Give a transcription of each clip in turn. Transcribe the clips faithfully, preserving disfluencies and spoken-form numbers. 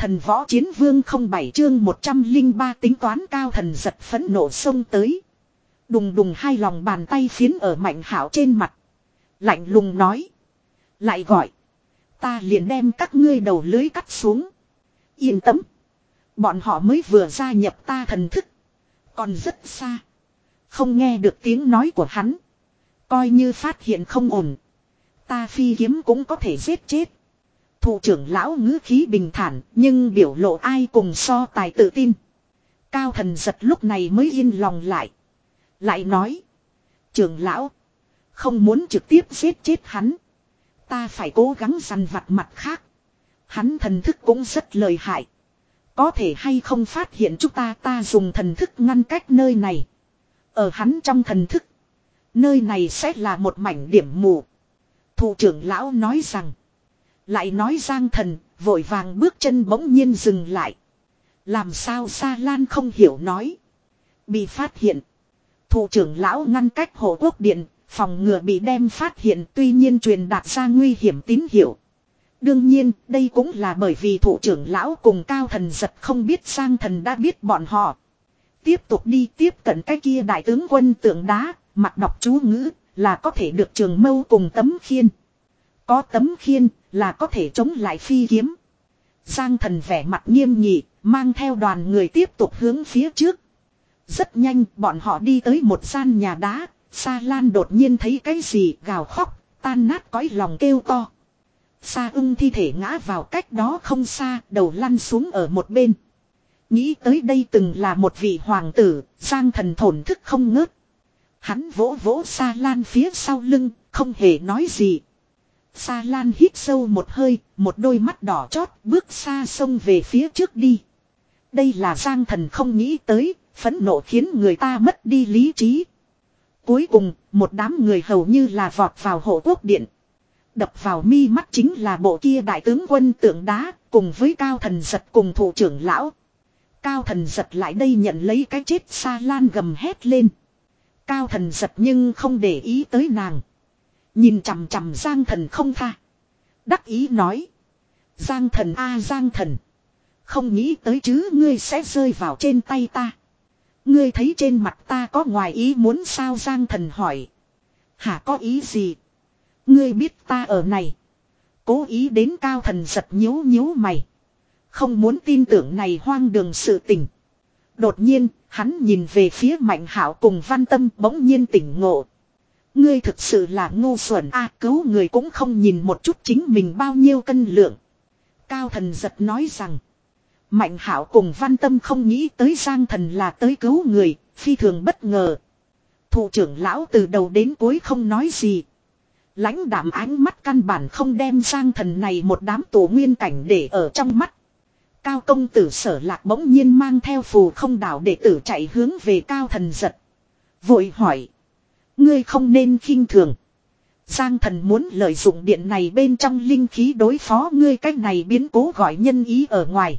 Thần võ chiến vương không bảy chương một trăm linh ba tính toán Cao Thần giật phẫn nộ xông tới. Đùng đùng hai lòng bàn tay phiến ở Mạnh Hảo trên mặt. Lạnh lùng nói. Lại gọi. Ta liền đem các ngươi đầu lưới cắt xuống. Yên tâm. Bọn họ mới vừa gia nhập ta thần thức. Còn rất xa. Không nghe được tiếng nói của hắn. Coi như phát hiện không ổn. Ta phi kiếm cũng có thể giết chết. Thủ trưởng lão ngữ khí bình thản nhưng biểu lộ ai cùng so tài tự tin. Cao Thần giật lúc này mới yên lòng lại. Lại nói. Trưởng lão. Không muốn trực tiếp giết chết hắn. Ta phải cố gắng dằn vặt mặt khác. Hắn thần thức cũng rất lợi hại. Có thể hay không phát hiện chúng ta ta dùng thần thức ngăn cách nơi này. Ở hắn trong thần thức. Nơi này sẽ là một mảnh điểm mù. Thủ trưởng lão nói rằng. Lại nói Giang Thần vội vàng bước chân bỗng nhiên dừng lại. Làm sao Sa Lan không hiểu nói. Bị phát hiện. Thủ trưởng lão ngăn cách hộ quốc điện. Phòng ngừa bị đem phát hiện tuy nhiên truyền đạt ra nguy hiểm tín hiệu. Đương nhiên đây cũng là bởi vì thủ trưởng lão cùng Cao Thần giật không biết Giang Thần đã biết bọn họ. Tiếp tục đi tiếp cận cái kia đại tướng quân tượng đá. Mặt đọc chú ngữ là có thể được trường mâu cùng tấm khiên. Có tấm khiên là có thể chống lại phi kiếm. Giang Thần vẻ mặt nghiêm nghị, mang theo đoàn người tiếp tục hướng phía trước. Rất nhanh bọn họ đi tới một gian nhà đá. Sa Lan đột nhiên thấy cái gì gào khóc, tan nát cõi lòng kêu to. Sa ưng thi thể ngã vào cách đó không xa, đầu lăn xuống ở một bên. Nghĩ tới đây từng là một vị hoàng tử, Giang Thần thổn thức không ngớt. Hắn vỗ vỗ Sa Lan phía sau lưng, không hề nói gì. Sa Lan hít sâu một hơi, một đôi mắt đỏ chót bước xa sông về phía trước đi. Đây là Giang Thần không nghĩ tới, phẫn nộ khiến người ta mất đi lý trí. Cuối cùng, một đám người hầu như là vọt vào hộ quốc điện. Đập vào mi mắt chính là bộ kia đại tướng quân tượng đá, cùng với Cao Thần giật cùng thủ trưởng lão. Cao Thần giật lại đây nhận lấy cái chết. Sa Lan gầm hét lên. Cao Thần giật nhưng không để ý tới nàng. Nhìn chằm chằm Giang Thần không tha. Đắc ý nói. Giang Thần a Giang Thần. Không nghĩ tới chứ ngươi sẽ rơi vào trên tay ta. Ngươi thấy trên mặt ta có ngoài ý muốn sao? Giang Thần hỏi. Hả, có ý gì? Ngươi biết ta ở này. Cố ý đến. Cao Thần giật nhíu nhíu mày. Không muốn tin tưởng này hoang đường sự tình. Đột nhiên, hắn nhìn về phía Mạnh Hảo cùng Văn Tâm bỗng nhiên tỉnh ngộ. Ngươi thực sự là ngu xuẩn a, cứu người cũng không nhìn một chút chính mình bao nhiêu cân lượng. Cao Thần giật nói rằng. Mạnh Hảo cùng Văn Tâm không nghĩ tới Giang Thần là tới cứu người, phi thường bất ngờ. Thủ trưởng lão từ đầu đến cuối không nói gì. Lãnh đạm ánh mắt căn bản không đem Giang Thần này một đám tổ nguyên cảnh để ở trong mắt. Cao công tử Sở Lạc bỗng nhiên mang theo phù không đảo đệ tử chạy hướng về Cao Thần giật. Vội hỏi. Ngươi không nên khinh thường. Giang Thần muốn lợi dụng điện này bên trong linh khí đối phó ngươi, cách này biến cố gọi nhân ý ở ngoài.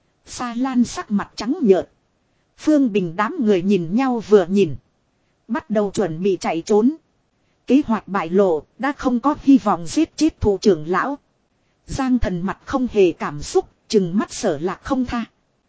Sa Lan sắc mặt trắng nhợt. Phương Bình đám người nhìn nhau vừa nhìn. Bắt đầu chuẩn bị chạy trốn. Kế hoạch bại lộ, đã không có hy vọng giết chết thủ trưởng lão. Giang Thần mặt không hề cảm xúc, chừng mắt Sở Lạc không tha.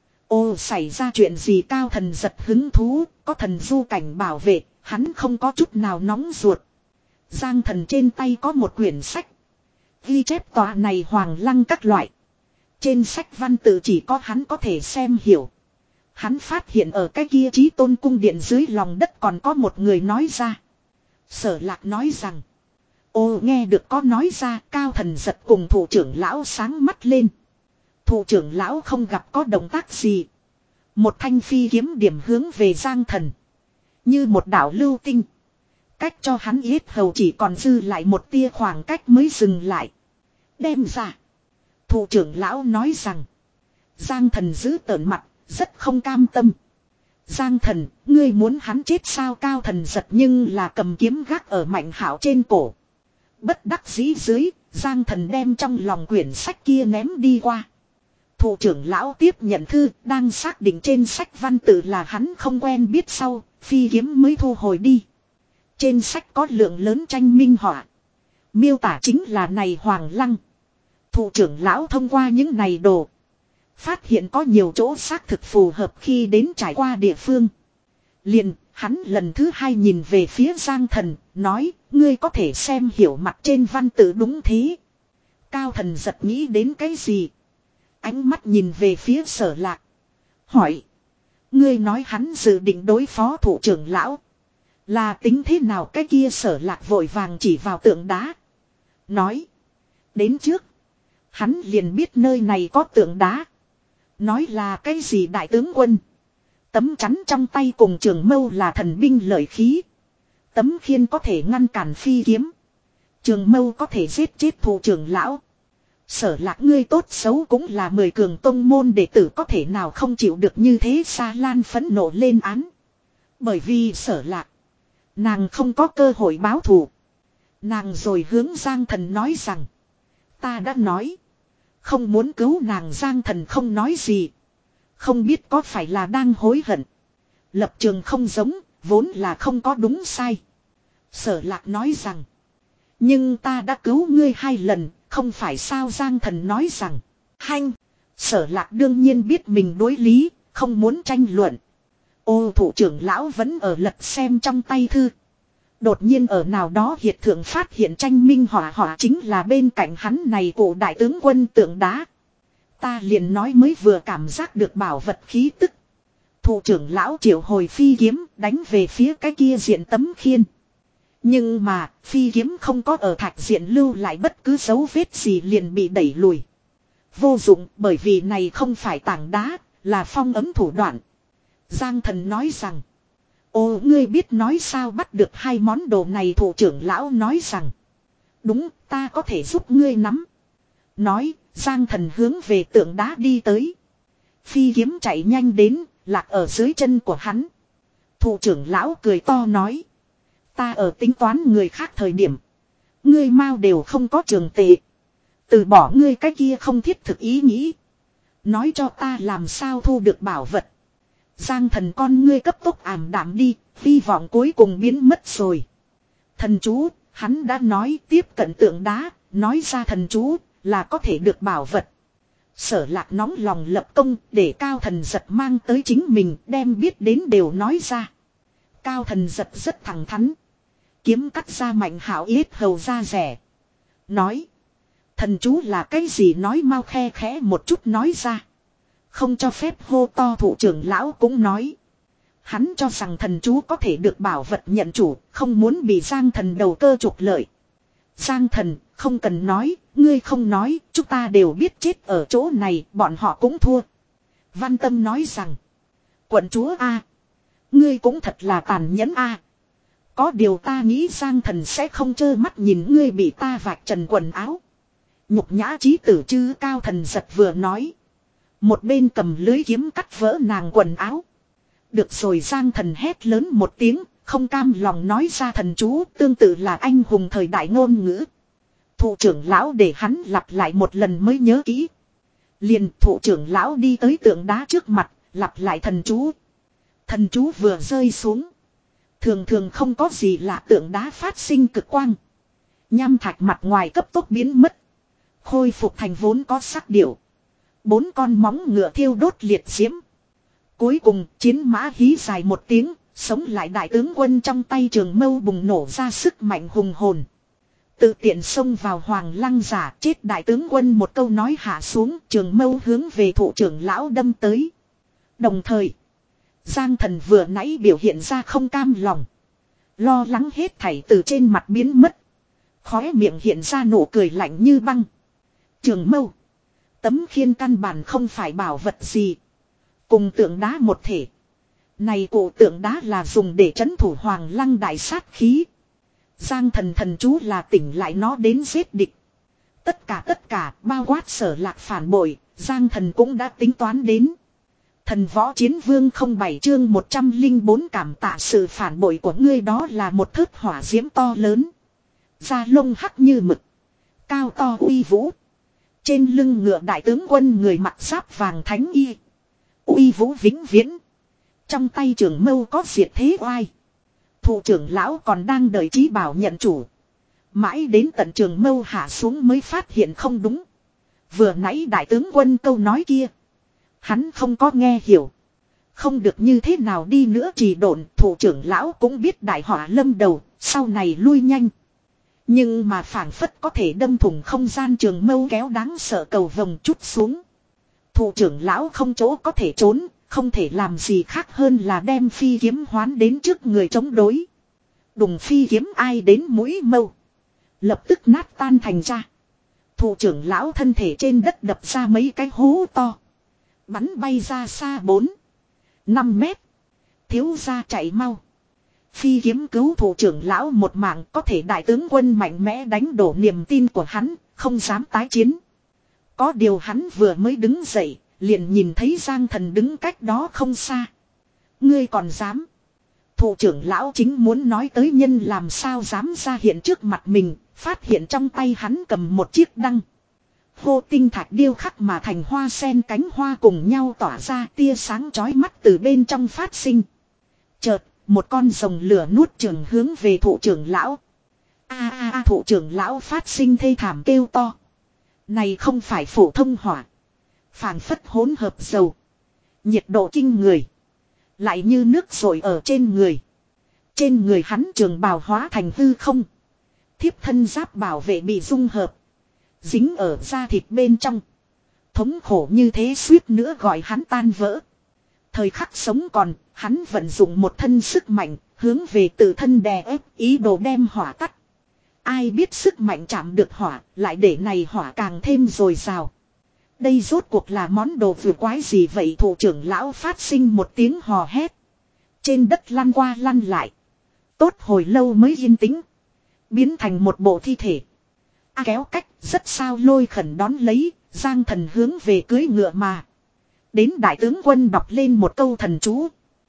Ô, xảy ra chuyện gì? Cao Thần giật hứng thú, có thần du cảnh bảo vệ, hắn không có chút nào nóng ruột. Giang Thần trên tay có một quyển sách. Ghi chép tòa này hoàng lăng các loại. Trên sách văn tự chỉ có hắn có thể xem hiểu. Hắn phát hiện ở cái kia Chí Tôn cung điện dưới lòng đất còn có một người nói ra. Sở Lạc nói rằng. Ô, nghe được có nói ra. Cao Thần giật cùng thủ trưởng lão sáng mắt lên. Thủ trưởng lão không gặp có động tác gì. Một thanh phi kiếm điểm hướng về Giang Thần. Như một đạo lưu tinh. Cách cho hắn yết hầu chỉ còn dư lại một tia khoảng cách mới dừng lại. Đem ra. Thủ trưởng lão nói rằng. Giang Thần giữ tợn mặt, rất không cam tâm. Giang Thần, ngươi muốn hắn chết sao? Cao Thần giật nhưng là cầm kiếm gác ở Mạnh Hảo trên cổ. Bất đắc dĩ dưới, Giang Thần đem trong lòng quyển sách kia ném đi qua. Thủ trưởng lão tiếp nhận thư, đang xác định trên sách văn tự là hắn không quen biết sau, phi kiếm mới thu hồi đi. Trên sách có lượng lớn tranh minh họa. Miêu tả chính là này hoàng lăng. Thủ trưởng lão thông qua những này đồ. Phát hiện có nhiều chỗ xác thực phù hợp khi đến trải qua địa phương. Liền, hắn lần thứ hai nhìn về phía Giang Thần, nói, ngươi có thể xem hiểu mặt trên văn tự đúng thế. Cao Thần giật nghĩ đến cái gì? Ánh mắt nhìn về phía Sở Lạc. Hỏi, ngươi nói hắn dự định đối phó thủ trưởng lão. Là tính thế nào cái kia? Sở Lạc vội vàng chỉ vào tượng đá. Nói, đến trước, hắn liền biết nơi này có tượng đá. Nói là cái gì đại tướng quân. Tấm chắn trong tay cùng trường mâu là thần binh lợi khí. Tấm khiên có thể ngăn cản phi kiếm. Trường mâu có thể giết chết thủ trưởng lão. Sở Lạc ngươi tốt xấu cũng là mười cường tông môn đệ tử, có thể nào không chịu được như thế? Sa Lan phẫn nộ lên án. Bởi vì Sở Lạc, nàng không có cơ hội báo thù. Nàng rồi hướng Giang Thần nói rằng, ta đã nói, không muốn cứu nàng. Giang Thần không nói gì. Không biết có phải là đang hối hận. Lập trường không giống, vốn là không có đúng sai. Sở Lạc nói rằng, nhưng ta đã cứu ngươi hai lần, không phải sao? Giang Thần nói rằng, hanh. Sở Lạc đương nhiên biết mình đối lý, không muốn tranh luận. Ô, thủ trưởng lão vẫn ở lật xem trong tay thư. Đột nhiên ở nào đó hiệt thượng phát hiện tranh minh họa họa chính là bên cạnh hắn này cổ đại tướng quân tượng đá. Ta liền nói mới vừa cảm giác được bảo vật khí tức. Thủ trưởng lão triệu hồi phi kiếm đánh về phía cái kia diện tấm khiên. Nhưng mà phi kiếm không có ở thạch diện lưu lại bất cứ dấu vết gì, liền bị đẩy lùi. Vô dụng, bởi vì này không phải tảng đá, là phong ấm thủ đoạn. Giang Thần nói rằng, ô, ngươi biết nói sao bắt được hai món đồ này? Thủ trưởng lão nói rằng, đúng, ta có thể giúp ngươi nắm. Nói, Giang Thần hướng về tượng đá đi tới. Phi kiếm chạy nhanh đến, lạc ở dưới chân của hắn. Thủ trưởng lão cười to nói, ta ở tính toán người khác thời điểm, ngươi mau đều không có trường tệ. Từ bỏ ngươi cái kia không thiết thực ý nghĩ. Nói cho ta làm sao thu được bảo vật. Giang Thần con ngươi cấp tốc ảm đạm đi, hy vọng cuối cùng biến mất rồi. Thần chú, hắn đã nói tiếp cận tượng đá, nói ra thần chú là có thể được bảo vật. Sở Lạc nóng lòng lập công, để Cao Thần Giật mang tới chính mình, đem biết đến đều nói ra. Cao Thần Giật rất thẳng thắn, kiếm cắt ra Mạnh Hạo yết hầu ra rẻ. Nói, thần chú là cái gì? Nói mau khe khẽ một chút nói ra. Không cho phép hô to. Thủ trưởng lão cũng nói, hắn cho rằng thần chú có thể được bảo vật nhận chủ, không muốn bị Giang Thần đầu cơ trục lợi. Giang Thần, không cần nói, ngươi không nói, chúng ta đều biết chết ở chỗ này, bọn họ cũng thua. Văn Tâm nói rằng, quận chúa a, ngươi cũng thật là tàn nhẫn a. Có điều ta nghĩ Giang Thần sẽ không trơ mắt nhìn ngươi bị ta vạch trần quần áo. Nhục nhã chí tử chứ? Cao Thần Giật vừa nói, một bên cầm lưới kiếm cắt vỡ nàng quần áo. Được rồi, Giang Thần hét lớn một tiếng, không cam lòng nói ra thần chú, tương tự là anh hùng thời đại ngôn ngữ. Thủ trưởng lão để hắn lặp lại một lần mới nhớ kỹ. Liền thủ trưởng lão đi tới tượng đá trước mặt, lặp lại thần chú. Thần chú vừa rơi xuống, thường thường không có gì lạ, tượng đá phát sinh cực quang. Nham thạch mặt ngoài cấp tốc biến mất, khôi phục thành vốn có sắc điệu. Bốn con móng ngựa thiêu đốt liệt diễm. Cuối cùng chiến mã hí dài một tiếng, sống lại đại tướng quân trong tay trường mâu bùng nổ ra sức mạnh hùng hồn. Tự tiện xông vào Hoàng Lăng giả, chết đại tướng quân một câu nói hạ xuống, trường mâu hướng về thủ trưởng lão đâm tới. Đồng thời, Giang Thần vừa nãy biểu hiện ra không cam lòng, lo lắng hết thảy từ trên mặt biến mất. Khóe miệng hiện ra nụ cười lạnh như băng. Trường mâu, tấm khiên căn bản không phải bảo vật gì, cùng tượng đá một thể. Này cổ tượng đá là dùng để trấn thủ Hoàng Lăng đại sát khí. Giang Thần thần chú là tỉnh lại nó đến giết địch. Tất cả tất cả bao quát Sở Lạc phản bội, Giang Thần cũng đã tính toán đến. Thần võ chiến vương không bảy chương một trăm linh bốn cảm tạ sự phản bội của ngươi, đó là một thớt hỏa diễm to lớn. Da lông hắc như mực, cao to uy vũ. Trên lưng ngựa đại tướng quân người mặc giáp vàng thánh y, uy vũ vĩnh viễn. Trong tay trường mâu có diệt thế oai. Thủ trưởng lão còn đang đợi Chí Bảo nhận chủ. Mãi đến tận trường mâu hạ xuống mới phát hiện không đúng. Vừa nãy đại tướng quân câu nói kia, Hắn không có nghe hiểu. Không được như thế nào đi nữa trì độn, thủ trưởng lão cũng biết đại họa lâm đầu, sau này lui nhanh. Nhưng mà phảng phất có thể đâm thủng không gian trường mâu kéo đáng sợ cầu vồng chút xuống. Thủ trưởng lão không chỗ có thể trốn, không thể làm gì khác hơn là đem phi kiếm hoán đến trước người chống đối. Đùng phi kiếm ai đến mũi mâu. Lập tức nát tan thành ra. Thủ trưởng lão thân thể trên đất đập ra mấy cái hố to. Bắn bay ra xa bốn năm mét. Thiếu gia chạy mau. Phi kiếm cứu thủ trưởng lão một mạng, có thể đại tướng quân mạnh mẽ đánh đổ niềm tin của hắn, không dám tái chiến. Có điều hắn vừa mới đứng dậy, liền nhìn thấy Giang Thần đứng cách đó không xa. Ngươi còn dám? Thủ trưởng lão chính muốn nói tới nhân làm sao dám ra hiện trước mặt mình, phát hiện trong tay hắn cầm một chiếc đăng. Hô tinh thạch điêu khắc mà thành hoa sen cánh hoa cùng nhau tỏa ra tia sáng chói mắt từ bên trong phát sinh. Chợt, một con rồng lửa nuốt chửng hướng về thủ trưởng lão. A a a thủ trưởng lão phát sinh thê thảm kêu to. Này không phải phổ thông hỏa. Phảng phất hỗn hợp dầu. Nhiệt độ kinh người. Lại như nước rội ở trên người. Trên người hắn trường bào hóa thành hư không. Thiếp thân giáp bảo vệ bị dung hợp. Dính ở da thịt bên trong. Thống khổ như thế suýt nữa gọi hắn tan vỡ. Thời khắc sống còn, hắn vận dụng một thân sức mạnh, hướng về tự thân đè ép, ý đồ đem hỏa tắt. Ai biết sức mạnh chạm được hỏa, lại để này hỏa càng thêm dồi dào. Đây rốt cuộc là món đồ vừa quái gì vậy? Thủ trưởng lão phát sinh một tiếng hò hét. Trên đất lăn qua lăn lại. Tốt hồi lâu mới yên tĩnh. Biến thành một bộ thi thể. A kéo cách rất sao lôi khẩn đón lấy, Giang Thần hướng về cưới ngựa mà. Đến đại tướng quân đọc lên một câu thần chú.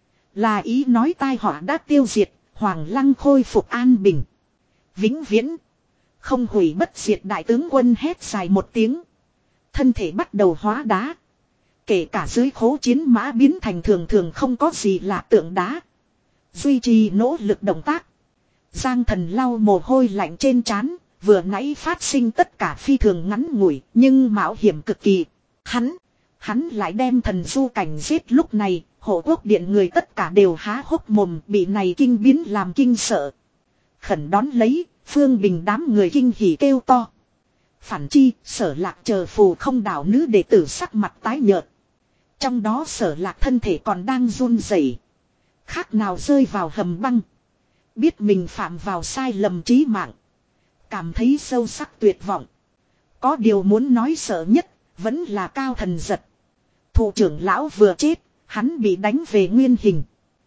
Là ý nói tai họa đã tiêu diệt, Hoàng Lăng khôi phục an bình. Vĩnh viễn. Không hủy bất diệt đại tướng quân hét dài một tiếng. Thân thể bắt đầu hóa đá. Kể cả dưới khố chiến mã biến thành thường thường không có gì lạ tượng đá. Duy trì nỗ lực động tác. Giang Thần lau mồ hôi lạnh trên trán. Vừa nãy phát sinh tất cả phi thường ngắn ngủi nhưng mạo hiểm cực kỳ. Hắn, hắn lại đem thần du cảnh giết lúc này, hộ quốc điện người tất cả đều há hốc mồm bị này kinh biến làm kinh sợ. Khẩn đón lấy, Phương Bình đám người kinh hỉ kêu to. Phản chi, Sở Lạc chờ phù không đảo nữ đệ tử sắc mặt tái nhợt. Trong đó Sở Lạc thân thể còn đang run rẩy, khác nào rơi vào hầm băng. Biết mình phạm vào sai lầm chí mạng. Cảm thấy sâu sắc tuyệt vọng. Có điều muốn nói sợ nhất, vẫn là Cao Thần Giật. Thủ trưởng lão vừa chết, hắn bị đánh về nguyên hình.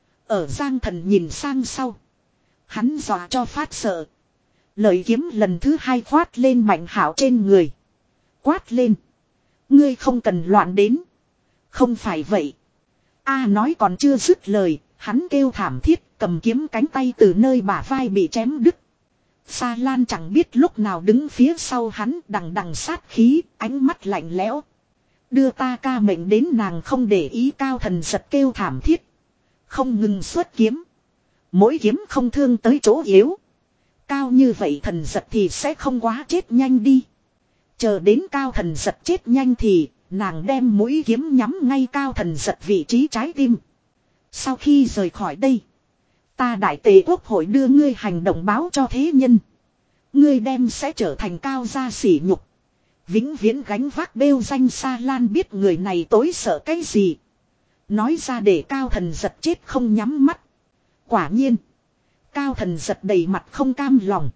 Ở Giang Thần nhìn sang sau. Hắn dọa cho phát sợ. Lợi kiếm lần thứ hai quát lên Mạnh Hảo trên người. Quát lên. Ngươi không cần loạn đến. Không phải vậy. A nói còn chưa dứt lời, hắn kêu thảm thiết, cầm kiếm cánh tay từ nơi bả vai bị chém đứt. Sa Lan chẳng biết lúc nào đứng phía sau hắn đằng đằng sát khí, ánh mắt lạnh lẽo. Đưa ta ca mệnh đến nàng không để ý. Cao Thần Giật kêu thảm thiết. Không ngừng xuất kiếm. Mỗi kiếm không thương tới chỗ yếu. Cao như vậy Thần Giật thì sẽ không quá chết nhanh đi. Chờ đến Cao Thần Giật chết nhanh thì nàng đem mũi kiếm nhắm ngay Cao Thần Giật vị trí trái tim. Sau khi rời khỏi đây. Ta đại tề quốc hội đưa ngươi hành động báo cho thế nhân. Ngươi đem sẽ trở thành cao gia sỉ nhục. Vĩnh viễn gánh vác bêu danh. Sa Lan biết người này tối sợ cái gì. Nói ra để Cao Thần Giật chết không nhắm mắt. Quả nhiên. Cao Thần Giật đầy mặt không cam lòng.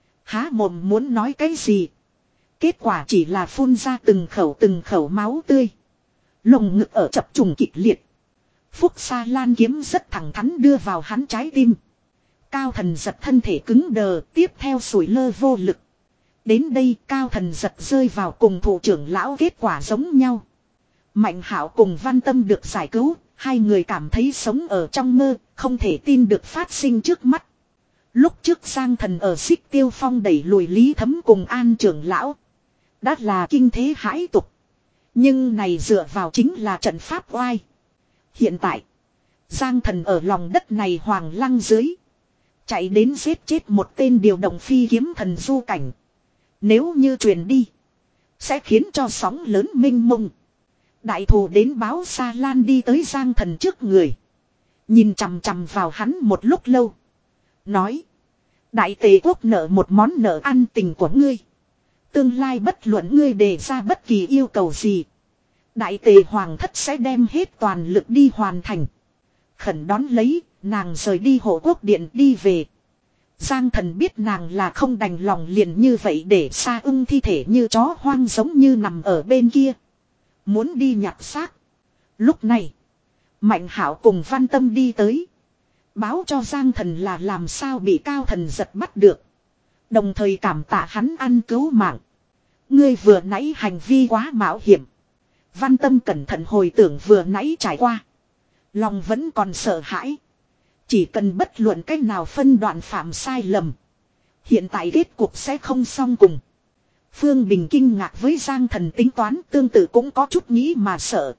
Há mồm muốn nói cái gì. Kết quả chỉ là phun ra từng khẩu từng khẩu máu tươi. Lồng ngực ở chập trùng kịch liệt. Phúc Sa Lan kiếm rất thẳng thắn đưa vào hắn trái tim. Cao Thần Giật thân thể cứng đờ, tiếp theo sủi lơ vô lực. Đến đây Cao Thần Giật rơi vào cùng thủ trưởng lão kết quả giống nhau. Mạnh Hảo cùng Văn Tâm được giải cứu, hai người cảm thấy sống ở trong mơ, không thể tin được phát sinh trước mắt. Lúc trước Giang Thần ở Xích Tiêu Phong đẩy lùi Lý Thấm cùng An trưởng lão. Đã là kinh thế hãi tục. Nhưng này dựa vào chính là trận pháp oai. Hiện tại, Giang Thần ở lòng đất này Hoàng Lăng dưới. Chạy đến giết chết một tên điều động phi kiếm thần du cảnh. Nếu như truyền đi, sẽ khiến cho sóng lớn mênh mông. Đại thù đến báo Sa Lan đi tới Giang Thần trước người. Nhìn chằm chằm vào hắn một lúc lâu. Nói. Đại tề quốc nợ một món nợ ăn tình của ngươi. Tương lai bất luận ngươi đề ra bất kỳ yêu cầu gì. Đại tề hoàng thất sẽ đem hết toàn lực đi hoàn thành. Khẩn đón lấy, nàng rời đi hộ quốc điện đi về. Giang Thần biết nàng là không đành lòng liền như vậy để Sa Ưng thi thể như chó hoang giống như nằm ở bên kia. Muốn đi nhặt xác. Lúc này, Mạnh Hảo cùng Văn Tâm đi tới. Báo cho Giang Thần là làm sao bị Cao Thần giật bắt được. Đồng thời cảm tạ hắn ăn cứu mạng. Ngươi vừa nãy hành vi quá mạo hiểm. Văn Tâm cẩn thận hồi tưởng vừa nãy trải qua. Lòng vẫn còn sợ hãi. Chỉ cần bất luận cách nào phân đoạn phạm sai lầm. Hiện tại kết cục sẽ không xong cùng. Phương Bình kinh ngạc với Giang Thần tính toán tương tự cũng có chút nghĩ mà sợ.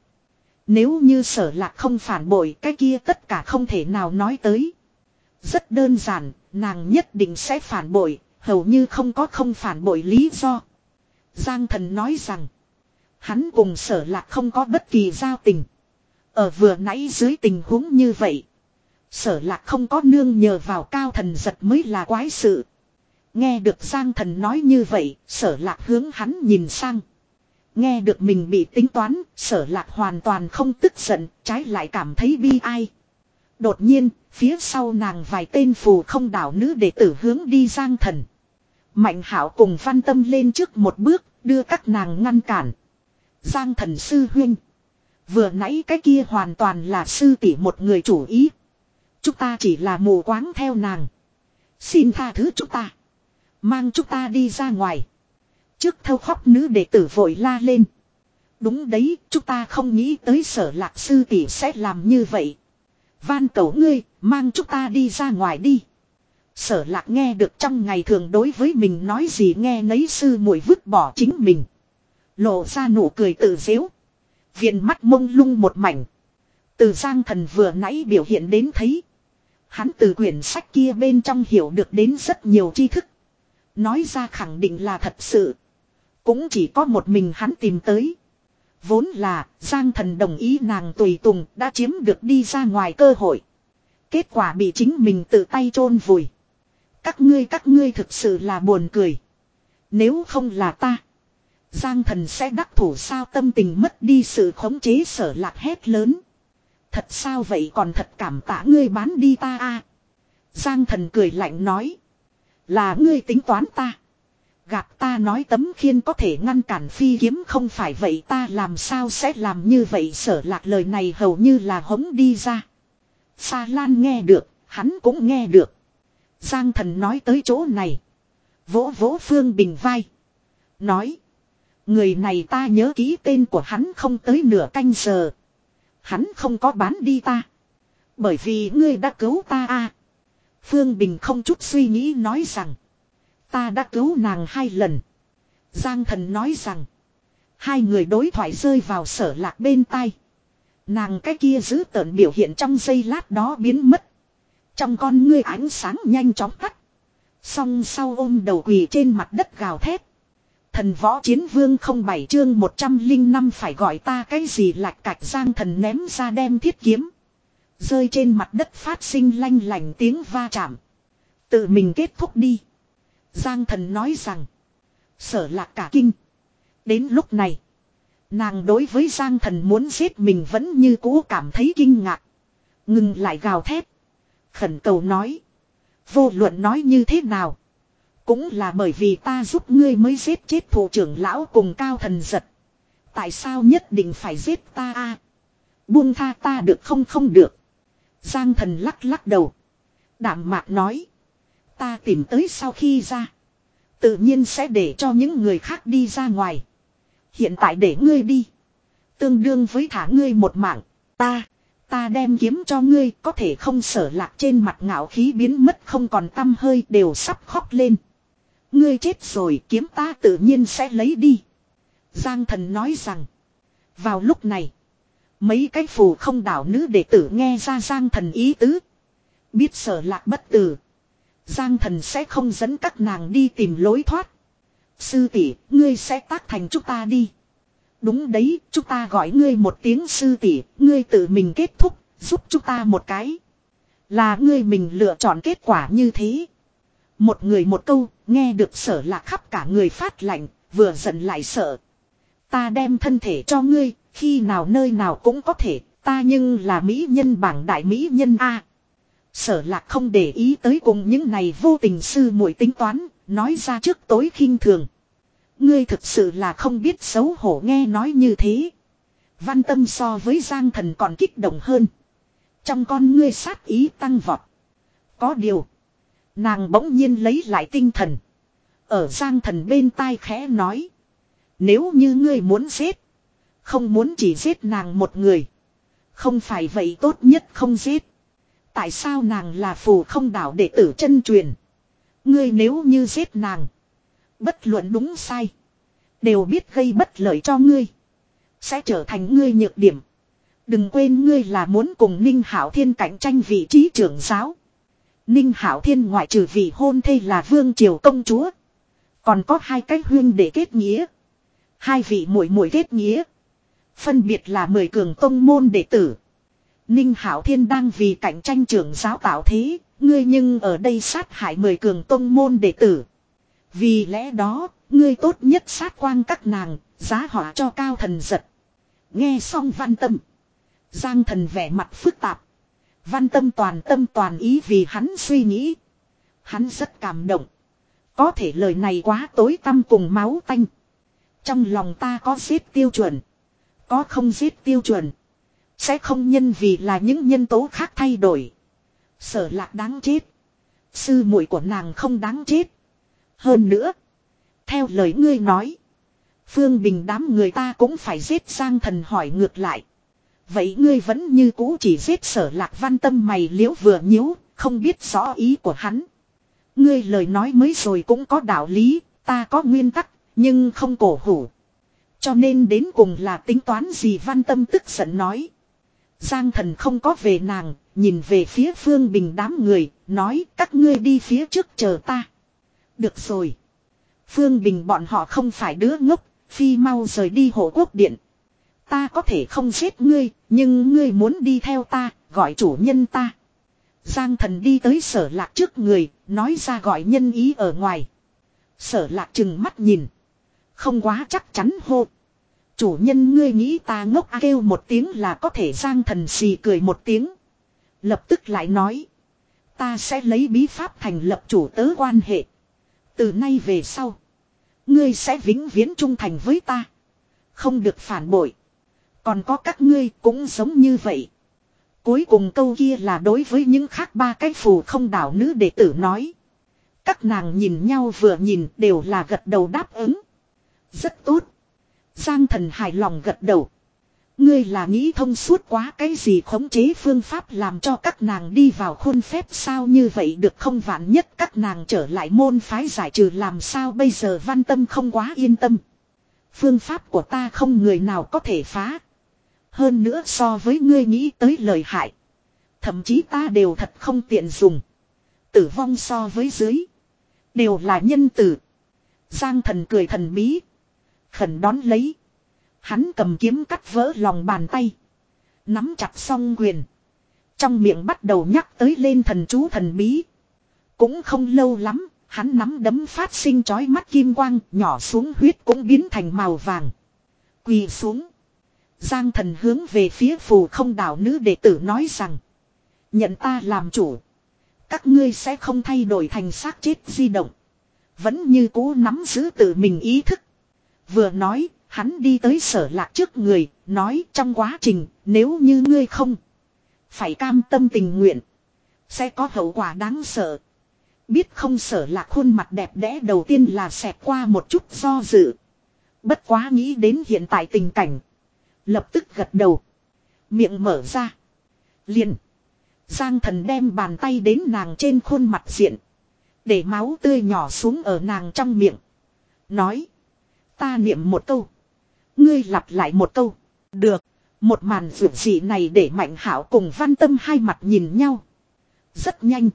Nếu như Sở Lạc không phản bội cái kia tất cả không thể nào nói tới. Rất đơn giản, nàng nhất định sẽ phản bội, hầu như không có không phản bội lý do. Giang Thần nói rằng, hắn cùng Sở Lạc không có bất kỳ giao tình. Ở vừa nãy dưới tình huống như vậy, Sở Lạc không có nương nhờ vào Cao Thần giật mới là quái sự. Nghe được Giang Thần nói như vậy, Sở Lạc hướng hắn nhìn sang. Nghe được mình bị tính toán, Sở Lạc hoàn toàn không tức giận, trái lại cảm thấy bi ai. Đột nhiên, phía sau nàng vài tên phù không đảo nữ đệ tử hướng đi Giang Thần. Mạnh Hảo cùng Văn Tâm lên trước một bước, đưa các nàng ngăn cản. Giang Thần sư huynh. Vừa nãy cái kia hoàn toàn là sư tỷ một người chủ ý. Chúng ta chỉ là mù quáng theo nàng. Xin tha thứ chúng ta. Mang chúng ta đi ra ngoài. Trước thâu khóc nữ đệ tử vội la lên. Đúng đấy, chúng ta không nghĩ tới Sở Lạc sư tỷ sẽ làm như vậy. Van cầu ngươi, mang chúng ta đi ra ngoài đi. Sở Lạc nghe được trong ngày thường đối với mình nói gì nghe nấy sư muội vứt bỏ chính mình. Lộ ra nụ cười tự giễu. Viền mắt mông lung một mảnh. Từ Giang Thần vừa nãy biểu hiện đến thấy. Hắn từ quyển sách kia bên trong hiểu được đến rất nhiều tri thức. Nói ra khẳng định là thật sự. Cũng chỉ có một mình hắn tìm tới. Vốn là Giang Thần đồng ý nàng tùy tùng đã chiếm được đi ra ngoài cơ hội. Kết quả bị chính mình tự tay chôn vùi. Các ngươi các ngươi thực sự là buồn cười. Nếu không là ta, Giang Thần sẽ đắc thủ sao tâm tình mất đi sự khống chế Sở Lạc hét lớn. Thật sao vậy còn thật cảm tạ ngươi bán đi ta a. Giang Thần cười lạnh nói. Là ngươi tính toán ta. Gạt ta nói tấm khiên có thể ngăn cản phi kiếm không phải vậy ta làm sao sẽ làm như vậy Sở Lạc lời này hầu như là hống đi ra. Sa Lan nghe được, hắn cũng nghe được. Giang Thần nói tới chỗ này. Vỗ vỗ Phương Bình vai. Nói. Người này ta nhớ kỹ tên của hắn không tới nửa canh giờ. Hắn không có bán đi ta. Bởi vì ngươi đã cứu ta a. Phương Bình không chút suy nghĩ nói rằng. Ta đã cứu nàng hai lần. Giang Thần nói rằng. Hai người đối thoại rơi vào Sở Lạc bên tai. Nàng cái kia giữ tợn biểu hiện trong giây lát đó biến mất. Trong con ngươi ánh sáng nhanh chóng tắt. Song sau ôm đầu quỳ trên mặt đất gào thét. Thần võ chiến vương không bảy chương một trăm lẻ năm phải gọi ta cái gì lạch cạch Giang Thần ném ra đem thiết kiếm. Rơi trên mặt đất phát sinh lanh lành tiếng va chạm. Tự mình kết thúc đi. Giang Thần nói rằng. Sở Lạc cả kinh. Đến lúc này. Nàng đối với Giang Thần muốn giết mình vẫn như cũ cảm thấy kinh ngạc. Ngừng lại gào thét. Khẩn cầu nói. Vô luận nói như thế nào. Cũng là bởi vì ta giúp ngươi mới giết chết thủ trưởng lão cùng Cao Thần giật. Tại sao nhất định phải giết ta a? Buông tha ta được không không được. Giang Thần lắc lắc đầu. Đạm mạc nói. Ta tìm tới sau khi ra. Tự nhiên sẽ để cho những người khác đi ra ngoài. Hiện tại để ngươi đi. Tương đương với thả ngươi một mạng. Ta. Ta đem kiếm cho ngươi có thể không Sở Lạc trên mặt ngạo khí biến mất không còn tăm hơi đều sắp khóc lên. Ngươi chết rồi kiếm ta tự nhiên sẽ lấy đi. Giang Thần nói rằng. Vào lúc này. Mấy cái phù không đảo nữ đệ tử nghe ra Giang Thần ý tứ. Biết Sở Lạc bất tử. Giang Thần sẽ không dẫn các nàng đi tìm lối thoát. Sư tỷ, ngươi sẽ tác thành chúng ta đi. Đúng đấy, chúng ta gọi ngươi một tiếng sư tỷ, ngươi tự mình kết thúc, giúp chúng ta một cái. Là ngươi mình lựa chọn kết quả như thế. Một người một câu, nghe được Sở Lạc khắp cả người phát lạnh, vừa giận lại sợ. Ta đem thân thể cho ngươi, khi nào nơi nào cũng có thể, ta nhưng là mỹ nhân bảng đại mỹ nhân A. Sở Lạc không để ý tới cùng những này vô tình sư muội tính toán, nói ra trước tối khinh thường. Ngươi thực sự là không biết xấu hổ, nghe nói như thế. Văn Tâm so với Giang Thần còn kích động hơn. Trong con ngươi sát ý tăng vọt. Có điều. Nàng bỗng nhiên lấy lại tinh thần. Ở Giang Thần bên tai khẽ nói. Nếu như ngươi muốn giết. Không muốn chỉ giết nàng một người. Không phải vậy tốt nhất không giết. Tại sao nàng là phù không đảo đệ tử chân truyền. Ngươi nếu như giết nàng. Bất luận đúng sai. Đều biết gây bất lợi cho ngươi. Sẽ trở thành ngươi nhược điểm. Đừng quên ngươi là muốn cùng Ninh Hạo Thiên cạnh tranh vị trí trưởng giáo. Ninh Hạo Thiên ngoại trừ vị hôn thê là Vương Triều công chúa. Còn có hai cái huyên để kết nghĩa. Hai vị muội muội kết nghĩa. Phân biệt là mười cường tông môn đệ tử. Ninh Hạo Thiên đang vì cạnh tranh trưởng giáo tạo thế. Ngươi nhưng ở đây sát hại mười cường tông môn đệ tử. Vì lẽ đó, ngươi tốt nhất sát quang các nàng, giá họa cho Cao Thần Giật. Nghe xong Văn Tâm. Giang Thần vẻ mặt phức tạp. Văn Tâm toàn tâm toàn ý vì hắn suy nghĩ. Hắn rất cảm động. Có thể lời này quá tối tăm cùng máu tanh. Trong lòng ta có giết tiêu chuẩn. Có không giết tiêu chuẩn. Sẽ không nhân vì là những nhân tố khác thay đổi. Sở Lạc đáng chết. Sư muội của nàng không đáng chết. Hơn nữa. Theo lời ngươi nói. Phương Bình đám người ta cũng phải giết. Giang Thần hỏi ngược lại. Vậy ngươi vẫn như cũ chỉ giết Sở Lạc. Văn Tâm mày liễu vừa nhíu. Không biết rõ ý của hắn. Ngươi lời nói mới rồi cũng có đạo lý. Ta có nguyên tắc. Nhưng không cổ hủ. Cho nên đến cùng là tính toán gì? Văn Tâm tức giận nói. Giang Thần không có về nàng. Nhìn về phía Phương Bình đám người. Nói các ngươi đi phía trước chờ ta. Được rồi. Phương Bình bọn họ không phải đứa ngốc. Phi mau rời đi Hộ Quốc Điện. Ta có thể không giết ngươi. Nhưng ngươi muốn đi theo ta. Gọi chủ nhân ta. Giang Thần đi tới Sở Lạc trước người. Nói ra gọi nhân ý ở ngoài. Sở Lạc trừng mắt nhìn. Không quá chắc chắn hô. Chủ nhân ngươi nghĩ ta ngốc à, kêu một tiếng là có thể. Giang Thần xì cười một tiếng. Lập tức lại nói. Ta sẽ lấy bí pháp thành lập chủ tớ quan hệ. Từ nay về sau. Ngươi sẽ vĩnh viễn trung thành với ta. Không được phản bội. Còn có các ngươi cũng giống như vậy. Cuối cùng câu kia là đối với những khác ba cái phù không đảo nữ đệ tử nói. Các nàng nhìn nhau vừa nhìn đều là gật đầu đáp ứng. Rất tốt. Giang Thần hài lòng gật đầu. Ngươi là nghĩ thông suốt quá, cái gì khống chế phương pháp làm cho các nàng đi vào khuôn phép sao? Như vậy được không? Vạn nhất các nàng trở lại môn phái giải trừ làm sao bây giờ? Văn Tâm không quá yên tâm. Phương pháp của ta không người nào có thể phá. Hơn nữa so với ngươi nghĩ tới lời hại. Thậm chí ta đều thật không tiện dùng. Tử vong so với dưới. Đều là nhân tử. Giang Thần cười thần bí. Khẩn đón lấy. Hắn cầm kiếm cắt vỡ lòng bàn tay. Nắm chặt song quyền. Trong miệng bắt đầu nhắc tới lên thần chú thần bí. Cũng không lâu lắm. Hắn nắm đấm phát sinh chói mắt kim quang. Nhỏ xuống huyết cũng biến thành màu vàng. Quỳ xuống. Giang Thần hướng về phía phù không đảo nữ đệ tử nói rằng. Nhận ta làm chủ. Các ngươi sẽ không thay đổi thành xác chết di động. Vẫn như cũ nắm giữ tự mình ý thức. Vừa nói, hắn đi tới Sở Lạc trước người, nói trong quá trình, nếu như ngươi không phải cam tâm tình nguyện, sẽ có hậu quả đáng sợ. Biết không? Sở Lạc khuôn mặt đẹp đẽ đầu tiên là xẹt qua một chút do dự. Bất quá nghĩ đến hiện tại tình cảnh. Lập tức gật đầu. Miệng mở ra. Liền. Giang Thần đem bàn tay đến nàng trên khuôn mặt diện. Để máu tươi nhỏ xuống ở nàng trong miệng. Nói. Ta niệm một câu. Ngươi lặp lại một câu. Được. Một màn vượt dị này để Mạnh Hảo cùng Văn Tâm hai mặt nhìn nhau. Rất nhanh.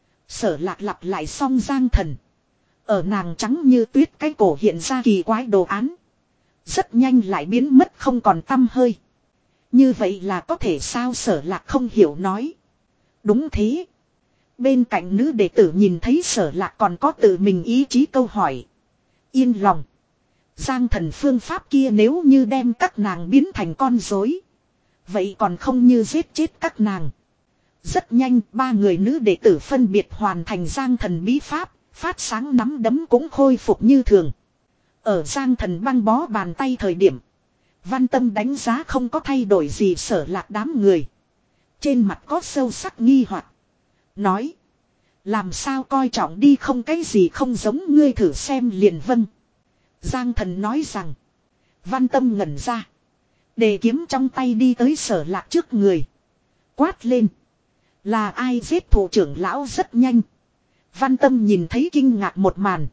Sở Lạc lặp lại xong Giang Thần. Ở nàng trắng như tuyết cái cổ hiện ra kỳ quái đồ án. Rất nhanh lại biến mất không còn tăm hơi. Như vậy là có thể sao? Sở Lạc không hiểu nói. Đúng thế. Bên cạnh nữ đệ tử nhìn thấy Sở Lạc còn có tự mình ý chí câu hỏi. Yên lòng. Giang thần phương pháp kia nếu như đem các nàng biến thành con rối, vậy còn không như giết chết các nàng. Rất nhanh ba người nữ đệ tử phân biệt hoàn thành giang thần bí pháp. Phát sáng nắm đấm cũng khôi phục như thường. Ở giang thần băng bó bàn tay thời điểm, Văn Tâm đánh giá không có thay đổi gì Sở Lạc đám người. Trên mặt có sâu sắc nghi hoặc. Nói. Làm sao coi trọng đi không, cái gì không giống, ngươi thử xem liền. Vâng. Giang thần nói rằng. Văn Tâm ngẩn ra. Đề kiếm trong tay đi tới Sở Lạc trước người. Quát lên. Là ai giết thủ trưởng lão? Rất nhanh. Văn Tâm nhìn thấy kinh ngạc một màn.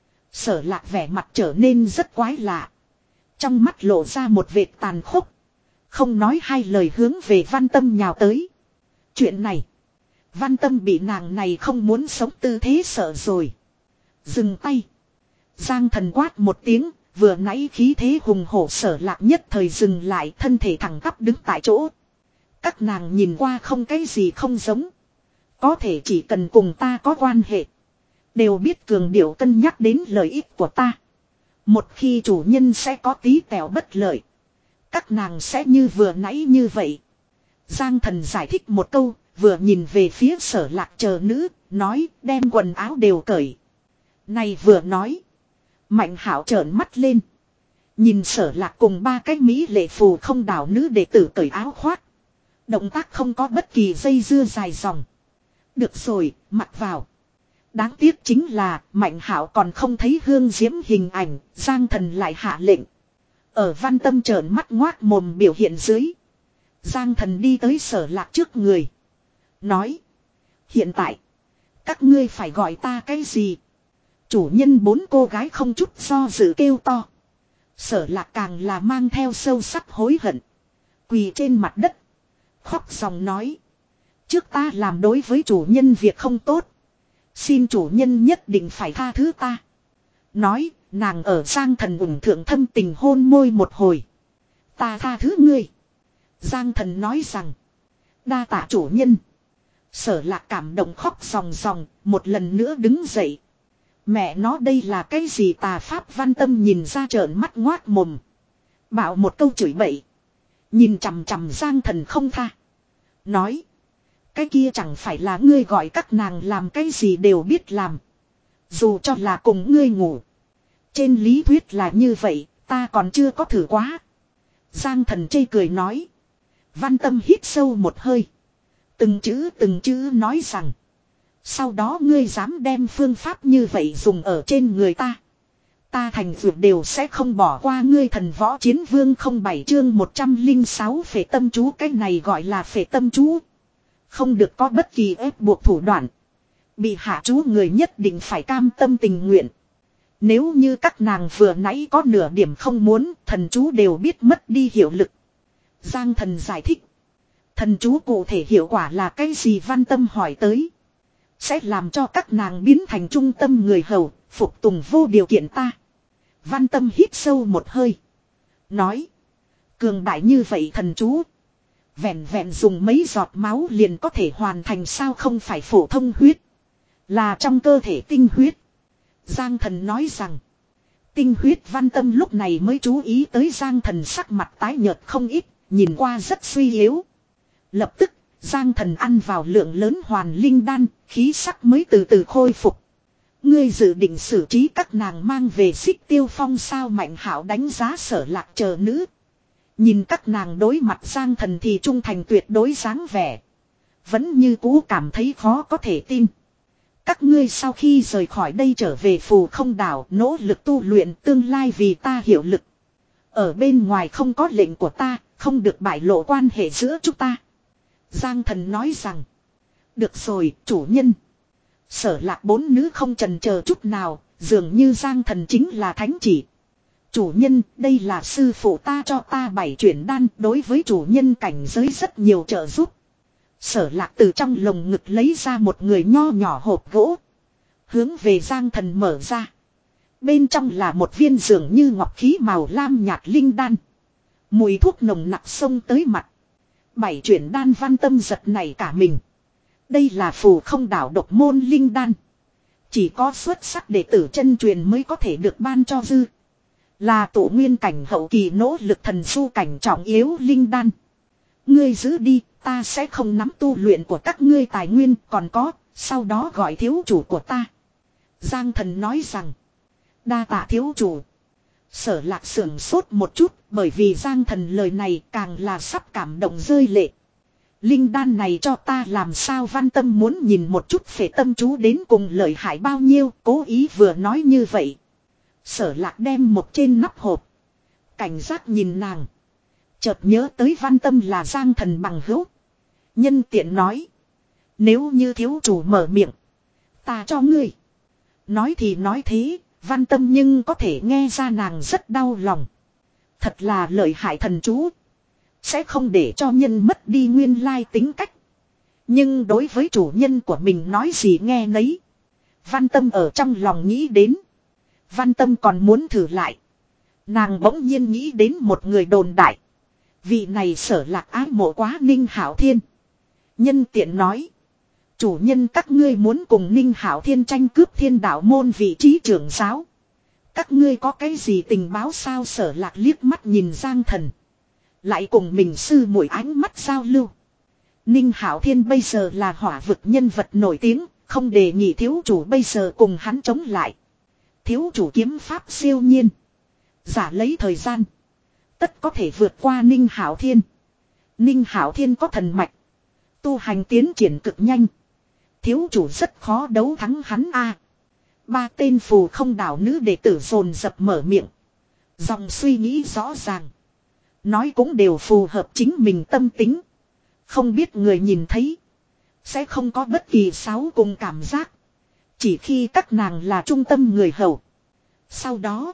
Sở Lạc vẻ mặt trở nên rất quái lạ. Trong mắt lộ ra một vệt tàn khốc. Không nói hai lời hướng về Văn Tâm nhào tới. Chuyện này. Văn Tâm bị nàng này không muốn sống tư thế sợ rồi. Dừng tay. Giang thần quát một tiếng. Vừa nãy khí thế hùng hổ Sở Lạc nhất thời dừng lại, thân thể thẳng tắp đứng tại chỗ. Các nàng nhìn qua không cái gì không giống. Có thể chỉ cần cùng ta có quan hệ, đều biết cường điệu cân nhắc đến lợi ích của ta. Một khi chủ nhân sẽ có tí tẹo bất lợi, các nàng sẽ như vừa nãy như vậy. Giang thần giải thích một câu, vừa nhìn về phía Sở Lạc chờ nữ, nói đem quần áo đều cởi. Này vừa nói, Mạnh Hảo trợn mắt lên. Nhìn Sở Lạc cùng ba cái mỹ lệ phù không đảo nữ đệ tử cởi áo khoác. Động tác không có bất kỳ dây dưa dài dòng. Được rồi, mặc vào. Đáng tiếc chính là Mạnh Hảo còn không thấy hương diễm hình ảnh, Giang thần lại hạ lệnh. Ở Văn Tâm trợn mắt ngoác mồm biểu hiện dưới, Giang thần đi tới Sở Lạc trước người. Nói. Hiện tại, các ngươi phải gọi ta cái gì? Chủ nhân. Bốn cô gái không chút do dự kêu to. Sở Lạc càng là mang theo sâu sắc hối hận. Quỳ trên mặt đất. Khóc dòng nói. Trước ta làm đối với chủ nhân việc không tốt. Xin chủ nhân nhất định phải tha thứ ta. Nói, nàng ở Giang thần ủng thượng thâm tình hôn môi một hồi. Ta tha thứ ngươi. Giang thần nói rằng. Đa tạ chủ nhân. Sở Lạc cảm động khóc ròng ròng, một lần nữa đứng dậy. Mẹ nó đây là cái gì tà pháp? Văn Tâm nhìn ra trợn mắt ngoác mồm. Bảo một câu chửi bậy. Nhìn chằm chằm Giang thần không tha. Nói. Cái kia chẳng phải là ngươi gọi các nàng làm cái gì đều biết làm. Dù cho là cùng ngươi ngủ. Trên lý thuyết là như vậy, ta còn chưa có thử quá. Giang thần chê cười nói. Văn Tâm hít sâu một hơi. Từng chữ từng chữ nói rằng. Sau đó ngươi dám đem phương pháp như vậy dùng ở trên người ta. Ta thành vượt đều sẽ không bỏ qua ngươi. Thần võ chiến vương không bảy chương một trăm lẻ sáu phệ tâm chú. Cái này gọi là phệ tâm chú. Không được có bất kỳ ép buộc thủ đoạn. Bị hạ chú người nhất định phải cam tâm tình nguyện. Nếu như các nàng vừa nãy có nửa điểm không muốn, thần chú đều biết mất đi hiệu lực. Giang thần giải thích. Thần chú cụ thể hiệu quả là cái gì? Văn Tâm hỏi tới. Sẽ làm cho các nàng biến thành trung tâm người hầu, phục tùng vô điều kiện ta. Văn Tâm hít sâu một hơi. Nói. Cường đại như vậy thần chú. Vẹn vẹn dùng mấy giọt máu liền có thể hoàn thành sao? Không phải phổ thông huyết. Là trong cơ thể tinh huyết. Giang thần nói rằng. Tinh huyết. Văn Tâm lúc này mới chú ý tới Giang thần sắc mặt tái nhợt không ít. Nhìn qua rất suy yếu. Lập tức. Giang thần ăn vào lượng lớn hoàn linh đan. Khí sắc mới từ từ khôi phục. Ngươi dự định xử trí các nàng mang về Xích Tiêu Phong sao? Mạnh Hảo đánh giá Sở Lạc chờ nữ. Nhìn các nàng đối mặt Giang thần thì trung thành tuyệt đối dáng vẻ. Vẫn như cũ cảm thấy khó có thể tin. Các ngươi sau khi rời khỏi đây trở về phù không đảo, nỗ lực tu luyện, tương lai vì ta hiệu lực. Ở bên ngoài không có lệnh của ta, không được bại lộ quan hệ giữa chúng ta. Giang thần nói rằng. Được rồi, chủ nhân. Sở Lạc bốn nữ không chần chờ chút nào, dường như Giang thần chính là thánh chỉ. Chủ nhân, đây là sư phụ ta cho ta bảy chuyển đan, đối với chủ nhân cảnh giới rất nhiều trợ giúp. Sở Lạc từ trong lồng ngực lấy ra một người nho nhỏ hộp gỗ. Hướng về Giang thần mở ra. Bên trong là một viên dường như ngọc khí màu lam nhạt linh đan. Mùi thuốc nồng nặc xông tới mặt. Bảy chuyển đan Văn Tâm giật nảy cả mình. Đây là phù không đảo độc môn linh đan. Chỉ có xuất sắc đệ tử chân truyền mới có thể được ban cho dư. Là tổ nguyên cảnh hậu kỳ nỗ lực thần du cảnh trọng yếu linh đan. Ngươi giữ đi, ta sẽ không nắm tu luyện của các ngươi tài nguyên, còn có, sau đó gọi thiếu chủ của ta. Giang Thần nói rằng, đa tạ thiếu chủ. Sở Lạc sưởng sốt một chút, bởi vì Giang Thần lời này càng là sắp cảm động rơi lệ. Linh đan này cho ta làm sao? Văn Tâm muốn nhìn một chút phệ tâm chú đến cùng lợi hại bao nhiêu, cố ý vừa nói như vậy. Sở Lạc đem một trên nắp hộp, cảnh giác nhìn nàng. Chợt nhớ tới Văn Tâm là Giang Thần bằng hữu. Nhân tiện nói, nếu như thiếu chủ mở miệng, ta cho ngươi. Nói thì nói thế, Văn Tâm nhưng có thể nghe ra nàng rất đau lòng. Thật là lợi hại thần chú. Sẽ không để cho nhân mất đi nguyên lai tính cách. Nhưng đối với chủ nhân của mình nói gì nghe nấy. Văn Tâm ở trong lòng nghĩ đến. Văn Tâm còn muốn thử lại. Nàng bỗng nhiên nghĩ đến một người đồn đại. Vị này Sở Lạc ái mộ quá Ninh Hạo Thiên. Nhân tiện nói, chủ nhân các ngươi muốn cùng Ninh Hạo Thiên tranh cướp Thiên Đạo môn vị trí trưởng giáo. Các ngươi có cái gì tình báo sao? Sở Lạc liếc mắt nhìn Giang Thần. Lại cùng mình sư muội ánh mắt giao lưu. Ninh Hạo Thiên bây giờ là hỏa vực nhân vật nổi tiếng, không đề nghị thiếu chủ bây giờ cùng hắn chống lại. Thiếu chủ kiếm pháp siêu nhiên, giả lấy thời gian, tất có thể vượt qua Ninh Hạo Thiên. Ninh Hạo Thiên có thần mạch, tu hành tiến triển cực nhanh. Thiếu chủ rất khó đấu thắng hắn a. À, ba tên phù không đảo nữ đệ tử dồn dập mở miệng. Dòng suy nghĩ rõ ràng. Nói cũng đều phù hợp chính mình tâm tính. Không biết người nhìn thấy, sẽ không có bất kỳ xáo cùng cảm giác. Chỉ khi các nàng là trung tâm người hầu. Sau đó,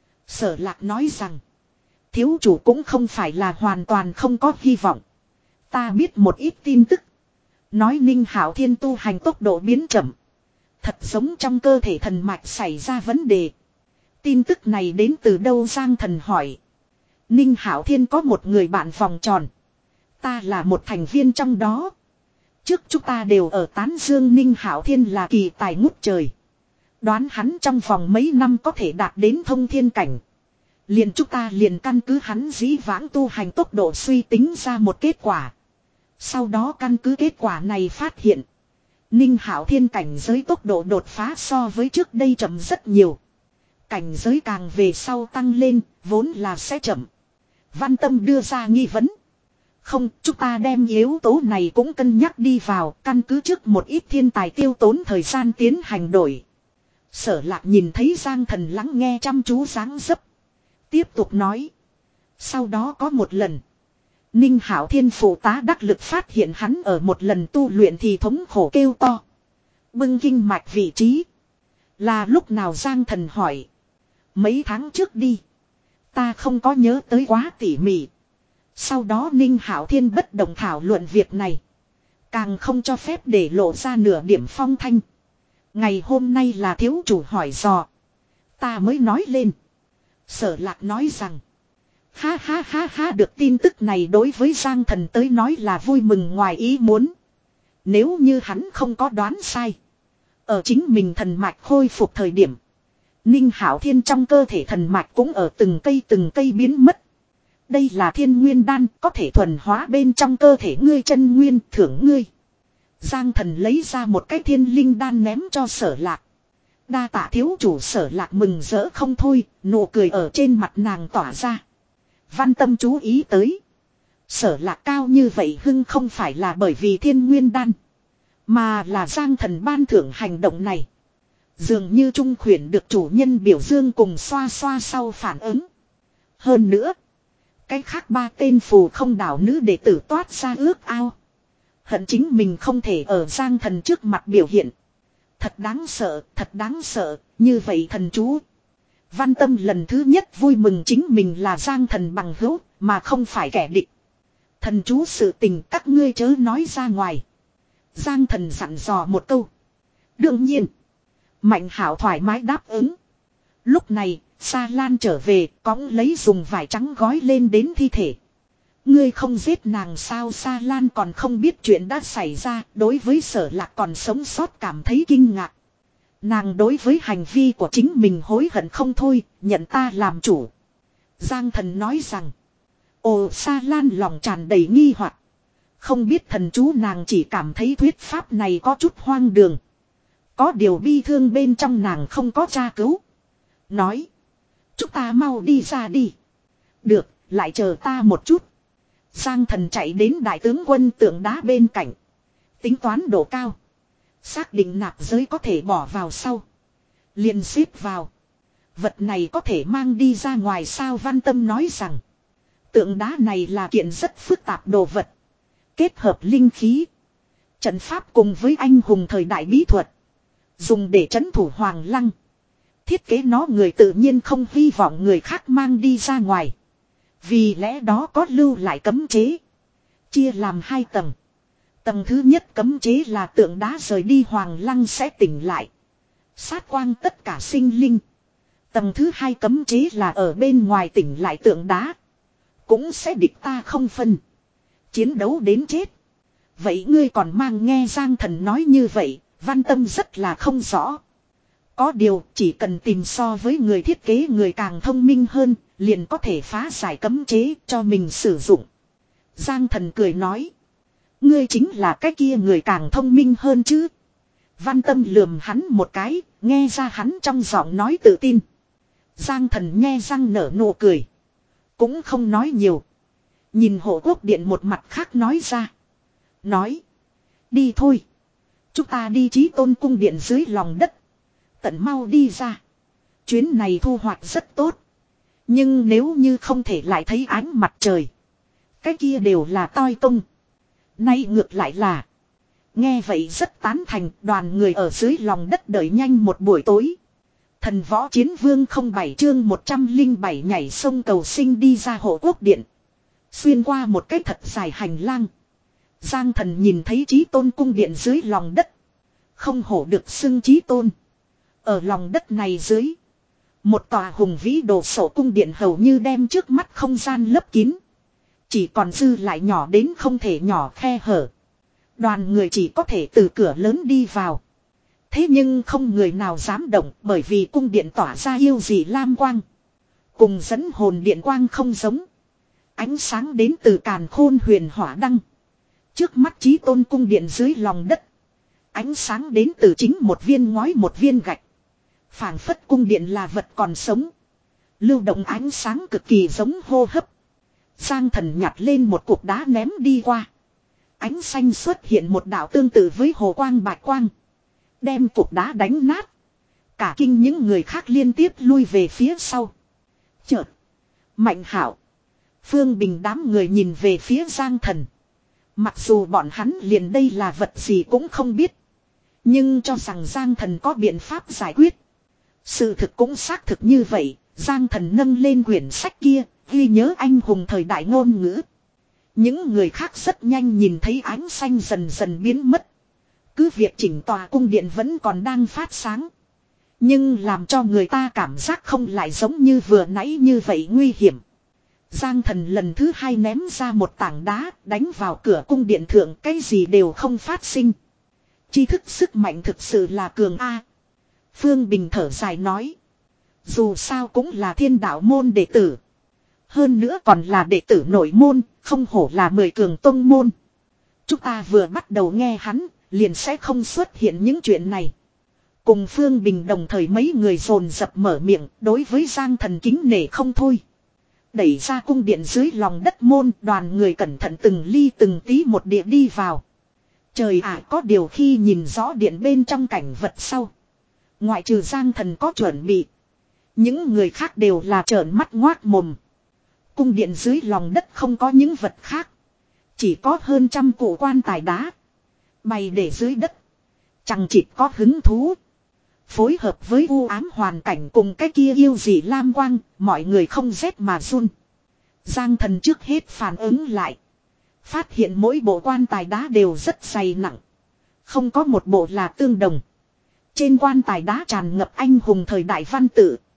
Sở Lạc nói rằng, thiếu chủ cũng không phải là hoàn toàn không có hy vọng. Ta biết một ít tin tức. Nói Ninh Hạo Thiên tu hành tốc độ biến chậm. Thật giống trong cơ thể thần mạch xảy ra vấn đề. Tin tức này đến từ đâu? Giang Thần hỏi. Ninh Hạo Thiên có một người bạn vòng tròn. Ta là một thành viên trong đó. Trước chúng ta đều ở tán dương Ninh Hạo Thiên là kỳ tài ngút trời. Đoán hắn trong vòng mấy năm có thể đạt đến thông thiên cảnh. Liền chúng ta liền căn cứ hắn dĩ vãng tu hành tốc độ suy tính ra một kết quả. Sau đó căn cứ kết quả này phát hiện, Ninh Hạo Thiên cảnh giới tốc độ đột phá so với trước đây chậm rất nhiều. Cảnh giới càng về sau tăng lên, vốn là sẽ chậm. Văn Tâm đưa ra nghi vấn. Không, chúng ta đem yếu tố này cũng cân nhắc đi vào, căn cứ trước một ít thiên tài tiêu tốn thời gian tiến hành đổi. Sở Lạc nhìn thấy Giang Thần lắng nghe chăm chú dáng dấp. Tiếp tục nói. Sau đó có một lần, Ninh Hạo Thiên phụ tá đắc lực phát hiện hắn ở một lần tu luyện thì thống khổ kêu to. Bưng kinh mạch vị trí. Là lúc nào? Giang Thần hỏi. Mấy tháng trước đi. Ta không có nhớ tới quá tỉ mỉ. Sau đó Ninh Hạo Thiên bất đồng thảo luận việc này. Càng không cho phép để lộ ra nửa điểm phong thanh. Ngày hôm nay là thiếu chủ hỏi dò, ta mới nói lên. Sở Lạc nói rằng, ha ha ha ha, được tin tức này đối với Giang Thần tới nói là vui mừng ngoài ý muốn. Nếu như hắn không có đoán sai, ở chính mình thần mạch khôi phục thời điểm, Ninh Hạo Thiên trong cơ thể thần mạch cũng ở từng cây từng cây biến mất. Đây là thiên nguyên đan, có thể thuần hóa bên trong cơ thể ngươi chân nguyên, thưởng ngươi. Giang Thần lấy ra một cái thiên linh đan ném cho Sở Lạc. Đa tạ thiếu chủ. Sở Lạc mừng rỡ không thôi, nụ cười ở trên mặt nàng tỏa ra. Văn Tâm chú ý tới, Sở Lạc cao như vậy hưng không phải là bởi vì thiên nguyên đan, mà là Giang Thần ban thưởng hành động này. Dường như trung khuyển được chủ nhân biểu dương cùng xoa xoa sau phản ứng. Hơn nữa, cái khác ba tên phù không đảo nữ đệ tử toát ra ước ao. Hận chính mình không thể ở Giang Thần trước mặt biểu hiện. Thật đáng sợ, thật đáng sợ, như vậy thần chú. Văn Tâm lần thứ nhất vui mừng chính mình là Giang Thần bằng hữu, mà không phải kẻ địch. Thần chú sự tình các ngươi chớ nói ra ngoài. Giang Thần dặn dò một câu. Đương nhiên, Mạnh Hảo thoải mái đáp ứng. Lúc này, Sa Lan trở về, cõng lấy dùng vải trắng gói lên đến thi thể. Ngươi không giết nàng sao? Sa Lan còn không biết chuyện đã xảy ra, đối với Sở Lạc còn sống sót cảm thấy kinh ngạc. Nàng đối với hành vi của chính mình hối hận không thôi, nhận ta làm chủ. Giang Thần nói rằng, ồ, Sa Lan lòng tràn đầy nghi hoặc. Không biết thần chú nàng chỉ cảm thấy thuyết pháp này có chút hoang đường. Có điều bi thương bên trong nàng không có tra cứu. Nói, chúng ta mau đi ra đi. Được, lại chờ ta một chút. Giang Thần chạy đến đại tướng quân tượng đá bên cạnh. Tính toán độ cao. Xác định nạp giới có thể bỏ vào sau. Liền xếp vào. Vật này có thể mang đi ra ngoài sao? Văn Tâm nói rằng, tượng đá này là kiện rất phức tạp đồ vật. Kết hợp linh khí, trận pháp cùng với anh hùng thời đại bí thuật. Dùng để trấn thủ Hoàng Lăng. Thiết kế nó người tự nhiên không hy vọng người khác mang đi ra ngoài. Vì lẽ đó có lưu lại cấm chế. Chia làm hai tầng. Tầng thứ nhất cấm chế là tượng đá rời đi Hoàng Lăng sẽ tỉnh lại. Sát quang tất cả sinh linh. Tầng thứ hai cấm chế là ở bên ngoài tỉnh lại tượng đá. Cũng sẽ địch ta không phân. Chiến đấu đến chết. Vậy ngươi còn mang nghe Giang Thần nói như vậy, Văn Tâm rất là không rõ. Có điều chỉ cần tìm so với người thiết kế người càng thông minh hơn, liền có thể phá giải cấm chế cho mình sử dụng. Giang Thần cười nói, ngươi chính là cái kia người càng thông minh hơn chứ. Văn Tâm lườm hắn một cái, nghe ra hắn trong giọng nói tự tin. Giang Thần nghe răng nở nụ cười. Cũng không nói nhiều. Nhìn Hộ Quốc Điện một mặt khác nói ra. Nói, đi thôi. Chúng ta đi Chí Tôn cung điện dưới lòng đất. Tận mau đi ra. Chuyến này thu hoạch rất tốt. Nhưng nếu như không thể lại thấy ánh mặt trời, cái kia đều là toi tung. Nay ngược lại là, nghe vậy rất tán thành. Đoàn người ở dưới lòng đất đợi nhanh một buổi tối. Thần Võ Chiến Vương không bảy chương một trăm lẻ bảy nhảy sông cầu sinh đi ra Hộ Quốc Điện. Xuyên qua một cái thật dài hành lang. Giang Thần nhìn thấy Chí Tôn cung điện dưới lòng đất. Không hổ được xưng Chí Tôn. Ở lòng đất này dưới, một tòa hùng vĩ đồ sộ cung điện hầu như đem trước mắt không gian lấp kín. Chỉ còn dư lại nhỏ đến không thể nhỏ khe hở. Đoàn người chỉ có thể từ cửa lớn đi vào. Thế nhưng không người nào dám động, bởi vì cung điện tỏa ra yêu dị lam quang. Cùng dẫn hồn điện quang không giống. Ánh sáng đến từ càn khôn huyền hỏa đăng. Trước mắt Chí Tôn cung điện dưới lòng đất. Ánh sáng đến từ chính một viên ngói một viên gạch. Phảng phất cung điện là vật còn sống. Lưu động ánh sáng cực kỳ giống hô hấp. Giang Thần nhặt lên một cục đá ném đi qua. Ánh xanh xuất hiện một đạo tương tự với hồ quang bạch quang. Đem cục đá đánh nát. Cả kinh những người khác liên tiếp lui về phía sau. Chợt, Mạnh Hạo, Phương Bình đám người nhìn về phía Giang Thần. Mặc dù bọn hắn liền đây là vật gì cũng không biết. Nhưng cho rằng Giang Thần có biện pháp giải quyết. Sự thực cũng xác thực như vậy. Giang Thần nâng lên quyển sách kia, ghi nhớ anh hùng thời đại ngôn ngữ. Những người khác rất nhanh nhìn thấy ánh xanh dần dần biến mất. Cứ việc chỉnh tòa cung điện vẫn còn đang phát sáng. Nhưng làm cho người ta cảm giác không lại giống như vừa nãy như vậy nguy hiểm. Giang Thần lần thứ hai ném ra một tảng đá, đánh vào cửa cung điện thượng, cái gì đều không phát sinh. Tri thức sức mạnh thực sự là cường A. Phương Bình thở dài nói. Dù sao cũng là thiên đạo môn đệ tử. Hơn nữa còn là đệ tử nội môn, không hổ là mười cường tông môn. Chúng ta vừa bắt đầu nghe hắn, liền sẽ không xuất hiện những chuyện này. Cùng Phương Bình đồng thời mấy người dồn dập mở miệng, đối với Giang Thần kính nể không thôi. Đẩy ra cung điện dưới lòng đất môn, đoàn người cẩn thận từng ly từng tí một địa đi vào. Trời ạ, có điều khi nhìn rõ điện bên trong cảnh vật sau. Ngoại trừ Giang Thần có chuẩn bị, những người khác đều là trợn mắt ngoác mồm. Cung điện dưới lòng đất không có những vật khác. Chỉ có hơn trăm cụ quan tài đá bày để dưới đất. Chẳng chỉ có hứng thú. Phối hợp với u ám hoàn cảnh cùng cái kia yêu dị lam quang, mọi người không rét mà run. Giang Thần trước hết phản ứng lại. Phát hiện mỗi bộ quan tài đá đều rất dày nặng. Không có một bộ là tương đồng. Trên quan tài đá tràn ngập anh hùng thời đại văn tự.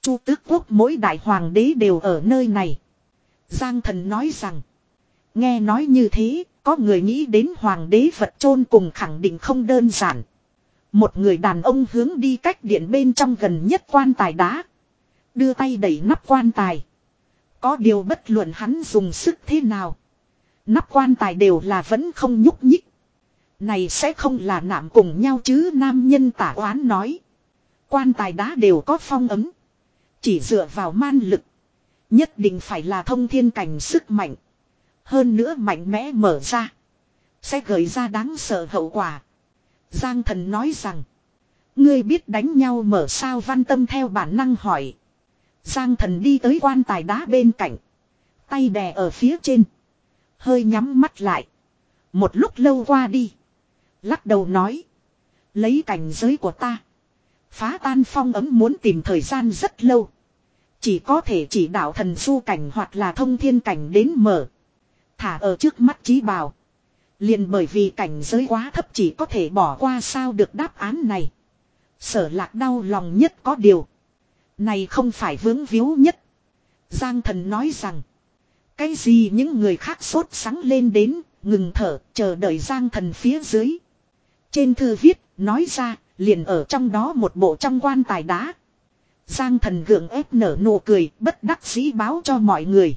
Chu Tước Quốc mỗi đại hoàng đế đều ở nơi này. Giang Thần nói rằng. Nghe nói như thế, có người nghĩ đến hoàng đế vật chôn cùng khẳng định không đơn giản. Một người đàn ông hướng đi cách điện bên trong gần nhất quan tài đá. Đưa tay đẩy nắp quan tài. Có điều bất luận hắn dùng sức thế nào. Nắp quan tài đều là vẫn không nhúc nhích. Này sẽ không là nạm cùng nhau chứ, nam nhân tả oán nói. Quan tài đá đều có phong ấm. Chỉ dựa vào man lực. Nhất định phải là thông thiên cảnh sức mạnh. Hơn nữa mạnh mẽ mở ra. Sẽ gợi ra đáng sợ hậu quả. Giang Thần nói rằng. Ngươi biết đánh nhau mở sao, Văn Tâm theo bản năng hỏi. Giang Thần đi tới quan tài đá bên cạnh. Tay đè ở phía trên. Hơi nhắm mắt lại. Một lúc lâu qua đi. Lắc đầu nói. Lấy cảnh giới của ta. Phá tan phong ấm muốn tìm thời gian rất lâu. Chỉ có thể chỉ đạo thần du cảnh hoặc là thông thiên cảnh đến mở. Thả ở trước mắt chí bào. Liền bởi vì cảnh giới quá thấp chỉ có thể bỏ qua sao được đáp án này. Sở Lạc đau lòng nhất có điều. Này không phải vướng víu nhất. Giang Thần nói rằng. Cái gì những người khác sốt sắng lên đến, ngừng thở, chờ đợi Giang Thần phía dưới. Trên thư viết, nói ra, liền ở trong đó một bộ trong quan tài đá. Giang Thần gượng ép nở nụ cười, bất đắc dĩ báo cho mọi người.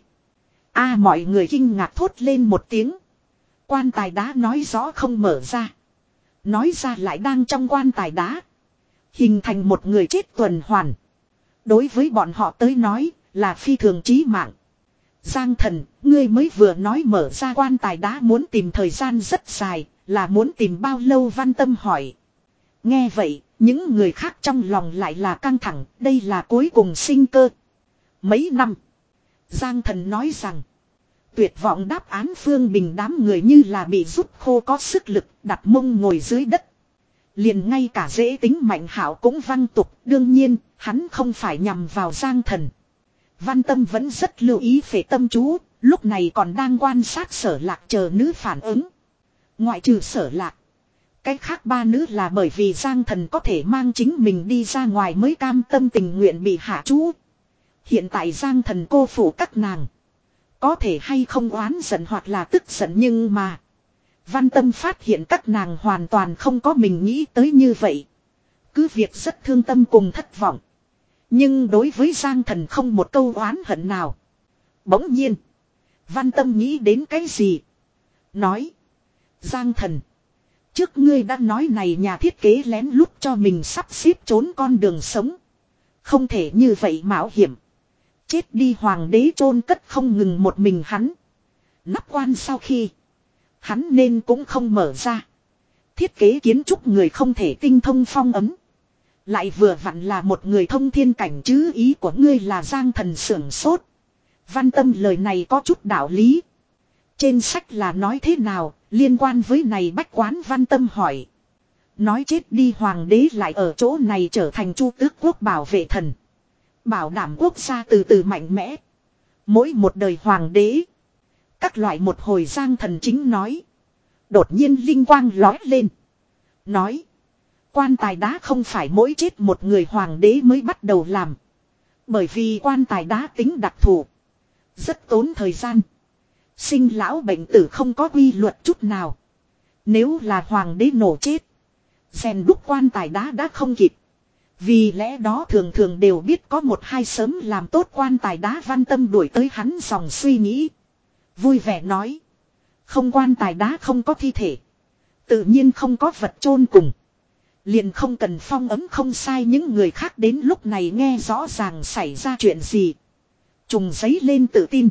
A mọi người kinh ngạc thốt lên một tiếng. Quan tài đá nói rõ không mở ra. Nói ra lại đang trong quan tài đá. Hình thành một người chết tuần hoàn. Đối với bọn họ tới nói, là phi thường chí mạng. Giang Thần, ngươi mới vừa nói mở ra quan tài đá muốn tìm thời gian rất dài, là muốn tìm bao lâu, Văn Tâm hỏi. Nghe vậy, những người khác trong lòng lại là căng thẳng, đây là cuối cùng sinh cơ. Mấy năm. Giang Thần nói rằng. Tuyệt vọng đáp án, Phương Bình đám người như là bị rút khô có sức lực, đặt mông ngồi dưới đất. Liền ngay cả dễ tính Mạnh Hạo cũng văng tục, đương nhiên, hắn không phải nhằm vào Giang Thần. Văn Tâm vẫn rất lưu ý phệ tâm chú, lúc này còn đang quan sát Sở Lạc chờ nữ phản ứng. Ngoại trừ Sở Lạc. Cái khác ba nữ là bởi vì Giang Thần có thể mang chính mình đi ra ngoài mới cam tâm tình nguyện bị hạ chú. Hiện tại Giang Thần cô phụ các nàng. Có thể hay không oán giận hoặc là tức giận, nhưng mà Văn Tâm phát hiện các nàng hoàn toàn không có mình nghĩ tới như vậy. Cứ việc rất thương tâm cùng thất vọng. Nhưng đối với Giang Thần không một câu oán hận nào. Bỗng nhiên Văn Tâm nghĩ đến cái gì. Nói. Giang Thần. Trước ngươi đã nói này nhà thiết kế lén lút cho mình sắp xếp trốn con đường sống. Không thể như vậy mạo hiểm. Chết đi hoàng đế chôn cất không ngừng một mình hắn. Nắp quan sau khi. Hắn nên cũng không mở ra. Thiết kế kiến trúc người không thể tinh thông phong ấm. Lại vừa vặn là một người thông thiên cảnh chứ, ý của ngươi là Giang Thần sưởng sốt. Văn Tâm lời này có chút đạo lý. Trên sách là nói thế nào, liên quan với này bách quán, Văn Tâm hỏi. Nói chết đi hoàng đế lại ở chỗ này trở thành Chu Tước Quốc bảo vệ thần. Bảo đảm quốc gia từ từ mạnh mẽ. Mỗi một đời hoàng đế. Các loại một hồi Giang Thần chính nói. Đột nhiên linh quang lói lên. Nói. Quan tài đá không phải mỗi chết một người hoàng đế mới bắt đầu làm. Bởi vì quan tài đá tính đặc thù. Rất tốn thời gian. Sinh lão bệnh tử không có quy luật chút nào. Nếu là hoàng đế nổ chết. Rèn đúc quan tài đá đã không kịp. Vì lẽ đó thường thường đều biết có một hai sớm làm tốt quan tài đá. Văn Tâm đuổi tới hắn dòng suy nghĩ. Vui vẻ nói. Không quan tài đá không có thi thể. Tự nhiên không có vật chôn cùng. Liền không cần phong ấm, không sai. Những người khác đến lúc này nghe rõ ràng xảy ra chuyện gì. Trùng giấy lên tự tin.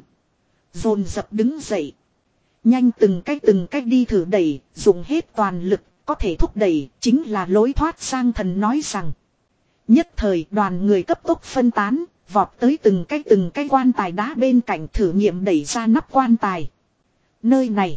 Dồn dập đứng dậy. Nhanh từng cách từng cách đi thử đẩy. Dùng hết toàn lực. Có thể thúc đẩy. Chính là lối thoát. Giang Thần nói rằng. Nhất thời đoàn người cấp tốc phân tán. Vọt tới từng cái từng cái quan tài đá bên cạnh thử nghiệm đẩy ra nắp quan tài. Nơi này.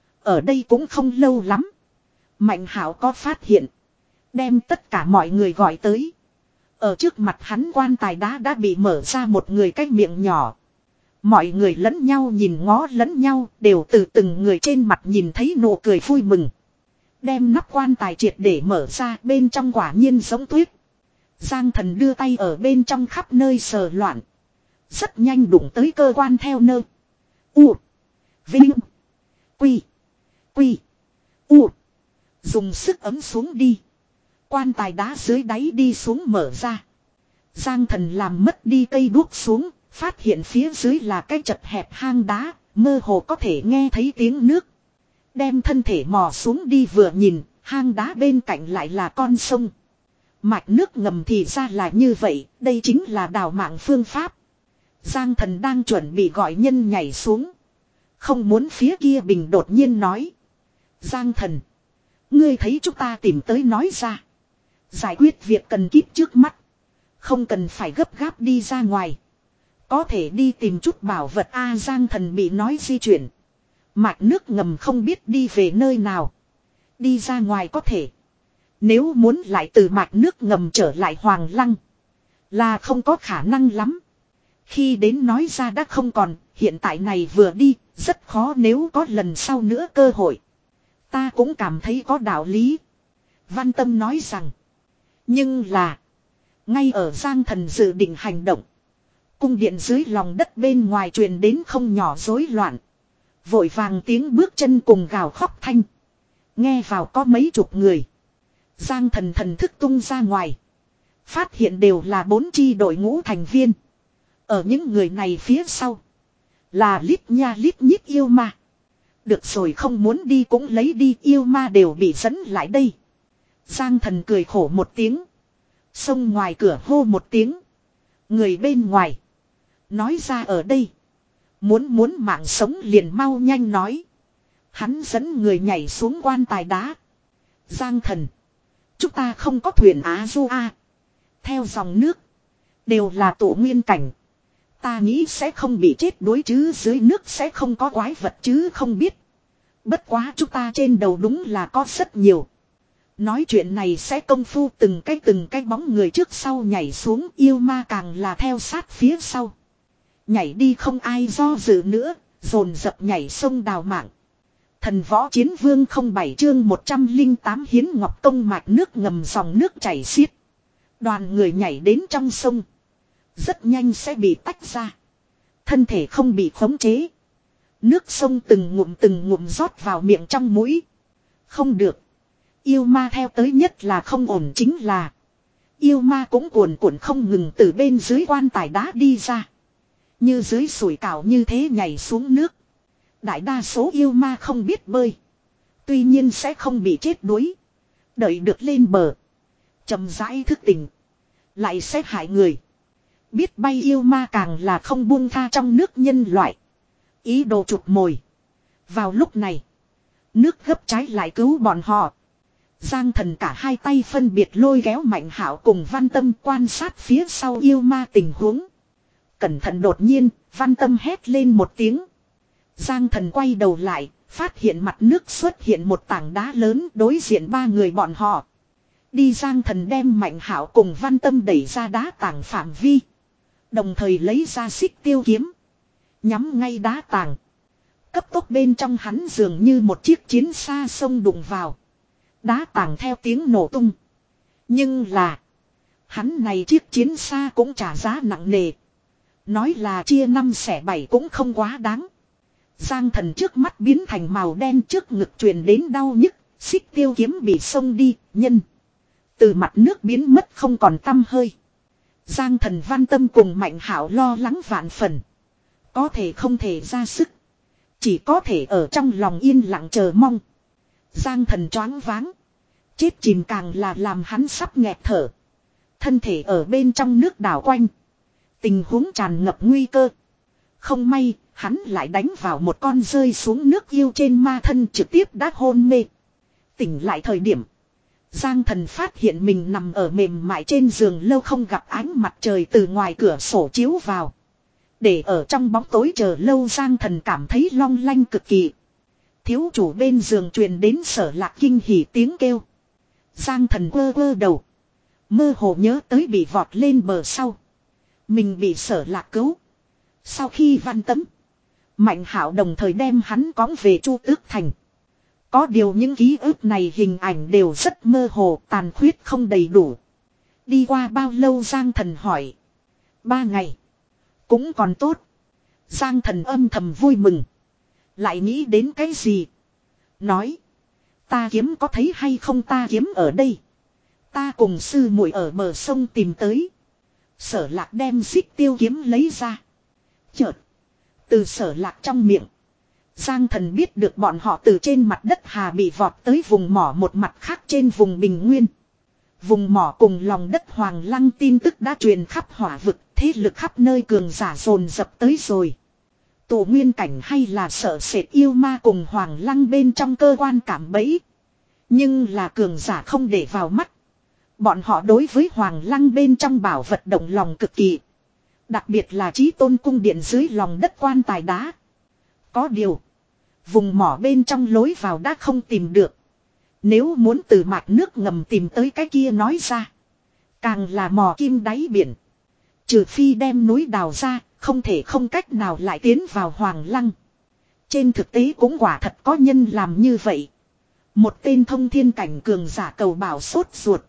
Ở đây cũng không lâu lắm. Mạnh Hạo có phát hiện. Đem tất cả mọi người gọi tới. Ở trước mặt hắn quan tài đá đã bị mở ra một người cái miệng nhỏ. Mọi người lẫn nhau nhìn ngó lẫn nhau, đều từ từng người trên mặt nhìn thấy nụ cười vui mừng. Đem nắp quan tài triệt để mở ra, bên trong quả nhiên giống tuyết. Giang Thần đưa tay ở bên trong khắp nơi sờ loạn. Rất nhanh đụng tới cơ quan theo nơ. U. Vinh. Quy. Quy. U. Dùng sức ấm xuống đi. Quan tài đá dưới đáy đi xuống mở ra. Giang Thần làm mất đi cây đuốc xuống. Phát hiện phía dưới là cái chật hẹp hang đá. Mơ hồ có thể nghe thấy tiếng nước. Đem thân thể mò xuống đi vừa nhìn. Hang đá bên cạnh lại là con sông. Mạch nước ngầm thì ra là như vậy. Đây chính là đào mạng phương pháp. Giang Thần đang chuẩn bị gọi nhân nhảy xuống. Không muốn phía kia Bình đột nhiên nói. Giang Thần. Ngươi thấy chúng ta tìm tới nói ra. Giải quyết việc cần kíp trước mắt. Không cần phải gấp gáp đi ra ngoài. Có thể đi tìm chút bảo vật A Giang Thần bị nói di chuyển. Mạch nước ngầm không biết đi về nơi nào. Đi ra ngoài có thể. Nếu muốn lại từ mạch nước ngầm trở lại Hoàng Lăng. Là không có khả năng lắm. Khi đến nói ra đã không còn. Hiện tại này vừa đi. Rất khó nếu có lần sau nữa cơ hội. Ta cũng cảm thấy có đạo lý. Văn Tâm nói rằng. Nhưng là. Ngay ở Giang Thần dự định hành động. Cung điện dưới lòng đất bên ngoài truyền đến không nhỏ rối loạn. Vội vàng tiếng bước chân cùng gào khóc thanh. Nghe vào có mấy chục người. Giang Thần thần thức tung ra ngoài. Phát hiện đều là bốn chi đội ngũ thành viên. Ở những người này phía sau. Là lít nha lít nhít yêu ma. Được rồi không muốn đi cũng lấy đi yêu ma đều bị dẫn lại đây. Giang Thần cười khổ một tiếng. Xông ngoài cửa hô một tiếng. Người bên ngoài. Nói ra ở đây. Muốn muốn mạng sống liền mau nhanh nói. Hắn dẫn người nhảy xuống quan tài đá. Giang Thần. Chúng ta không có thuyền Á Du A. Theo dòng nước. Đều là tổ nguyên cảnh. Ta nghĩ sẽ không bị chết đuối chứ dưới nước sẽ không có quái vật chứ không biết. Bất quá chúng ta trên đầu đúng là có rất nhiều. Nói chuyện này sẽ công phu từng cái từng cái bóng người trước sau nhảy xuống yêu ma càng là theo sát phía sau. Nhảy đi không ai do dự nữa, dồn dập nhảy sông đào mạng. Thần võ chiến vương không bảy chương một trăm lẻ tám hiến ngọc công mạch nước ngầm dòng nước chảy xiết. Đoàn người nhảy đến trong sông. Rất nhanh sẽ bị tách ra. Thân thể không bị khống chế. Nước sông từng ngụm từng ngụm rót vào miệng trong mũi. Không được. Yêu ma theo tới nhất là không ổn chính là. Yêu ma cũng cuồn cuộn không ngừng từ bên dưới quan tài đá đi ra. Như dưới sủi cảo như thế nhảy xuống nước. Đại đa số yêu ma không biết bơi. Tuy nhiên sẽ không bị chết đuối. Đợi được lên bờ. Chậm rãi thức tỉnh. Lại sẽ hại người. Biết bay yêu ma càng là không buông tha trong nước nhân loại. Ý đồ chụp mồi. Vào lúc này. Nước gấp trái lại cứu bọn họ. Giang Thần cả hai tay phân biệt lôi kéo Mạnh Hạo cùng Văn Tâm quan sát phía sau yêu ma tình huống. Cẩn thận đột nhiên, Văn Tâm hét lên một tiếng. Giang Thần quay đầu lại, phát hiện mặt nước xuất hiện một tảng đá lớn đối diện ba người bọn họ. Đi Giang Thần đem Mạnh Hạo cùng Văn Tâm đẩy ra đá tảng phạm vi. Đồng thời lấy ra xích tiêu kiếm. Nhắm ngay đá tảng. Cấp tốc bên trong hắn dường như một chiếc chiến xa sông đụng vào. Đá tảng theo tiếng nổ tung. Nhưng là. Hắn này chiếc chiến xa cũng trả giá nặng nề. Nói là chia năm xẻ bảy cũng không quá đáng. Giang Thần trước mắt biến thành màu đen trước ngực truyền đến đau nhức. Xích tiêu kiếm bị xông đi. Nhân. Từ mặt nước biến mất không còn tăm hơi. Giang Thần Văn Tâm cùng Mạnh Hạo lo lắng vạn phần. Có thể không thể ra sức. Chỉ có thể ở trong lòng yên lặng chờ mong. Giang Thần choáng váng. Chết chìm càng là làm hắn sắp nghẹt thở. Thân thể ở bên trong nước đảo quanh. Tình huống tràn ngập nguy cơ. Không may, hắn lại đánh vào một con rơi xuống nước yêu trên ma thân trực tiếp đã hôn mê. Tỉnh lại thời điểm. Giang Thần phát hiện mình nằm ở mềm mại trên giường lâu không gặp ánh mặt trời từ ngoài cửa sổ chiếu vào. Để ở trong bóng tối chờ lâu Giang Thần cảm thấy long lanh cực kỳ. Thiếu chủ bên giường truyền đến Sở Lạc kinh hỉ tiếng kêu. Giang Thần quơ quơ đầu. Mơ hồ nhớ tới bị vọt lên bờ sau. Mình bị Sở Lạc cứu. Sau khi Văn Tấm. Mạnh Hạo đồng thời đem hắn cõng về Chu Tước Thành. Có điều những ký ức này hình ảnh đều rất mơ hồ, tàn khuyết không đầy đủ. Đi qua bao lâu Giang Thần hỏi. Ba ngày. Cũng còn tốt. Giang Thần âm thầm vui mừng. Lại nghĩ đến cái gì? Nói. Ta kiếm có thấy hay không ta kiếm ở đây. Ta cùng sư muội ở bờ sông tìm tới. Sở Lạc đem xích tiêu kiếm lấy ra. Chợt. Từ Sở Lạc trong miệng. Giang Thần biết được bọn họ từ trên mặt đất hà bị vọt tới vùng mỏ một mặt khác trên vùng bình nguyên. Vùng mỏ cùng lòng đất Hoàng Lăng tin tức đã truyền khắp hỏa vực, thế lực khắp nơi cường giả dồn dập tới rồi. Tổ nguyên cảnh hay là sợ sệt yêu ma cùng Hoàng Lăng bên trong cơ quan cảm bẫy. Nhưng là cường giả không để vào mắt. Bọn họ đối với Hoàng Lăng bên trong bảo vật động lòng cực kỳ. Đặc biệt là Chí Tôn cung điện dưới lòng đất quan tài đá. Có điều, vùng mỏ bên trong lối vào đã không tìm được. Nếu muốn từ mạch nước ngầm tìm tới cái kia nói ra. Càng là mò kim đáy biển. Trừ phi đem núi đào ra, không thể không cách nào lại tiến vào Hoàng Lăng. Trên thực tế cũng quả thật có nhân làm như vậy. Một tên thông thiên cảnh cường giả cầu bảo sốt ruột.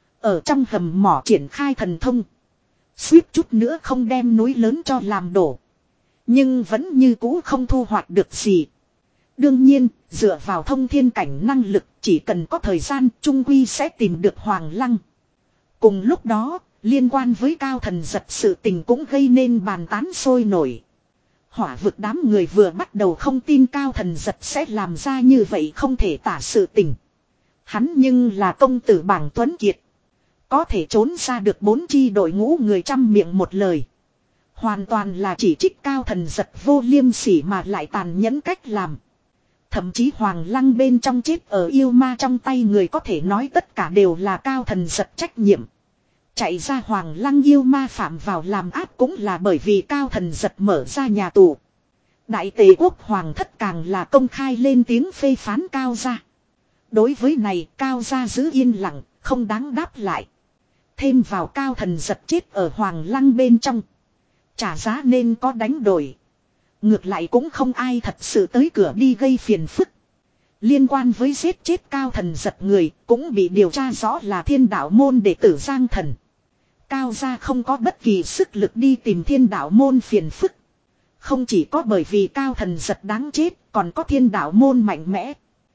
Ở trong hầm mỏ triển khai thần thông. Suýt chút nữa không đem núi lớn cho làm đổ. Nhưng vẫn như cũ không thu hoạch được gì. Đương nhiên, dựa vào thông thiên cảnh năng lực, chỉ cần có thời gian, trung quy sẽ tìm được Hoàng Lăng. Cùng lúc đó, liên quan với Cao Thần Giật sự tình cũng gây nên bàn tán sôi nổi. Hỏa vực đám người vừa bắt đầu không tin Cao Thần Giật sẽ làm ra như vậy không thể tả sự tình. Hắn nhưng là công tử bảng tuấn kiệt. Có thể trốn ra được bốn chi đội ngũ người trăm miệng một lời. Hoàn toàn là chỉ trích Cao Thần Giật vô liêm sỉ mà lại tàn nhẫn cách làm. Thậm chí Hoàng Lăng bên trong chết ở yêu ma trong tay người có thể nói tất cả đều là Cao Thần Giật trách nhiệm. Chạy ra Hoàng Lăng yêu ma phạm vào làm áp cũng là bởi vì Cao Thần Giật mở ra nhà tù. Đại tề quốc Hoàng thất càng là công khai lên tiếng phê phán Cao gia. Đối với này Cao gia giữ yên lặng, không đáng đáp lại. Thêm vào Cao Thần Giật chết ở Hoàng Lăng bên trong. Trả giá nên có đánh đổi. Ngược lại cũng không ai thật sự tới cửa đi gây phiền phức. Liên quan với giết chết Cao Thần Giật người cũng bị điều tra rõ là Thiên Đạo môn đệ tử Giang Thần. Cao gia không có bất kỳ sức lực đi tìm Thiên Đạo môn phiền phức. Không chỉ có bởi vì Cao Thần Giật đáng chết, còn có Thiên Đạo môn mạnh mẽ.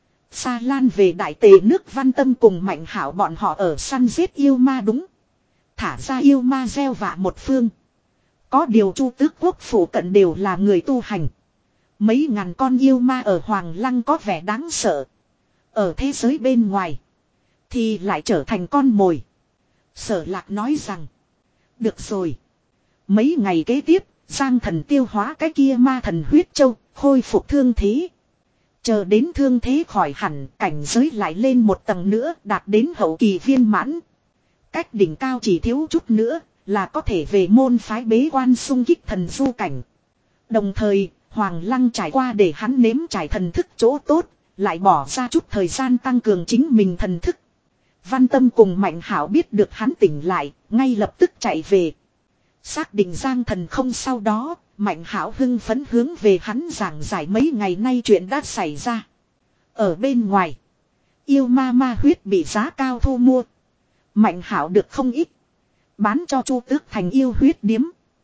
Sa Lan về Đại Tề nước Văn Tâm cùng Mạnh Hảo bọn họ ở săn giết yêu ma đúng. Thả ra yêu ma gieo vạ một phương. Có điều Chu Tước quốc phủ cận đều là người tu hành. Mấy ngàn con yêu ma ở Hoàng Lăng có vẻ đáng sợ. Ở thế giới bên ngoài thì lại trở thành con mồi. Sở Lạc nói rằng. Được rồi. Mấy ngày kế tiếp, Giang Thần tiêu hóa cái kia ma thần huyết châu, khôi phục thương thế. Chờ đến thương thế khỏi hẳn, cảnh giới lại lên một tầng nữa, đạt đến hậu kỳ viên mãn. Cách đỉnh cao chỉ thiếu chút nữa, là có thể về môn phái bế quan xung kích thần du cảnh. Đồng thời, Hoàng Lăng trải qua để hắn nếm trải thần thức chỗ tốt, lại bỏ ra chút thời gian tăng cường chính mình thần thức. Văn Tâm cùng Mạnh Hảo biết được hắn tỉnh lại, ngay lập tức chạy về. Xác định Giang Thần không sau đó, Mạnh Hảo hưng phấn hướng về hắn giảng giải mấy ngày nay chuyện đã xảy ra. Ở bên ngoài, yêu ma ma huyết bị giá cao thu mua. Mạnh Hảo được không ít. Bán cho Chu Tước thành yêu huyết điếm.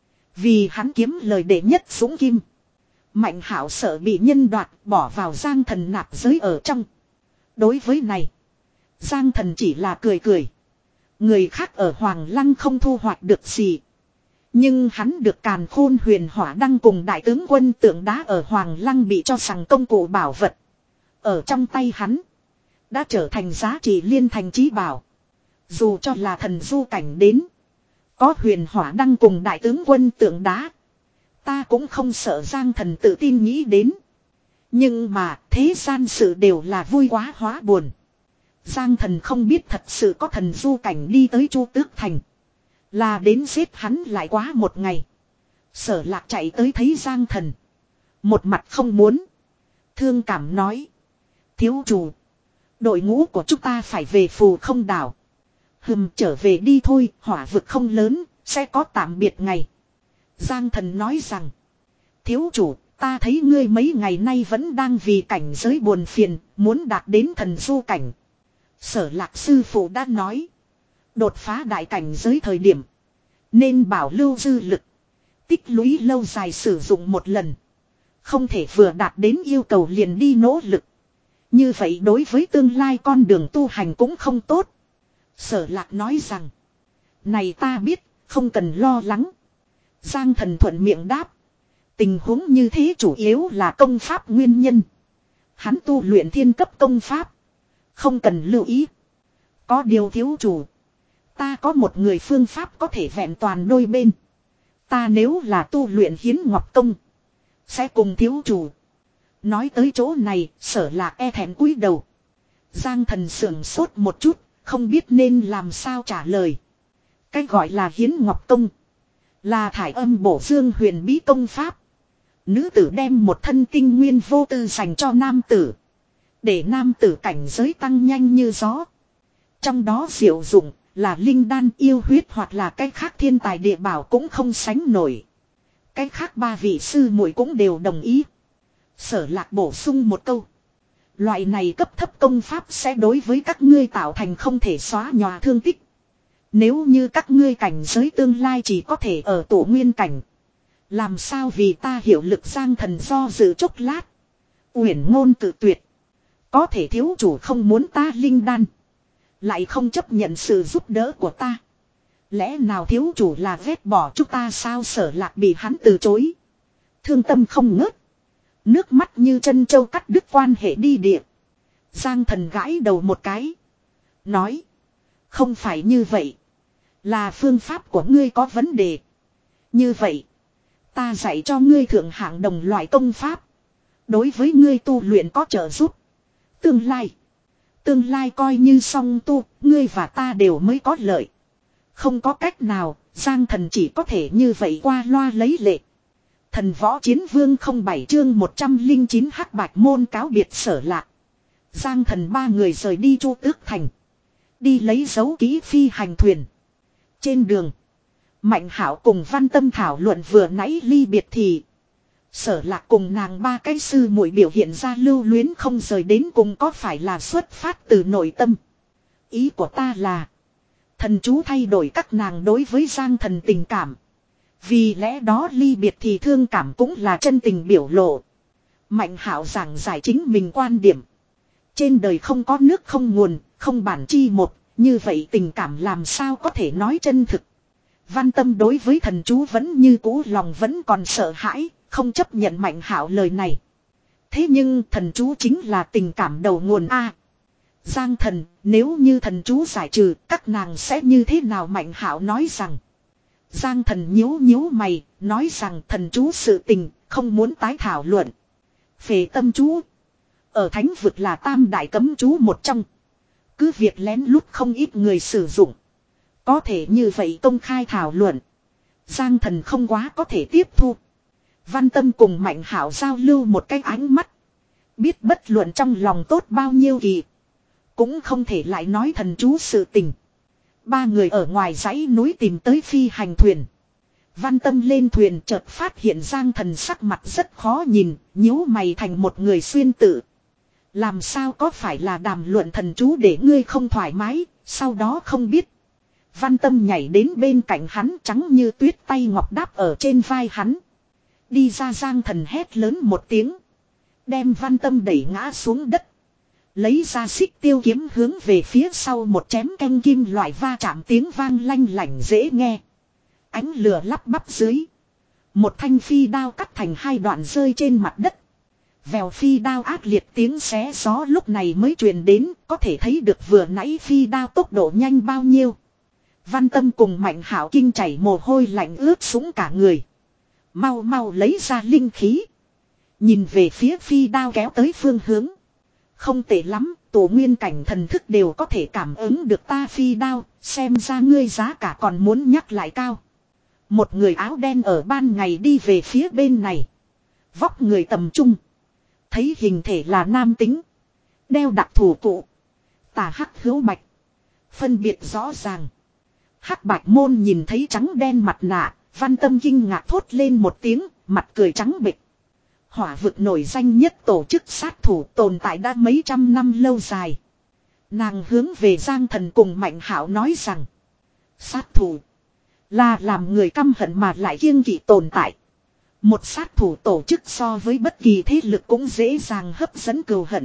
Vì hắn kiếm lời đệ nhất súng kim. Mạnh Hảo sợ bị nhân đoạt bỏ vào Giang Thần nạp giới ở trong. Đối với này, Giang Thần chỉ là cười cười. Người khác ở Hoàng Lăng không thu hoạch được gì. Nhưng hắn được Càn Khôn Huyền Hỏa Đăng cùng đại tướng quân tượng đá ở Hoàng Lăng bị cho rằng công cụ bảo vật. Ở trong tay hắn, đã trở thành giá trị liên thành chí bảo. Dù cho là thần du cảnh đến, có Huyền Hỏa Đăng cùng đại tướng quân tượng đá, ta cũng không sợ. Giang Thần tự tin nghĩ đến. Nhưng mà thế gian sự đều là vui quá hóa buồn. Giang Thần không biết thật sự có thần du cảnh đi tới Chu Tước thành, là đến giết hắn lại quá một ngày. Sở Lạc chạy tới thấy Giang Thần, một mặt không muốn, thương cảm nói: thiếu chủ, đội ngũ của chúng ta phải về Phù Không đảo. Hừm, trở về đi thôi, hỏa vực không lớn, sẽ có tạm biệt ngày. Giang Thần nói rằng: thiếu chủ, ta thấy ngươi mấy ngày nay vẫn đang vì cảnh giới buồn phiền, muốn đạt đến thần du cảnh. Sở Lạc sư phụ đã nói, Đột phá đại cảnh giới thời điểm. Nên bảo lưu dư lực. Tích lũy lâu dài sử dụng một lần. Không thể vừa đạt đến yêu cầu liền đi nỗ lực. Như vậy đối với tương lai con đường tu hành cũng không tốt. Sở Lạc nói rằng. Này ta biết, không cần lo lắng. Giang Thần thuận miệng đáp. Tình huống như thế chủ yếu là công pháp nguyên nhân. Hắn tu luyện thiên cấp công pháp. Không cần lưu ý. Có điều thiếu chủ. Ta có một người phương pháp có thể vẹn toàn đôi bên. Ta nếu là tu luyện hiến ngọc công. Sẽ cùng thiếu chủ. Nói tới chỗ này, Sở Lạc e thẹn cúi đầu. Giang Thần sưởng sốt một chút, không biết nên làm sao trả lời. Cái gọi là hiến ngọc công. Là thải âm bổ dương huyền bí công pháp. Nữ tử đem một thân tinh nguyên vô tư dành cho nam tử. Để nam tử cảnh giới tăng nhanh như gió. Trong đó diệu dụng là linh đan yêu huyết hoặc là cái khác thiên tài địa bảo cũng không sánh nổi. Cái khác ba vị sư muội cũng đều đồng ý. Sở Lạc bổ sung một câu. Loại này cấp thấp công pháp sẽ đối với các ngươi tạo thành không thể xóa nhòa thương tích. Nếu như các ngươi cảnh giới tương lai chỉ có thể ở tổ nguyên cảnh. Làm sao vì ta hiểu lực Giang Thần do dự chốc lát. Uyển ngôn tự tuyệt. Có thể thiếu chủ không muốn ta linh đan. Lại không chấp nhận sự giúp đỡ của ta. Lẽ nào thiếu chủ là ghét bỏ chúng ta sao? Sở Lạc bị hắn từ chối. Thương tâm không ngớt. Nước mắt như chân châu cắt đứt quan hệ đi địa. Giang Thần gãi đầu một cái. Nói. Không phải như vậy. Là phương pháp của ngươi có vấn đề. Như vậy. Ta dạy cho ngươi thượng hạng đồng loại công pháp. Đối với ngươi tu luyện có trợ giúp. Tương lai. Tương lai coi như song tu. Ngươi và ta đều mới có lợi. Không có cách nào. Giang Thần chỉ có thể như vậy qua loa lấy lệ. Thần võ chiến vương không bảy chương một trăm lẻ chín hắc bạch môn cáo biệt Sở Lạc. Giang Thần ba người rời đi Chu Tước Thành. Đi lấy dấu ký phi hành thuyền. Trên đường. Mạnh Hảo cùng Văn Tâm thảo luận vừa nãy ly biệt thì. Sở Lạc cùng nàng ba cái sư muội biểu hiện ra lưu luyến không rời đến cùng có phải là xuất phát từ nội tâm. Ý của ta là. Thần chú thay đổi các nàng đối với Giang Thần tình cảm. Vì lẽ đó ly biệt thì thương cảm cũng là chân tình biểu lộ. Mạnh Hảo giảng giải chính mình quan điểm. Trên đời không có nước không nguồn, không bản chi một, như vậy tình cảm làm sao có thể nói chân thực. Văn Tâm đối với thần chú vẫn như cũ lòng vẫn còn sợ hãi, không chấp nhận Mạnh Hảo lời này. Thế nhưng thần chú chính là tình cảm đầu nguồn A. Giang Thần, nếu như thần chú giải trừ, các nàng sẽ như thế nào? Mạnh Hảo nói rằng. Giang Thần nhíu nhíu mày, nói rằng thần chú sự tình, không muốn tái thảo luận. Phệ tâm chú. Ở thánh vực là tam đại cấm chú một trong. Cứ việc lén lút không ít người sử dụng. Có thể như vậy công khai thảo luận. Giang Thần không quá có thể tiếp thu. Văn Tâm cùng Mạnh Hảo giao lưu một cái ánh mắt. Biết bất luận trong lòng tốt bao nhiêu kỳ. Cũng không thể lại nói thần chú sự tình. Ba người ở ngoài dãy núi tìm tới phi hành thuyền. Văn Tâm lên thuyền chợt phát hiện Giang Thần sắc mặt rất khó nhìn, nhíu mày thành một người xuyên tự. Làm sao có phải là đàm luận thần chú để ngươi không thoải mái, sau đó không biết. Văn Tâm nhảy đến bên cạnh hắn trắng như tuyết tay ngọc đáp ở trên vai hắn. Đi ra Giang Thần hét lớn một tiếng. Đem Văn Tâm đẩy ngã xuống đất. Lấy ra xích tiêu kiếm hướng về phía sau một chém canh kim loại va chạm tiếng vang lanh lảnh dễ nghe. Ánh lửa lắp bắp dưới. Một thanh phi đao cắt thành hai đoạn rơi trên mặt đất. Vèo phi đao ác liệt tiếng xé gió lúc này mới truyền đến, có thể thấy được vừa nãy phi đao tốc độ nhanh bao nhiêu. Văn Tâm cùng Mạnh Hảo kinh chảy mồ hôi lạnh ướt sũng cả người. Mau mau lấy ra linh khí. Nhìn về phía phi đao kéo tới phương hướng. Không tệ lắm, tổ nguyên cảnh thần thức đều có thể cảm ứng được ta phi đao, xem ra ngươi giá cả còn muốn nhắc lại cao. Một người áo đen ở ban ngày đi về phía bên này. Vóc người tầm trung. Thấy hình thể là nam tính. Đeo đặc thủ cụ. Tà hắc hữu bạch. Phân biệt rõ ràng. Hắc bạch môn nhìn thấy trắng đen mặt nạ. Văn Tâm kinh ngạc thốt lên một tiếng. Mặt cười trắng bệch. Hỏa vực nổi danh nhất tổ chức sát thủ tồn tại đã mấy trăm năm lâu dài. Nàng hướng về Giang Thần cùng Mạnh Hảo nói rằng. Sát thủ. Là làm người căm hận mà lại kiêng kỵ tồn tại. Một sát thủ tổ chức so với bất kỳ thế lực cũng dễ dàng hấp dẫn cừu hận.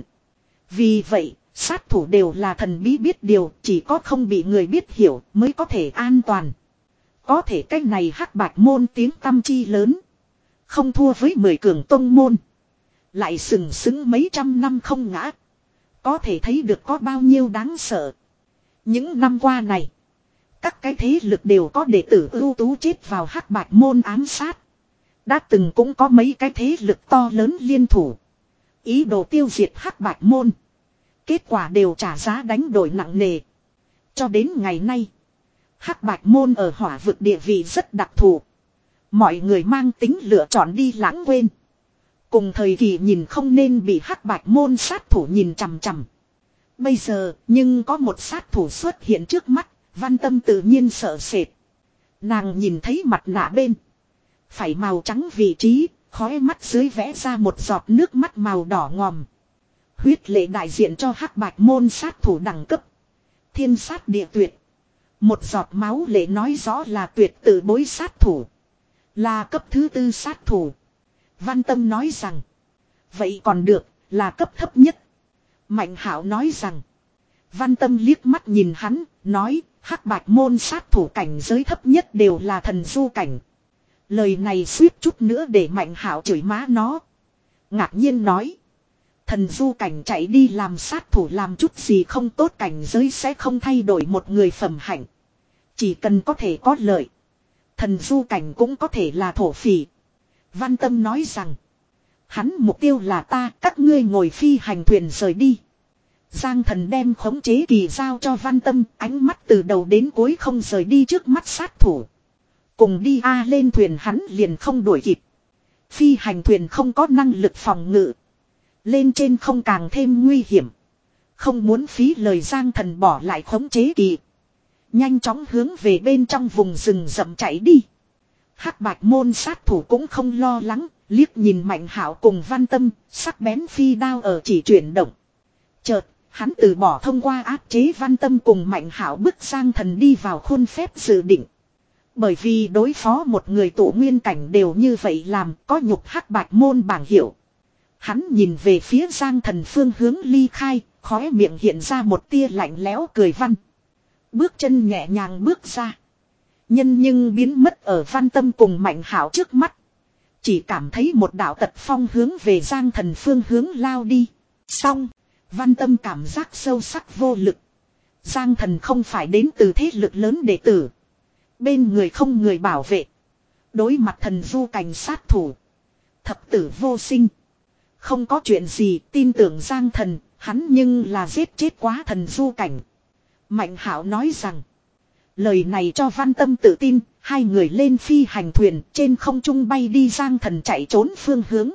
Vì vậy, sát thủ đều là thần bí biết điều, chỉ có không bị người biết hiểu mới có thể an toàn. Có thể cách này hắc bạch môn tiếng tăm chi lớn. Không thua với mười cường tông môn. Lại sừng sững mấy trăm năm không ngã. Có thể thấy được có bao nhiêu đáng sợ. Những năm qua này, các cái thế lực đều có đệ tử ưu tú chết vào hắc bạch môn ám sát. Đã từng cũng có mấy cái thế lực to lớn liên thủ. Ý đồ tiêu diệt hắc bạch môn. Kết quả đều trả giá đánh đổi nặng nề. Cho đến ngày nay, hắc bạch môn ở hỏa vực địa vị rất đặc thù. Mọi người mang tính lựa chọn đi lãng quên. Cùng thời kỳ nhìn không nên bị hắc bạch môn sát thủ nhìn chằm chằm. Bây giờ, nhưng có một sát thủ xuất hiện trước mắt, Văn Tâm tự nhiên sợ sệt. Nàng nhìn thấy mặt nạ bên. Phải màu trắng vị trí, khóe mắt dưới vẽ ra một giọt nước mắt màu đỏ ngòm. Huyết lệ đại diện cho hắc bạch môn sát thủ đẳng cấp. Thiên sát địa tuyệt. Một giọt máu lệ nói rõ là tuyệt tự bối sát thủ. Là cấp thứ tư sát thủ. Văn Tâm nói rằng. Vậy còn được, là cấp thấp nhất. Mạnh Hạo nói rằng. Văn Tâm liếc mắt nhìn hắn, nói, hắc bạch môn sát thủ cảnh giới thấp nhất đều là thần du cảnh. Lời này suýt chút nữa để Mạnh Hạo chửi má nó. Ngạc nhiên nói. Thần du cảnh chạy đi làm sát thủ làm chút gì không tốt, cảnh giới sẽ không thay đổi một người phẩm hạnh. Chỉ cần có thể có lợi. Thần du cảnh cũng có thể là thổ phỉ. Văn Tâm nói rằng. Hắn mục tiêu là ta, các ngươi ngồi phi hành thuyền rời đi. Giang Thần đem khống chế kỳ giao cho Văn Tâm, ánh mắt từ đầu đến cuối không rời đi trước mắt sát thủ. Cùng đi a lên thuyền hắn liền không đuổi kịp. Phi hành thuyền không có năng lực phòng ngự. Lên trên không càng thêm nguy hiểm. Không muốn phí lời Giang Thần bỏ lại khống chế kỳ. Nhanh chóng hướng về bên trong vùng rừng rậm chạy đi. Hắc bạch môn sát thủ cũng không lo lắng, liếc nhìn Mạnh Hạo cùng Văn Tâm, sắc bén phi đao ở chỉ chuyển động. Chợt, hắn từ bỏ thông qua áp chế Văn Tâm cùng Mạnh Hạo bức Giang Thần đi vào khuôn phép dự định. Bởi vì đối phó một người tụ nguyên cảnh đều như vậy làm, có nhục hắc bạch môn bảng hiệu. Hắn nhìn về phía Giang Thần phương hướng ly khai, khóe miệng hiện ra một tia lạnh lẽo cười văn. Bước chân nhẹ nhàng bước ra. Nhân nhưng biến mất ở Văn Tâm cùng Mạnh Hạo trước mắt. Chỉ cảm thấy một đạo tật phong hướng về Giang Thần phương hướng lao đi. Xong, Văn Tâm cảm giác sâu sắc vô lực. Giang Thần không phải đến từ thế lực lớn đệ tử. Bên người không người bảo vệ. Đối mặt thần du cảnh sát thủ. Thập tử vô sinh. Không có chuyện gì, tin tưởng Giang Thần, hắn nhưng là giết chết quá thần du cảnh. Mạnh Hạo nói rằng. Lời này cho Văn Tâm tự tin, hai người lên phi hành thuyền trên không trung bay đi. Giang Thần chạy trốn phương hướng.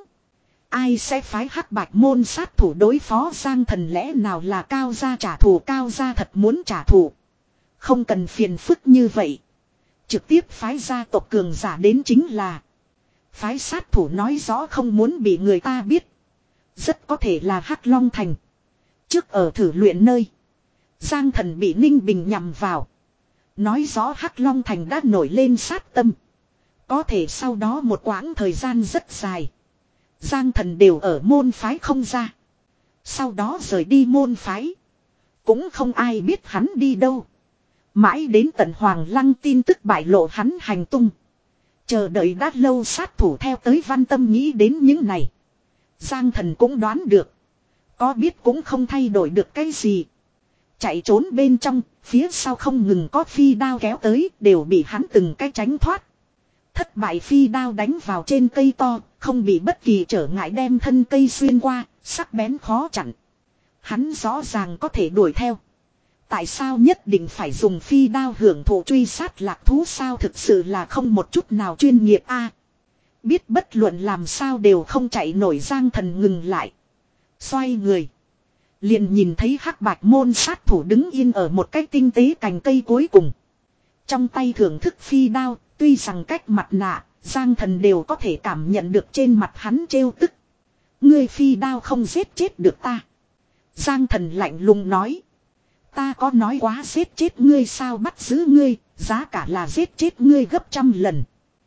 Ai sẽ phái hắc bạch môn sát thủ đối phó Giang Thần, lẽ nào là Cao gia trả thù? Cao gia thật muốn trả thù. Không cần phiền phức như vậy. Trực tiếp phái gia tộc cường giả đến chính là. Phái sát thủ nói rõ không muốn bị người ta biết. Rất có thể là Hắc Long Thành. Trước ở thử luyện nơi. Giang Thần bị Ninh Bình nhằm vào. Nói rõ Hắc Long Thành đã nổi lên sát tâm. Có thể sau đó một quãng thời gian rất dài. Giang Thần đều ở môn phái không ra. Sau đó rời đi môn phái. Cũng không ai biết hắn đi đâu. Mãi đến tận Hoàng Lăng tin tức bại lộ hắn hành tung. Chờ đợi đã lâu sát thủ theo tới. Văn Tâm nghĩ đến những này. Giang Thần cũng đoán được. Có biết cũng không thay đổi được cái gì. Chạy trốn bên trong, phía sau không ngừng có phi đao kéo tới, đều bị hắn từng cái tránh thoát. Thất bại phi đao đánh vào trên cây to, không bị bất kỳ trở ngại đem thân cây xuyên qua, sắc bén khó chặn. Hắn rõ ràng có thể đuổi theo. Tại sao nhất định phải dùng phi đao hưởng thụ truy sát lạc thú sao? Thực sự là không một chút nào chuyên nghiệp a. Biết bất luận làm sao đều không chạy nổi. Giang Thần ngừng lại. Xoay người. Liền nhìn thấy hắc bạch môn sát thủ đứng yên ở một cái tinh tế cành cây cuối cùng. Trong tay thưởng thức phi đao, tuy rằng cách mặt nạ, Giang Thần đều có thể cảm nhận được trên mặt hắn trêu tức. Ngươi phi đao không giết chết được ta. Giang Thần lạnh lùng nói. Ta có nói quá giết chết ngươi sao? Bắt giữ ngươi, Giá cả là giết chết ngươi gấp trăm lần.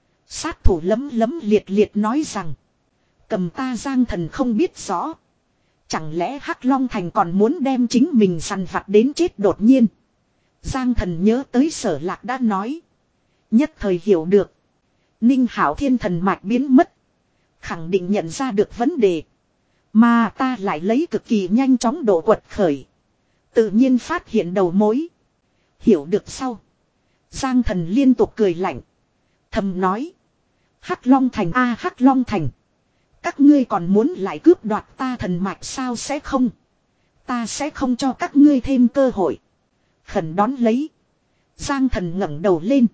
Sát thủ lấm lấm liệt liệt nói rằng. Cầm ta Giang Thần không biết rõ. Chẳng lẽ Hắc Long Thành còn muốn đem chính mình săn vặt đến chết đột nhiên. Giang Thần nhớ tới Sở Lạc đã nói. Nhất thời hiểu được. Ninh Hảo Thiên thần mạch biến mất. Khẳng định nhận ra được vấn đề. Mà ta lại lấy cực kỳ nhanh chóng độ quật khởi. Tự nhiên phát hiện đầu mối. Hiểu được sau. Giang Thần liên tục cười lạnh. Thầm nói. Hắc Long Thành a à, Hắc Long Thành. Các ngươi còn muốn lại cướp đoạt ta thần mạch sao sẽ không. Ta sẽ không cho các ngươi thêm cơ hội. Khẩn đón lấy. Giang Thần ngẩng đầu lên.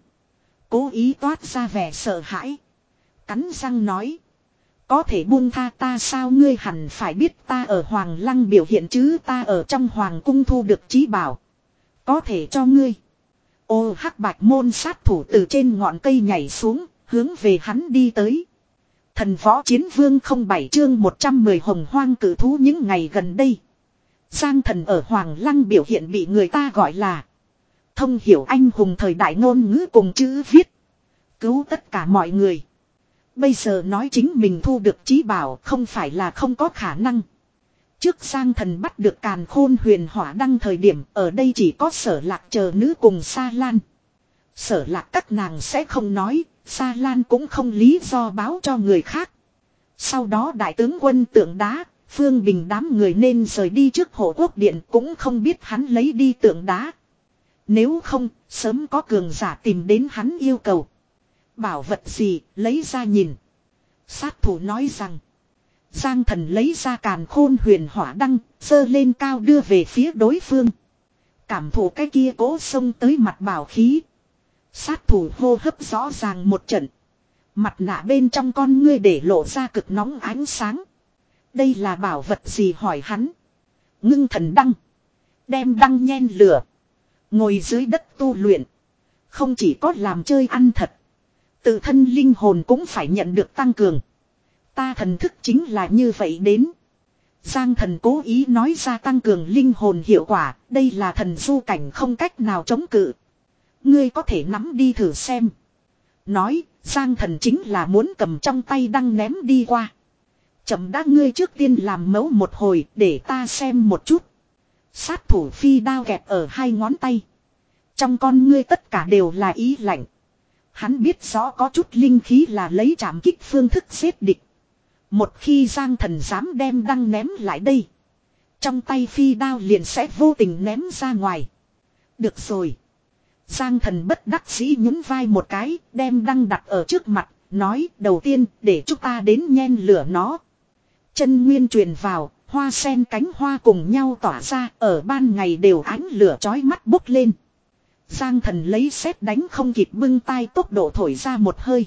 Cố ý toát ra vẻ sợ hãi. Cắn răng nói. Có thể buông tha ta sao ngươi hẳn phải biết ta ở Hoàng Lăng biểu hiện chứ ta ở trong Hoàng Cung thu được trí bảo. Có thể cho ngươi. Ô Hắc Bạch môn sát thủ từ trên ngọn cây nhảy xuống, hướng về hắn đi tới. Thần võ chiến vương không bảy chương một trăm mười hồng hoang cử thú những ngày gần đây. Giang Thần ở Hoàng Lăng biểu hiện bị người ta gọi là thông hiểu anh hùng thời đại ngôn ngữ cùng chữ viết. Cứu tất cả mọi người. Bây giờ nói chính mình thu được trí bảo không phải là không có khả năng. Trước Giang Thần bắt được Càn Khôn Huyền Hỏa đăng thời điểm ở đây chỉ có Sở Lạc chờ nữ cùng Sa Lan. Sở Lạc các nàng sẽ không nói, Sa Lan cũng không lý do báo cho người khác. Sau đó đại tướng quân tượng đá, Phương Bình đám người nên rời đi trước hộ quốc điện cũng không biết hắn lấy đi tượng đá. Nếu không, sớm có cường giả tìm đến hắn yêu cầu. Bảo vật gì, lấy ra nhìn. Sát thủ nói rằng. Giang Thần lấy ra Càn Khôn Huyền Hỏa đăng, giơ lên cao đưa về phía đối phương. Cảm thụ cái kia cố xông tới mặt bảo khí. Sát thủ hô hấp rõ ràng một trận. Mặt nạ bên trong con ngươi để lộ ra cực nóng ánh sáng. Đây là bảo vật gì hỏi hắn. Ngưng thần đăng. Đem đăng nhen lửa. Ngồi dưới đất tu luyện. Không chỉ có làm chơi ăn thật. Tự thân linh hồn cũng phải nhận được tăng cường. Ta thần thức chính là như vậy đến. Giang Thần cố ý nói ra tăng cường linh hồn hiệu quả. Đây là thần du cảnh không cách nào chống cự. Ngươi có thể nắm đi thử xem. Nói, Giang Thần chính là muốn cầm trong tay đăng ném đi qua. Chậm đã ngươi trước tiên làm mẫu một hồi để ta xem một chút. Sát thủ phi đao kẹp ở hai ngón tay. Trong con ngươi tất cả đều là ý lạnh. Hắn biết rõ có chút linh khí là lấy trảm kích phương thức giết địch. Một khi Giang Thần dám đem đăng ném lại đây. Trong tay phi đao liền sẽ vô tình ném ra ngoài. Được rồi. Giang Thần bất đắc dĩ nhún vai một cái, đem đăng đặt ở trước mặt, nói đầu tiên để chúng ta đến nhen lửa nó. Chân nguyên truyền vào, hoa sen cánh hoa cùng nhau tỏa ra, ở ban ngày đều ánh lửa chói mắt bốc lên. Giang Thần lấy sét đánh không kịp bưng tay tốc độ thổi ra một hơi.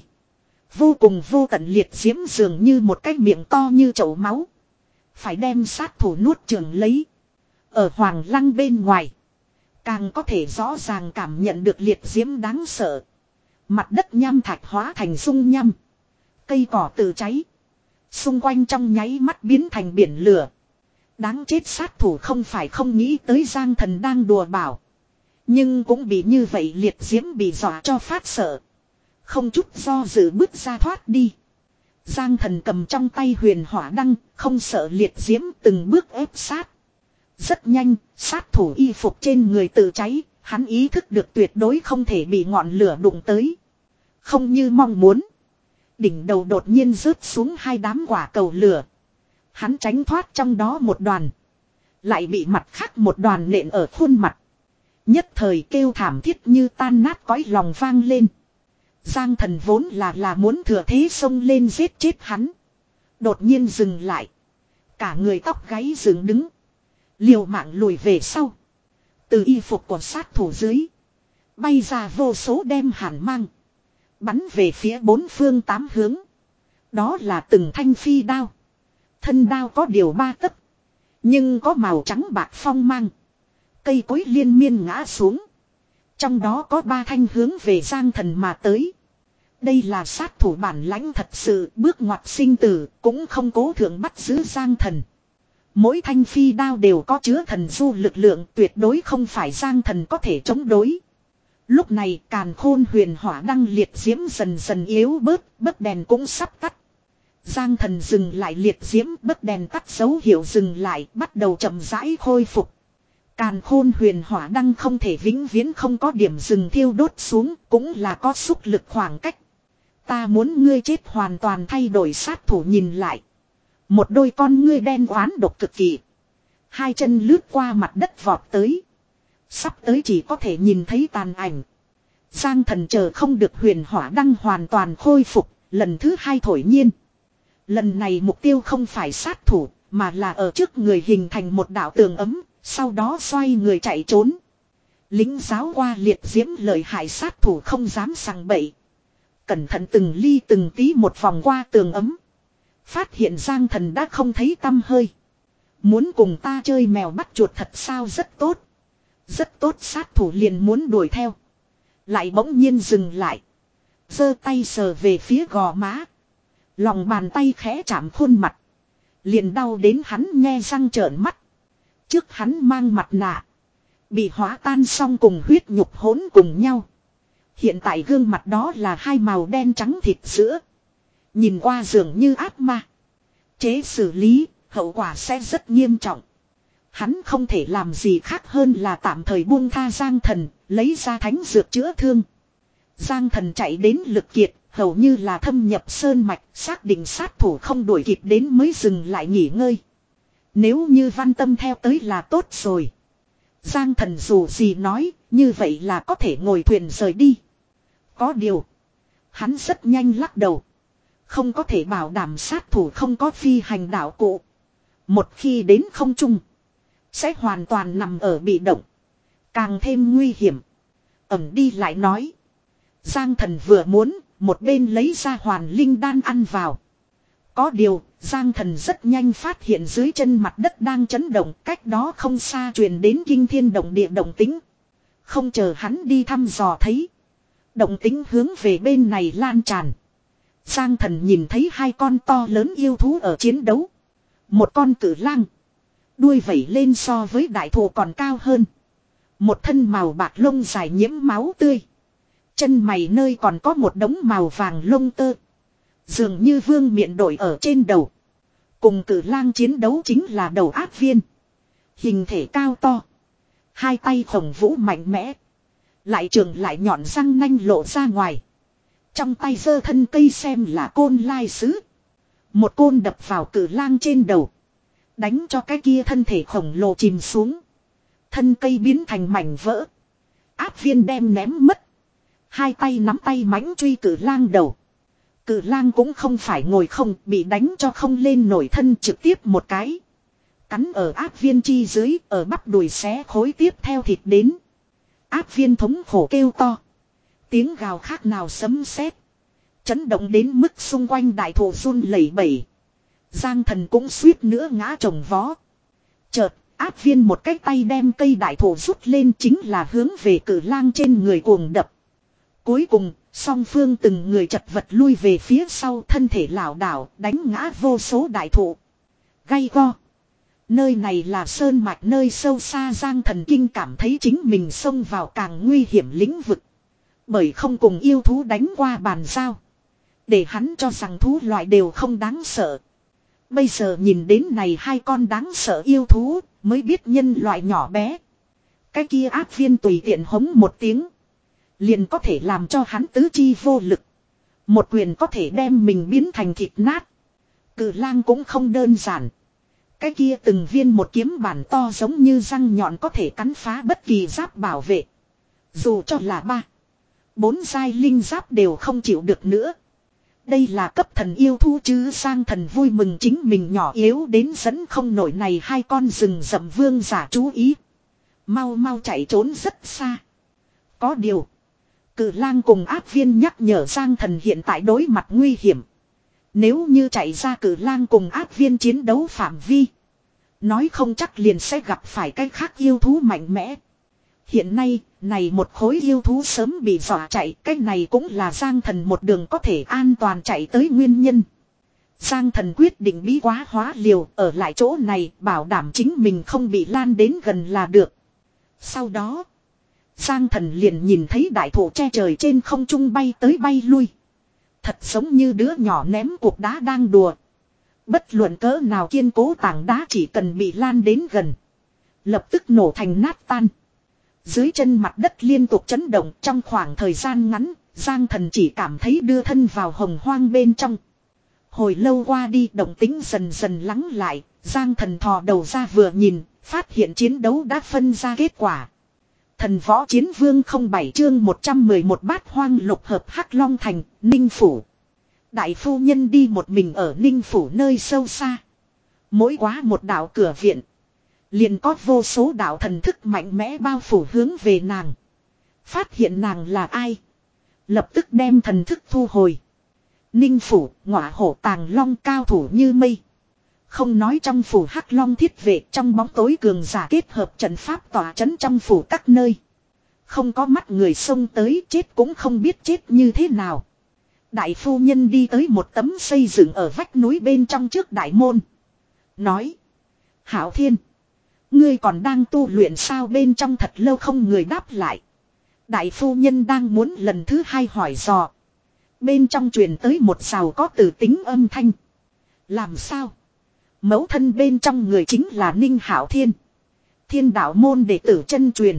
Vô cùng vô tận liệt diễm dường như một cái miệng to như chậu máu. Phải đem sát thủ nuốt chửng lấy. Ở Hoàng Lăng bên ngoài. Càng có thể rõ ràng cảm nhận được liệt diễm đáng sợ. Mặt đất nham thạch hóa thành dung nham. Cây cỏ tự cháy. Xung quanh trong nháy mắt biến thành biển lửa. Đáng chết sát thủ không phải không nghĩ tới Giang Thần đang đùa bảo. Nhưng cũng bị như vậy liệt diễm bị dọa cho phát sợ. Không chút do dự bước ra thoát đi. Giang Thần cầm trong tay huyền hỏa đăng, không sợ liệt diễm từng bước ép sát. Rất nhanh, sát thủ y phục trên người tự cháy, hắn ý thức được tuyệt đối không thể bị ngọn lửa đụng tới. Không như mong muốn. Đỉnh đầu đột nhiên rớt xuống hai đám quả cầu lửa. Hắn tránh thoát trong đó một đoàn. Lại bị mặt khác một đoàn nện ở khuôn mặt. Nhất thời kêu thảm thiết như tan nát cõi lòng vang lên. Giang Thần vốn là là muốn thừa thế xông lên giết chết hắn. Đột nhiên dừng lại. Cả người tóc gáy dựng đứng. Liều mạng lùi về sau. Từ y phục của sát thủ dưới. Bay ra vô số đem hàn mang. Bắn về phía bốn phương tám hướng. Đó là từng thanh phi đao. Thân đao có điều ba tấc. Nhưng có màu trắng bạc phong mang. Cây cối liên miên ngã xuống. Trong đó có ba thanh hướng về Giang Thần mà tới. Đây là sát thủ bản lãnh thật sự, bước ngoặt sinh tử, cũng không cố thượng bắt giữ Giang Thần. Mỗi thanh phi đao đều có chứa thần du lực lượng, tuyệt đối không phải Giang Thần có thể chống đối. Lúc này càn khôn huyền hỏa đăng liệt diễm dần dần yếu bớt, bấc đèn cũng sắp tắt. Giang thần dừng lại liệt diễm, bấc đèn tắt dấu hiệu dừng lại, bắt đầu chậm rãi khôi phục. Càn khôn huyền hỏa đăng không thể vĩnh viễn không có điểm dừng thiêu đốt xuống, cũng là có xúc lực khoảng cách. Ta muốn ngươi chết hoàn toàn thay đổi sát thủ nhìn lại. Một đôi con ngươi đen oán độc cực kỳ. Hai chân lướt qua mặt đất vọt tới. Sắp tới chỉ có thể nhìn thấy tàn ảnh. Giang thần chờ không được huyền hỏa đăng hoàn toàn khôi phục, lần thứ hai thổi nhiên. Lần này mục tiêu không phải sát thủ, mà là ở trước người hình thành một đạo tường ấm, sau đó xoay người chạy trốn. Lính giáo qua liệt diễm lợi hại sát thủ không dám sằng bậy. Cẩn thận từng ly từng tí một vòng qua tường ấm. Phát hiện Giang thần đã không thấy tăm hơi. Muốn cùng ta chơi mèo bắt chuột thật sao, rất tốt. Rất tốt, sát thủ liền muốn đuổi theo. Lại bỗng nhiên dừng lại. Giơ tay sờ về phía gò má. Lòng bàn tay khẽ chạm khuôn mặt. Liền đau đến hắn nhe răng trợn mắt. Trước hắn mang mặt nạ. Bị hóa tan xong cùng huyết nhục hỗn cùng nhau. Hiện tại gương mặt đó là hai màu đen trắng thịt sữa. Nhìn qua dường như ác ma. Chế xử lý, hậu quả sẽ rất nghiêm trọng. Hắn không thể làm gì khác hơn là tạm thời buông tha Giang thần, lấy ra thánh dược chữa thương. Giang thần chạy đến lực kiệt, hầu như là thâm nhập sơn mạch, xác định sát thủ không đuổi kịp đến mới dừng lại nghỉ ngơi. Nếu như Văn Tâm theo tới là tốt rồi. Giang thần dù gì nói, như vậy là có thể ngồi thuyền rời đi. Có điều, hắn rất nhanh lắc đầu. Không có thể bảo đảm sát thủ không có phi hành đạo cụ. Một khi đến không trung, sẽ hoàn toàn nằm ở bị động. Càng thêm nguy hiểm. Ẩm đi lại nói. Giang thần vừa muốn, một bên lấy ra hoàn linh đan ăn vào. Có điều, Giang thần rất nhanh phát hiện dưới chân mặt đất đang chấn động, cách đó không xa truyền đến kinh thiên động địa động tĩnh. Không chờ hắn đi thăm dò thấy. Động tĩnh hướng về bên này lan tràn. Giang thần nhìn thấy hai con to lớn yêu thú ở chiến đấu. Một con cử lang. Đuôi vẩy lên so với đại thụ còn cao hơn. Một thân màu bạc lông dài nhiễm máu tươi. Chân mày nơi còn có một đống màu vàng lông tơ. Dường như vương miện đội ở trên đầu. Cùng cử lang chiến đấu chính là đầu ác viên. Hình thể cao to. Hai tay khổng vũ mạnh mẽ. Lại trường lại nhọn răng nanh lộ ra ngoài. Trong tay giơ thân cây xem là côn lai sứ. Một côn đập vào cử lang trên đầu. Đánh cho cái kia thân thể khổng lồ chìm xuống. Thân cây biến thành mảnh vỡ. Áp viên đem ném mất. Hai tay nắm tay mãnh truy cử lang đầu. Cử lang cũng không phải ngồi không, bị đánh cho không lên nổi thân, trực tiếp một cái. Cắn ở áp viên chi dưới, ở bắp đùi xé khối tiếp theo thịt đến. Áp viên thống khổ kêu to. Tiếng gào khác nào sấm sét, chấn động đến mức xung quanh đại thụ run lẩy bẩy. Giang thần cũng suýt nữa ngã chồng vó. Chợt, áp viên một cái tay đem cây đại thụ rút lên, chính là hướng về cử lang trên người cuồng đập. Cuối cùng, song phương từng người chật vật lui về phía sau, thân thể lảo đảo, đánh ngã vô số đại thụ. Gay go. Nơi này là sơn mạch nơi sâu xa, Giang thần kinh cảm thấy chính mình xông vào càng nguy hiểm lĩnh vực. Bởi không cùng yêu thú đánh qua bàn giao. Để hắn cho rằng thú loại đều không đáng sợ. Bây giờ nhìn đến này hai con đáng sợ yêu thú, mới biết nhân loại nhỏ bé. Cái kia ác viên tùy tiện hống một tiếng, liền có thể làm cho hắn tứ chi vô lực. Một quyền có thể đem mình biến thành thịt nát. Cử lang cũng không đơn giản. Cái kia từng viên một kiếm bản to giống như răng nhọn, có thể cắn phá bất kỳ giáp bảo vệ. Dù cho là ba, bốn giai linh giáp đều không chịu được nữa. Đây là cấp thần yêu thú chứ. Giang thần vui mừng chính mình nhỏ yếu đến dẫn không nổi này hai con rừng rậm vương giả chú ý. Mau mau chạy trốn rất xa. Có điều, cử lang cùng ác viên nhắc nhở Giang thần hiện tại đối mặt nguy hiểm. Nếu như chạy ra cử lang cùng ác viên chiến đấu phạm vi, nói không chắc liền sẽ gặp phải cái khác yêu thú mạnh mẽ. Hiện nay, này một khối yêu thú sớm bị dọa chạy, cái này cũng là Giang thần một đường có thể an toàn chạy tới nguyên nhân. Giang thần quyết định bí quá hóa liều, ở lại chỗ này, bảo đảm chính mình không bị lan đến gần là được. Sau đó, Giang Thần liền nhìn thấy đại thụ che trời trên không trung bay tới bay lui. Thật giống như đứa nhỏ ném cục đá đang đùa. Bất luận cỡ nào kiên cố tảng đá chỉ cần bị lan đến gần, lập tức nổ thành nát tan. Dưới chân mặt đất liên tục chấn động, trong khoảng thời gian ngắn, Giang Thần chỉ cảm thấy đưa thân vào hồng hoang bên trong. Hồi lâu qua đi, động tĩnh dần dần lắng lại, Giang Thần thò đầu ra vừa nhìn, phát hiện chiến đấu đã phân ra kết quả. Thần võ chiến vương không bảy chương một trăm mười một bát hoang lục hợp Hắc Long Thành, Ninh Phủ. Đại phu nhân đi một mình ở Ninh Phủ nơi sâu xa. Mỗi quá một đạo cửa viện, liền có vô số đạo thần thức mạnh mẽ bao phủ hướng về nàng. Phát hiện nàng là ai, lập tức đem thần thức thu hồi. Ninh Phủ, ngọa hổ tàng long cao thủ như mây. Không nói trong phủ Hắc Long thiết vệ, trong bóng tối cường giả kết hợp trận pháp tỏa trấn trong phủ các nơi. Không có mắt người xông tới, chết cũng không biết chết như thế nào. Đại phu nhân đi tới một tấm xây dựng ở vách núi bên trong trước đại môn. Nói: Hảo Thiên, ngươi còn đang tu luyện sao? Bên trong thật lâu không người đáp lại. Đại phu nhân đang muốn lần thứ hai hỏi dò, bên trong truyền tới một sào có từ tính âm thanh. Làm sao? Mẫu thân bên trong người chính là Ninh Hảo Thiên, Thiên đạo môn đệ tử chân truyền.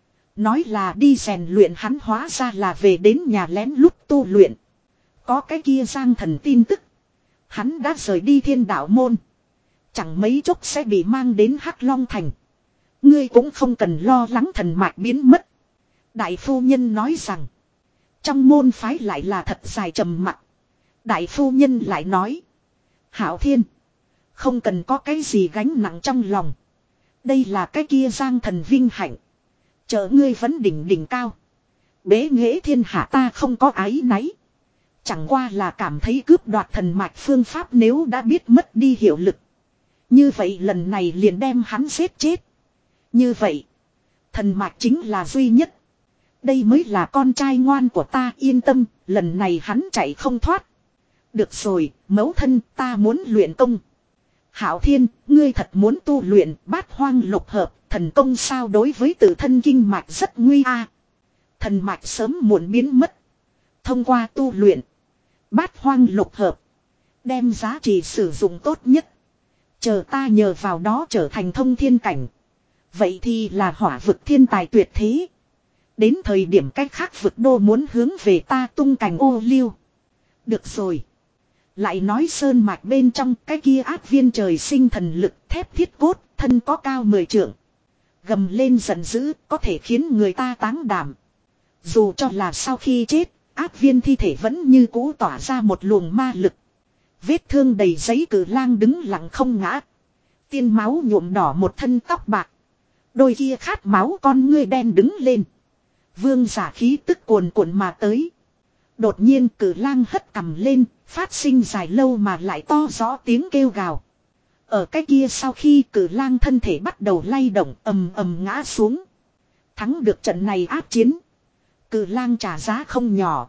Nói là đi rèn luyện, hắn hóa ra là về đến nhà lén lút tu luyện. Có cái kia Giang Thần tin tức, hắn đã rời đi Thiên đạo môn, chẳng mấy chốc sẽ bị mang đến Hắc Long Thành. Ngươi cũng không cần lo lắng thần mạch biến mất. Đại phu nhân nói rằng. Trong môn phái lại là thật dài trầm mặc. Đại phu nhân lại nói: Hảo Thiên, không cần có cái gì gánh nặng trong lòng. Đây là cái kia Giang Thần vinh hạnh, chợ ngươi vẫn đỉnh đỉnh cao. Bế nghệ thiên hạ ta không có áy náy. Chẳng qua là cảm thấy cướp đoạt thần mạch phương pháp nếu đã biết mất đi hiệu lực, như vậy lần này liền đem hắn giết chết. Như vậy, thần mạch chính là duy nhất. Đây mới là con trai ngoan của ta, yên tâm, lần này hắn chạy không thoát. Được rồi, mẫu thân, ta muốn luyện công. Hảo Thiên, ngươi thật muốn tu luyện bát hoang lục hợp thần công sao? Đối với tự thân kinh mạch rất nguy a. Thần mạch sớm muộn biến mất. Thông qua tu luyện bát hoang lục hợp, đem giá trị sử dụng tốt nhất. Chờ ta nhờ vào đó trở thành thông thiên cảnh, vậy thì là hỏa vực thiên tài tuyệt thế. Đến thời điểm cách khác vực đô muốn hướng về ta tung cành ô liu. Được rồi. Lại nói sơn mạch bên trong cái kia ác viên trời sinh thần lực thép thiết cốt, thân có cao mười trượng. Gầm lên giận dữ, có thể khiến người ta táng đảm. Dù cho là sau khi chết, ác viên thi thể vẫn như cũ tỏa ra một luồng ma lực. Vết thương đầy giấy cử lang đứng lặng không ngã. Tiên máu nhuộm đỏ một thân tóc bạc. Đôi kia khát máu con ngươi đen đứng lên. Vương giả khí tức cuồn cuộn mà tới. Đột nhiên cử lang hất cằm lên, phát sinh dài lâu mà lại to rõ tiếng kêu gào. Ở cái kia sau khi cử lang thân thể bắt đầu lay động, ầm ầm ngã xuống. Thắng được trận này ác chiến, cử lang trả giá không nhỏ.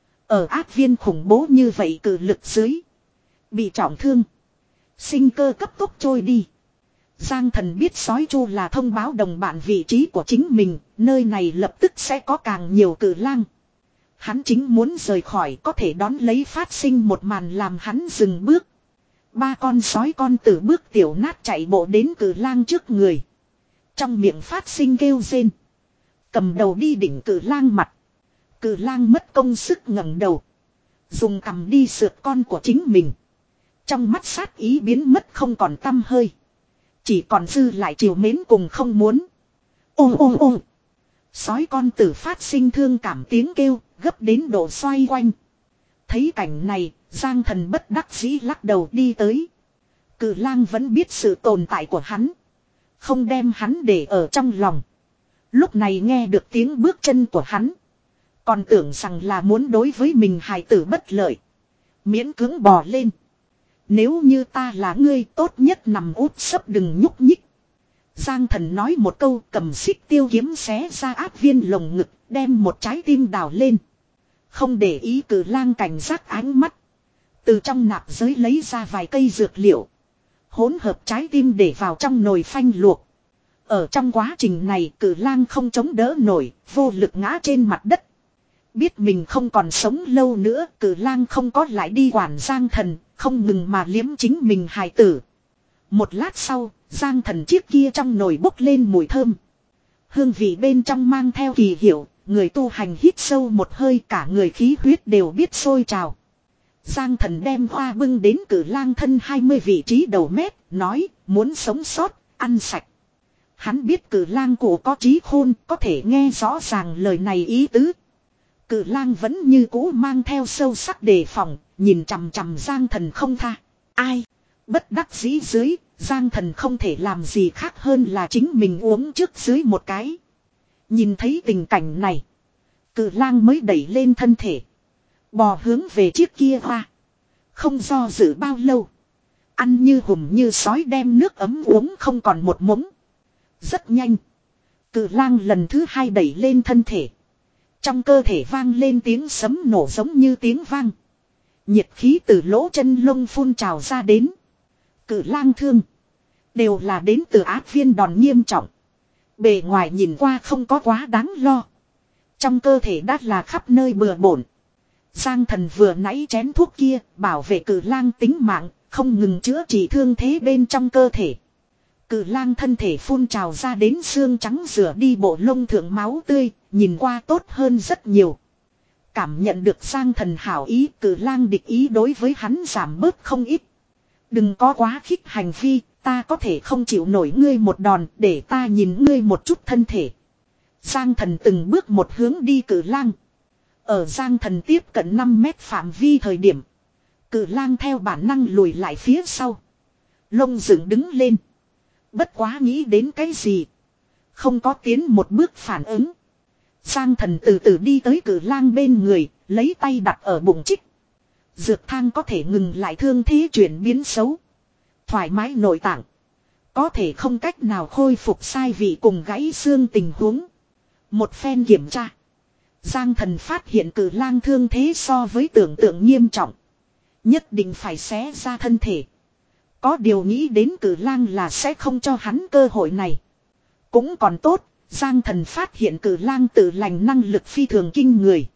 Ở ác viên khủng bố như vậy cử lực dưới, bị trọng thương, sinh cơ cấp tốc trôi đi. Giang Thần biết sói chu là thông báo đồng bạn vị trí của chính mình, nơi này lập tức sẽ có càng nhiều cử lang. Hắn chính muốn rời khỏi, có thể đón lấy phát sinh một màn làm hắn dừng bước. Ba con sói con từ bước tiểu nát chạy bộ đến cử lang trước người. Trong miệng phát sinh kêu rên. Cầm đầu đi đỉnh cử lang mặt. Cử lang mất công sức ngẩng đầu, dùng cằm đi sượt con của chính mình. Trong mắt sát ý biến mất không còn tăm hơi, chỉ còn dư lại chiều mến cùng không muốn. Ô ô ô. Sói con tử phát sinh thương cảm tiếng kêu, gấp đến độ xoay quanh. Thấy cảnh này, Giang Thần bất đắc dĩ lắc đầu đi tới. Cử lang vẫn biết sự tồn tại của hắn, không đem hắn để ở trong lòng. Lúc này nghe được tiếng bước chân của hắn, còn tưởng rằng là muốn đối với mình hài tử bất lợi, miễn cưỡng bò lên. Nếu như ta là ngươi, tốt nhất nằm úp sấp đừng nhúc nhích. Giang Thần nói một câu, cầm xích tiêu kiếm xé ra ác viên lồng ngực, đem một trái tim đào lên. Không để ý cử lang cảnh giác ánh mắt, từ trong nạp giới lấy ra vài cây dược liệu, hỗn hợp trái tim để vào trong nồi phanh luộc. Ở trong quá trình này Cử Lang không chống đỡ nổi, vô lực ngã trên mặt đất. Biết mình không còn sống lâu nữa, Cử Lang không có lại đi quản Giang Thần, không ngừng mà liếm chính mình hài tử. Một lát sau, Giang Thần chiếc kia trong nồi bốc lên mùi thơm. Hương vị bên trong mang theo kỳ hiệu, người tu hành hít sâu một hơi, cả người khí huyết đều biết sôi trào. Giang Thần đem hoa bưng đến Cử Lang thân hai mươi vị trí đầu mét, nói, muốn sống sót, ăn sạch. Hắn biết Cử Lang cổ có trí khôn, có thể nghe rõ ràng lời này ý tứ. Cử Lang vẫn như cũ mang theo sâu sắc đề phòng, nhìn chằm chằm Giang Thần không tha. Ai? Bất đắc dĩ dưới, Giang Thần không thể làm gì khác hơn là chính mình uống trước dưới một cái. Nhìn thấy tình cảnh này, Cử Lang mới đẩy lên thân thể, bò hướng về chiếc kia hoa. Không do dự bao lâu, ăn như hùm như sói đem nước ấm uống không còn một mống. Rất nhanh, Cử Lang lần thứ hai đẩy lên thân thể. Trong cơ thể vang lên tiếng sấm nổ giống như tiếng vang. Nhiệt khí từ lỗ chân lông phun trào ra đến. Cử Lang thương đều là đến từ ác viên đòn nghiêm trọng. Bề ngoài nhìn qua không có quá đáng lo. Trong cơ thể đắt là khắp nơi bừa bộn. Giang Thần vừa nãy chén thuốc kia bảo vệ Cử Lang tính mạng, không ngừng chữa trị thương thế bên trong cơ thể. Cử Lang thân thể phun trào ra đến xương trắng rửa đi bộ lông thượng máu tươi, nhìn qua tốt hơn rất nhiều. Cảm nhận được Giang Thần hảo ý, Cử Lang địch ý đối với hắn giảm bớt không ít. Đừng có quá khích hành vi, ta có thể không chịu nổi ngươi một đòn, để ta nhìn ngươi một chút thân thể. Giang Thần từng bước một hướng đi Cử Lang. Ở Giang Thần tiếp cận năm mét phạm vi thời điểm, Cử Lang theo bản năng lùi lại phía sau. Lông dựng đứng lên. Bất quá nghĩ đến cái gì, không có tiến một bước phản ứng. Giang Thần từ từ đi tới Cử Lang bên người, lấy tay đặt ở bụng trích. Dược thang có thể ngừng lại thương thế chuyển biến xấu, thoải mái nội tạng. Có thể không cách nào khôi phục sai vị cùng gãy xương tình huống. Một phen kiểm tra, Giang Thần phát hiện Cử Lang thương thế so với tưởng tượng nghiêm trọng, nhất định phải xé ra thân thể. Có điều nghĩ đến Cử Lang là sẽ không cho hắn cơ hội này. Cũng còn tốt, Giang Thần phát hiện Cử Lang tự lành năng lực phi thường kinh người.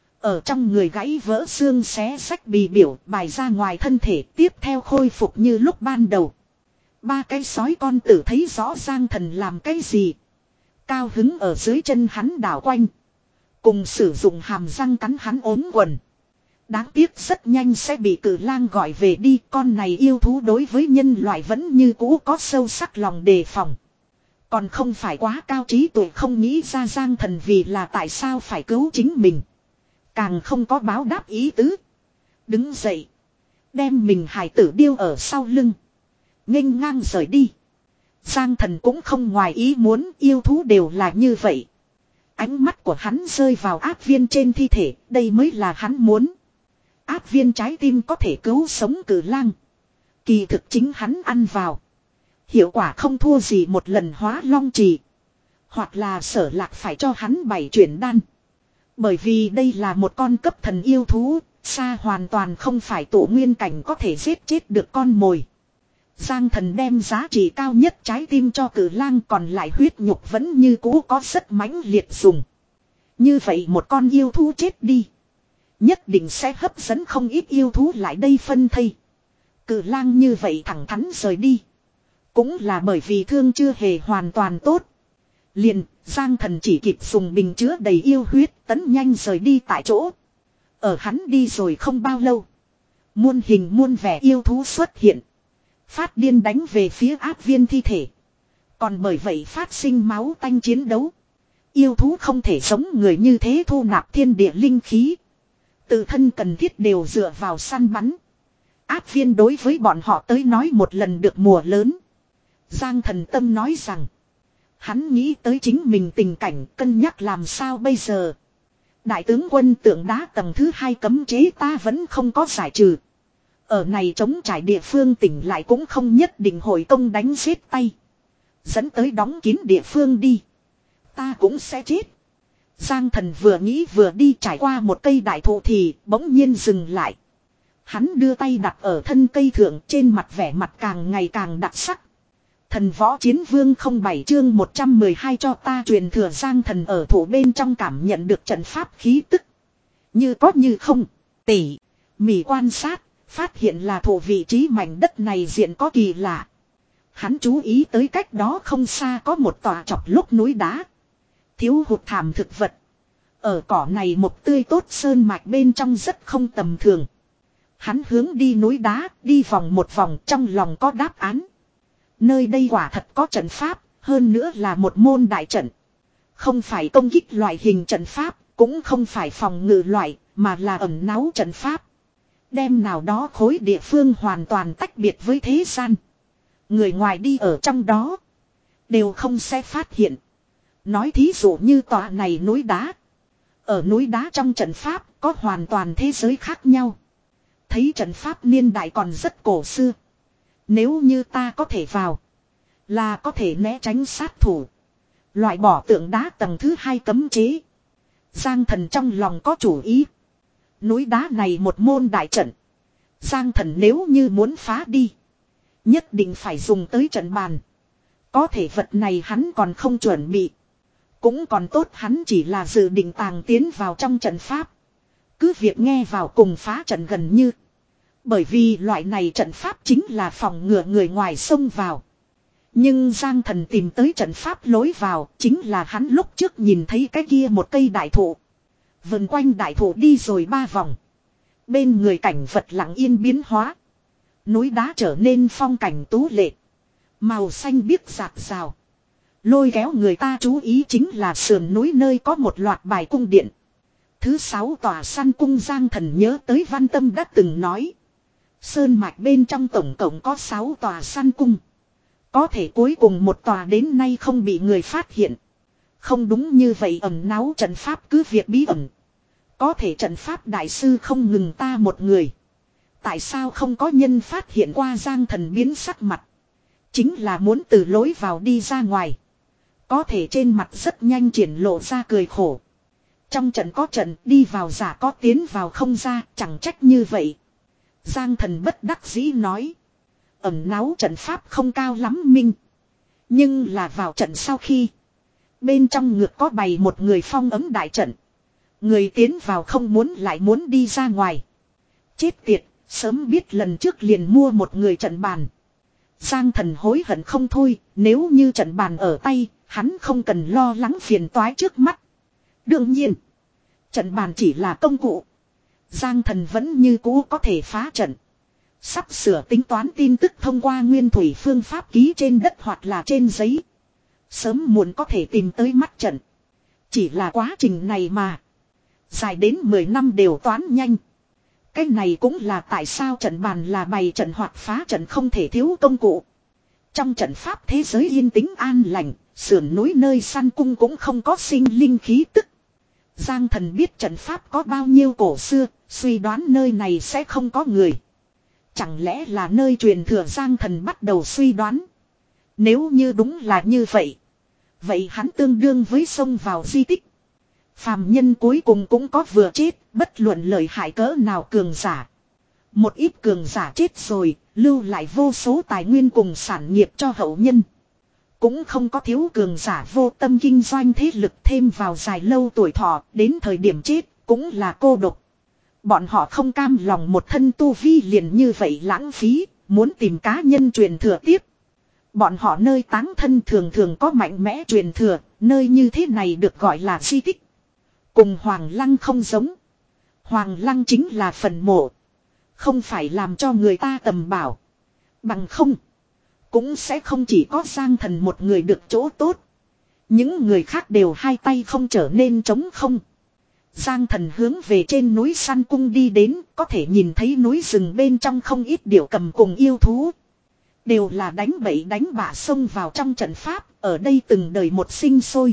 Ở trong người gãy vỡ xương xé sách bì biểu bài ra ngoài thân thể, tiếp theo khôi phục như lúc ban đầu. Ba cái sói con tử thấy rõ Giang Thần làm cái gì. Cao hứng ở dưới chân hắn đảo quanh, cùng sử dụng hàm răng cắn hắn ốm quần. Đáng tiếc rất nhanh sẽ bị Cử Lang gọi về đi. Con này yêu thú đối với nhân loại vẫn như cũ có sâu sắc lòng đề phòng. Còn không phải quá cao trí tuệ không nghĩ ra Giang Thần vì là tại sao phải cứu chính mình. Càng không có báo đáp ý tứ. Đứng dậy, đem mình hài tử điêu ở sau lưng, nghênh ngang rời đi. Giang Thần cũng không ngoài ý muốn, yêu thú đều là như vậy. Ánh mắt của hắn rơi vào ác viên trên thi thể, đây mới là hắn muốn. Ác viên trái tim có thể cứu sống Cử Lang. Kỳ thực chính hắn ăn vào, hiệu quả không thua gì một lần hóa long trì. Hoặc là Sở Lạc phải cho hắn bảy chuyển đan. Bởi vì đây là một con cấp thần yêu thú, xa hoàn toàn không phải tổ nguyên cảnh có thể giết chết được con mồi. Giang Thần đem giá trị cao nhất trái tim cho Cử Lang, còn lại huyết nhục vẫn như cũ có rất mãnh liệt dùng. Như vậy một con yêu thú chết đi, nhất định sẽ hấp dẫn không ít yêu thú lại đây phân thây. Cử Lang như vậy thẳng thắn rời đi, cũng là bởi vì thương chưa hề hoàn toàn tốt. Liền, Giang Thần chỉ kịp dùng bình chứa đầy yêu huyết tấn nhanh rời đi tại chỗ. Ở hắn đi rồi không bao lâu, muôn hình muôn vẻ yêu thú xuất hiện, phát điên đánh về phía ác viên thi thể. Còn bởi vậy phát sinh máu tanh chiến đấu. Yêu thú không thể giống người như thế thu nạp thiên địa linh khí, tự thân cần thiết đều dựa vào săn bắn. Ác viên đối với bọn họ tới nói một lần được mùa lớn. Giang Thần tâm nói rằng, hắn nghĩ tới chính mình tình cảnh, cân nhắc làm sao bây giờ. Đại tướng quân tượng đá tầng thứ hai cấm chế ta vẫn không có giải trừ. Ở này chống trải địa phương tỉnh lại cũng không nhất định hồi công đánh giết tay. Dẫn tới đóng kín địa phương đi, ta cũng sẽ chết. Giang Thần vừa nghĩ vừa đi trải qua một cây đại thụ thì bỗng nhiên dừng lại. Hắn đưa tay đặt ở thân cây thượng, trên mặt vẻ mặt càng ngày càng đặc sắc. Thần võ chiến vương không bảy chương một trăm mười hai cho ta truyền thừa. Giang Thần ở thủ bên trong cảm nhận được trận pháp khí tức. Như có như không. Tỉ mỉ quan sát, phát hiện là thủ vị trí mảnh đất này diện có kỳ lạ. Hắn chú ý tới cách đó không xa có một tòa chọc lúc núi đá. Thiếu hụt thảm thực vật. Ở cỏ này một tươi tốt sơn mạch bên trong rất không tầm thường. Hắn hướng đi núi đá, đi vòng một vòng, trong lòng có đáp án. Nơi đây quả thật có trận pháp, hơn nữa là một môn đại trận. Không phải công kích loại hình trận pháp, cũng không phải phòng ngự loại, mà là ẩn náu trận pháp. Đem nào đó khối địa phương hoàn toàn tách biệt với thế gian. Người ngoài đi ở trong đó, đều không sẽ phát hiện. Nói thí dụ như tòa này núi đá. Ở núi đá trong trận pháp có hoàn toàn thế giới khác nhau. Thấy trận pháp niên đại còn rất cổ xưa. Nếu như ta có thể vào, là có thể né tránh sát thủ. Loại bỏ tượng đá tầng thứ hai cấm chế. Giang Thần trong lòng có chủ ý. Núi đá này một môn đại trận. Giang Thần nếu như muốn phá đi, nhất định phải dùng tới trận bàn. Có thể vật này hắn còn không chuẩn bị. Cũng còn tốt hắn chỉ là dự định tàng tiến vào trong trận pháp. Cứ việc nghe vào cùng phá trận gần như. Bởi vì loại này trận pháp chính là phòng ngừa người ngoài xông vào. Nhưng Giang Thần tìm tới trận pháp lối vào chính là hắn lúc trước nhìn thấy cái kia một cây đại thụ. Vần quanh đại thụ đi rồi ba vòng. Bên người cảnh vật lặng yên biến hóa. Núi đá trở nên phong cảnh tú lệ. Màu xanh biếc rạc rào. Lôi kéo người ta chú ý chính là sườn núi nơi có một loạt bài cung điện. Thứ sáu tòa săn cung. Giang Thần nhớ tới Văn Tâm đã từng nói. Sơn mạch bên trong tổng cộng có sáu tòa săn cung. Có thể cuối cùng một tòa đến nay không bị người phát hiện. Không đúng như vậy, ẩn náu trận pháp cứ việc bí ẩn. Có thể trận pháp đại sư không ngừng ta một người. Tại sao không có nhân phát hiện qua? Giang Thần biến sắc mặt. Chính là muốn từ lối vào đi ra ngoài. Có thể trên mặt rất nhanh triển lộ ra cười khổ. Trong trận có trận, đi vào giả có tiến vào không ra, chẳng trách như vậy. Giang Thần bất đắc dĩ nói. Ẩn náu trận pháp không cao lắm minh. Nhưng là vào trận sau khi. Bên trong ngược có bày một người phong ấm đại trận. Người tiến vào không muốn lại muốn đi ra ngoài. Chết tiệt, sớm biết lần trước liền mua một người trận bàn. Giang Thần hối hận không thôi, nếu như trận bàn ở tay, hắn không cần lo lắng phiền toái trước mắt. Đương nhiên, trận bàn chỉ là công cụ. Giang Thần vẫn như cũ có thể phá trận. Sắp sửa tính toán tin tức thông qua nguyên thủy phương pháp ký trên đất hoặc là trên giấy. Sớm muộn có thể tìm tới mắt trận. Chỉ là quá trình này mà. Dài đến mười năm đều toán nhanh. Cái này cũng là tại sao trận bàn là bày trận hoặc phá trận không thể thiếu công cụ. Trong trận pháp thế giới yên tĩnh an lành, sườn núi nơi săn cung cũng không có sinh linh khí tức. Giang Thần biết trận pháp có bao nhiêu cổ xưa, suy đoán nơi này sẽ không có người. Chẳng lẽ là nơi truyền thừa? Giang Thần bắt đầu suy đoán. Nếu như đúng là như vậy, vậy hắn tương đương với xông vào di tích. Phàm nhân cuối cùng cũng có vừa chết, bất luận lợi hại cỡ nào cường giả. Một ít cường giả chết rồi, lưu lại vô số tài nguyên cùng sản nghiệp cho hậu nhân. Cũng không có thiếu cường giả vô tâm kinh doanh thế lực thêm vào dài lâu tuổi thọ, đến thời điểm chết, cũng là cô độc. Bọn họ không cam lòng một thân tu vi liền như vậy lãng phí, muốn tìm cá nhân truyền thừa tiếp. Bọn họ nơi táng thân thường thường có mạnh mẽ truyền thừa, nơi như thế này được gọi là di tích. Cùng Hoàng Lăng không giống. Hoàng Lăng chính là phần mộ. Không phải làm cho người ta tầm bảo. Bằng không. Cũng sẽ không chỉ có Giang Thần một người được chỗ tốt. Những người khác đều hai tay không trở nên trống không. Giang Thần hướng về trên núi săn cung đi đến. Có thể nhìn thấy núi rừng bên trong không ít điểu cầm cùng yêu thú. Đều là đánh bậy đánh bạ xông vào trong trận pháp. Ở đây từng đời một sinh sôi.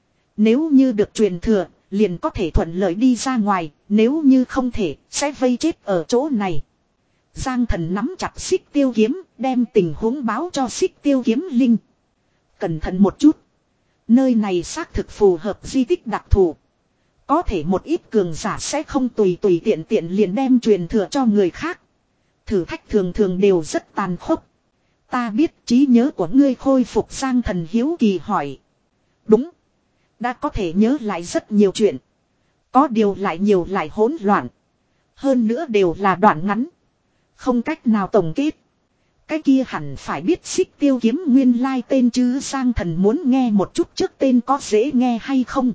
Nếu như được truyền thừa, liền có thể thuận lợi đi ra ngoài. Nếu như không thể, sẽ vây chết ở chỗ này. Giang Thần nắm chặt Xích Tiêu kiếm, đem tình huống báo cho Xích Tiêu kiếm linh. Cẩn thận một chút. Nơi này xác thực phù hợp di tích đặc thù. Có thể một ít cường giả sẽ không tùy tùy tiện tiện liền đem truyền thừa cho người khác. Thử thách thường thường đều rất tàn khốc. Ta biết trí nhớ của ngươi khôi phục. Giang Thần hiếu kỳ hỏi. Đúng. Đã có thể nhớ lại rất nhiều chuyện. Có điều lại nhiều lại hỗn loạn. Hơn nữa đều là đoạn ngắn. Không cách nào tổng kết. Cái kia hẳn phải biết Xích Tiêu Kiếm nguyên lai tên chứ. Giang Thần muốn nghe một chút trước tên có dễ nghe hay không.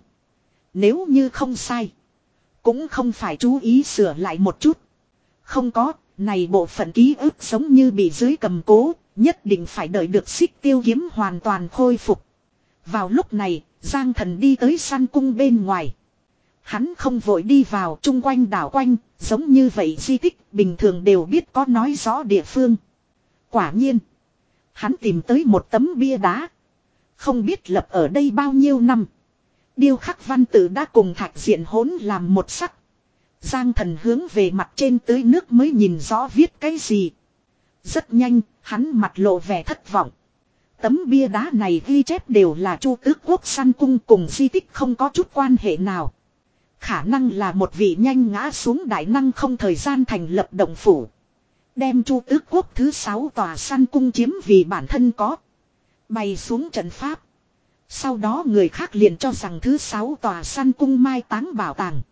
Nếu như không sai. Cũng không phải chú ý sửa lại một chút. Không có, này bộ phận ký ức giống như bị dưới cầm cố. Nhất định phải đợi được Xích Tiêu Kiếm hoàn toàn khôi phục. Vào lúc này, Giang Thần đi tới săn cung bên ngoài. Hắn không vội đi vào chung quanh đảo quanh, giống như vậy di tích bình thường đều biết có nói rõ địa phương. Quả nhiên, hắn tìm tới một tấm bia đá. Không biết lập ở đây bao nhiêu năm. Điêu khắc văn tự đã cùng thạch diện hỗn làm một sắc. Giang Thần hướng về mặt trên tưới nước mới nhìn rõ viết cái gì. Rất nhanh, hắn mặt lộ vẻ thất vọng. Tấm bia đá này ghi chép đều là Chu Tước Quốc săn cung cùng di tích không có chút quan hệ nào. Khả năng là một vị nhanh ngã xuống đại năng không thời gian thành lập động phủ. Đem Chu Tước Quốc thứ sáu tòa săn cung chiếm vì bản thân có. Bày xuống trận pháp. Sau đó người khác liền cho rằng thứ sáu tòa săn cung mai táng bảo tàng.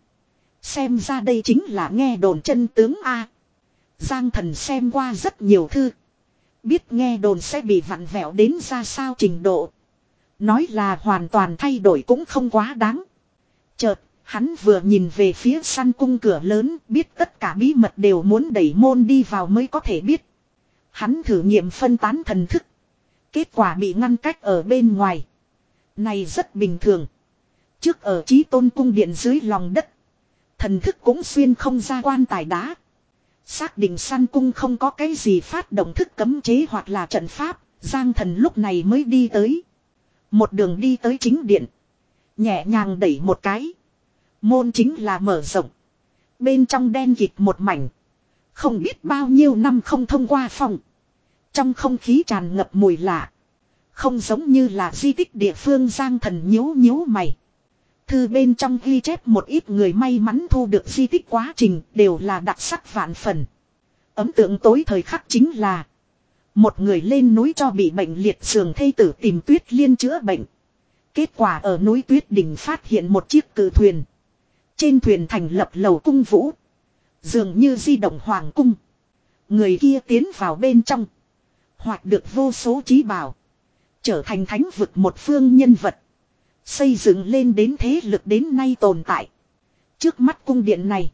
Xem ra đây chính là nghe đồn chân tướng A. Giang Thần xem qua rất nhiều thư. Biết nghe đồn sẽ bị vặn vẹo đến ra sao trình độ. Nói là hoàn toàn thay đổi cũng không quá đáng. Chợt, hắn vừa nhìn về phía săn cung cửa lớn, biết tất cả bí mật đều muốn đẩy môn đi vào mới có thể biết. Hắn thử nghiệm phân tán thần thức. Kết quả bị ngăn cách ở bên ngoài. Này rất bình thường. Trước ở Chí Tôn cung điện dưới lòng đất. Thần thức cũng xuyên không ra quan tài đá. Xác định săn cung không có cái gì phát động thức cấm chế hoặc là trận pháp. Giang Thần lúc này mới đi tới. Một đường đi tới chính điện. Nhẹ nhàng đẩy một cái. Môn chính là mở rộng. Bên trong đen kịt một mảnh. Không biết bao nhiêu năm không thông qua phòng. Trong không khí tràn ngập mùi lạ. Không giống như là di tích địa phương. Giang Thần nhíu nhíu mày. Thư bên trong ghi chép một ít người may mắn thu được di tích quá trình đều là đặc sắc vạn phần. Ấn tượng tối thời khắc chính là một người lên núi cho bị bệnh liệt giường thê tử tìm Tuyết Liên chữa bệnh. Kết quả ở núi Tuyết Đỉnh phát hiện một chiếc cự thuyền. Trên thuyền thành lập lầu cung vũ. Dường như di động hoàng cung. Người kia tiến vào bên trong. Hoặc được vô số trí bảo. Trở thành thánh vực một phương nhân vật. Xây dựng lên đến thế lực đến nay tồn tại. Trước mắt cung điện này.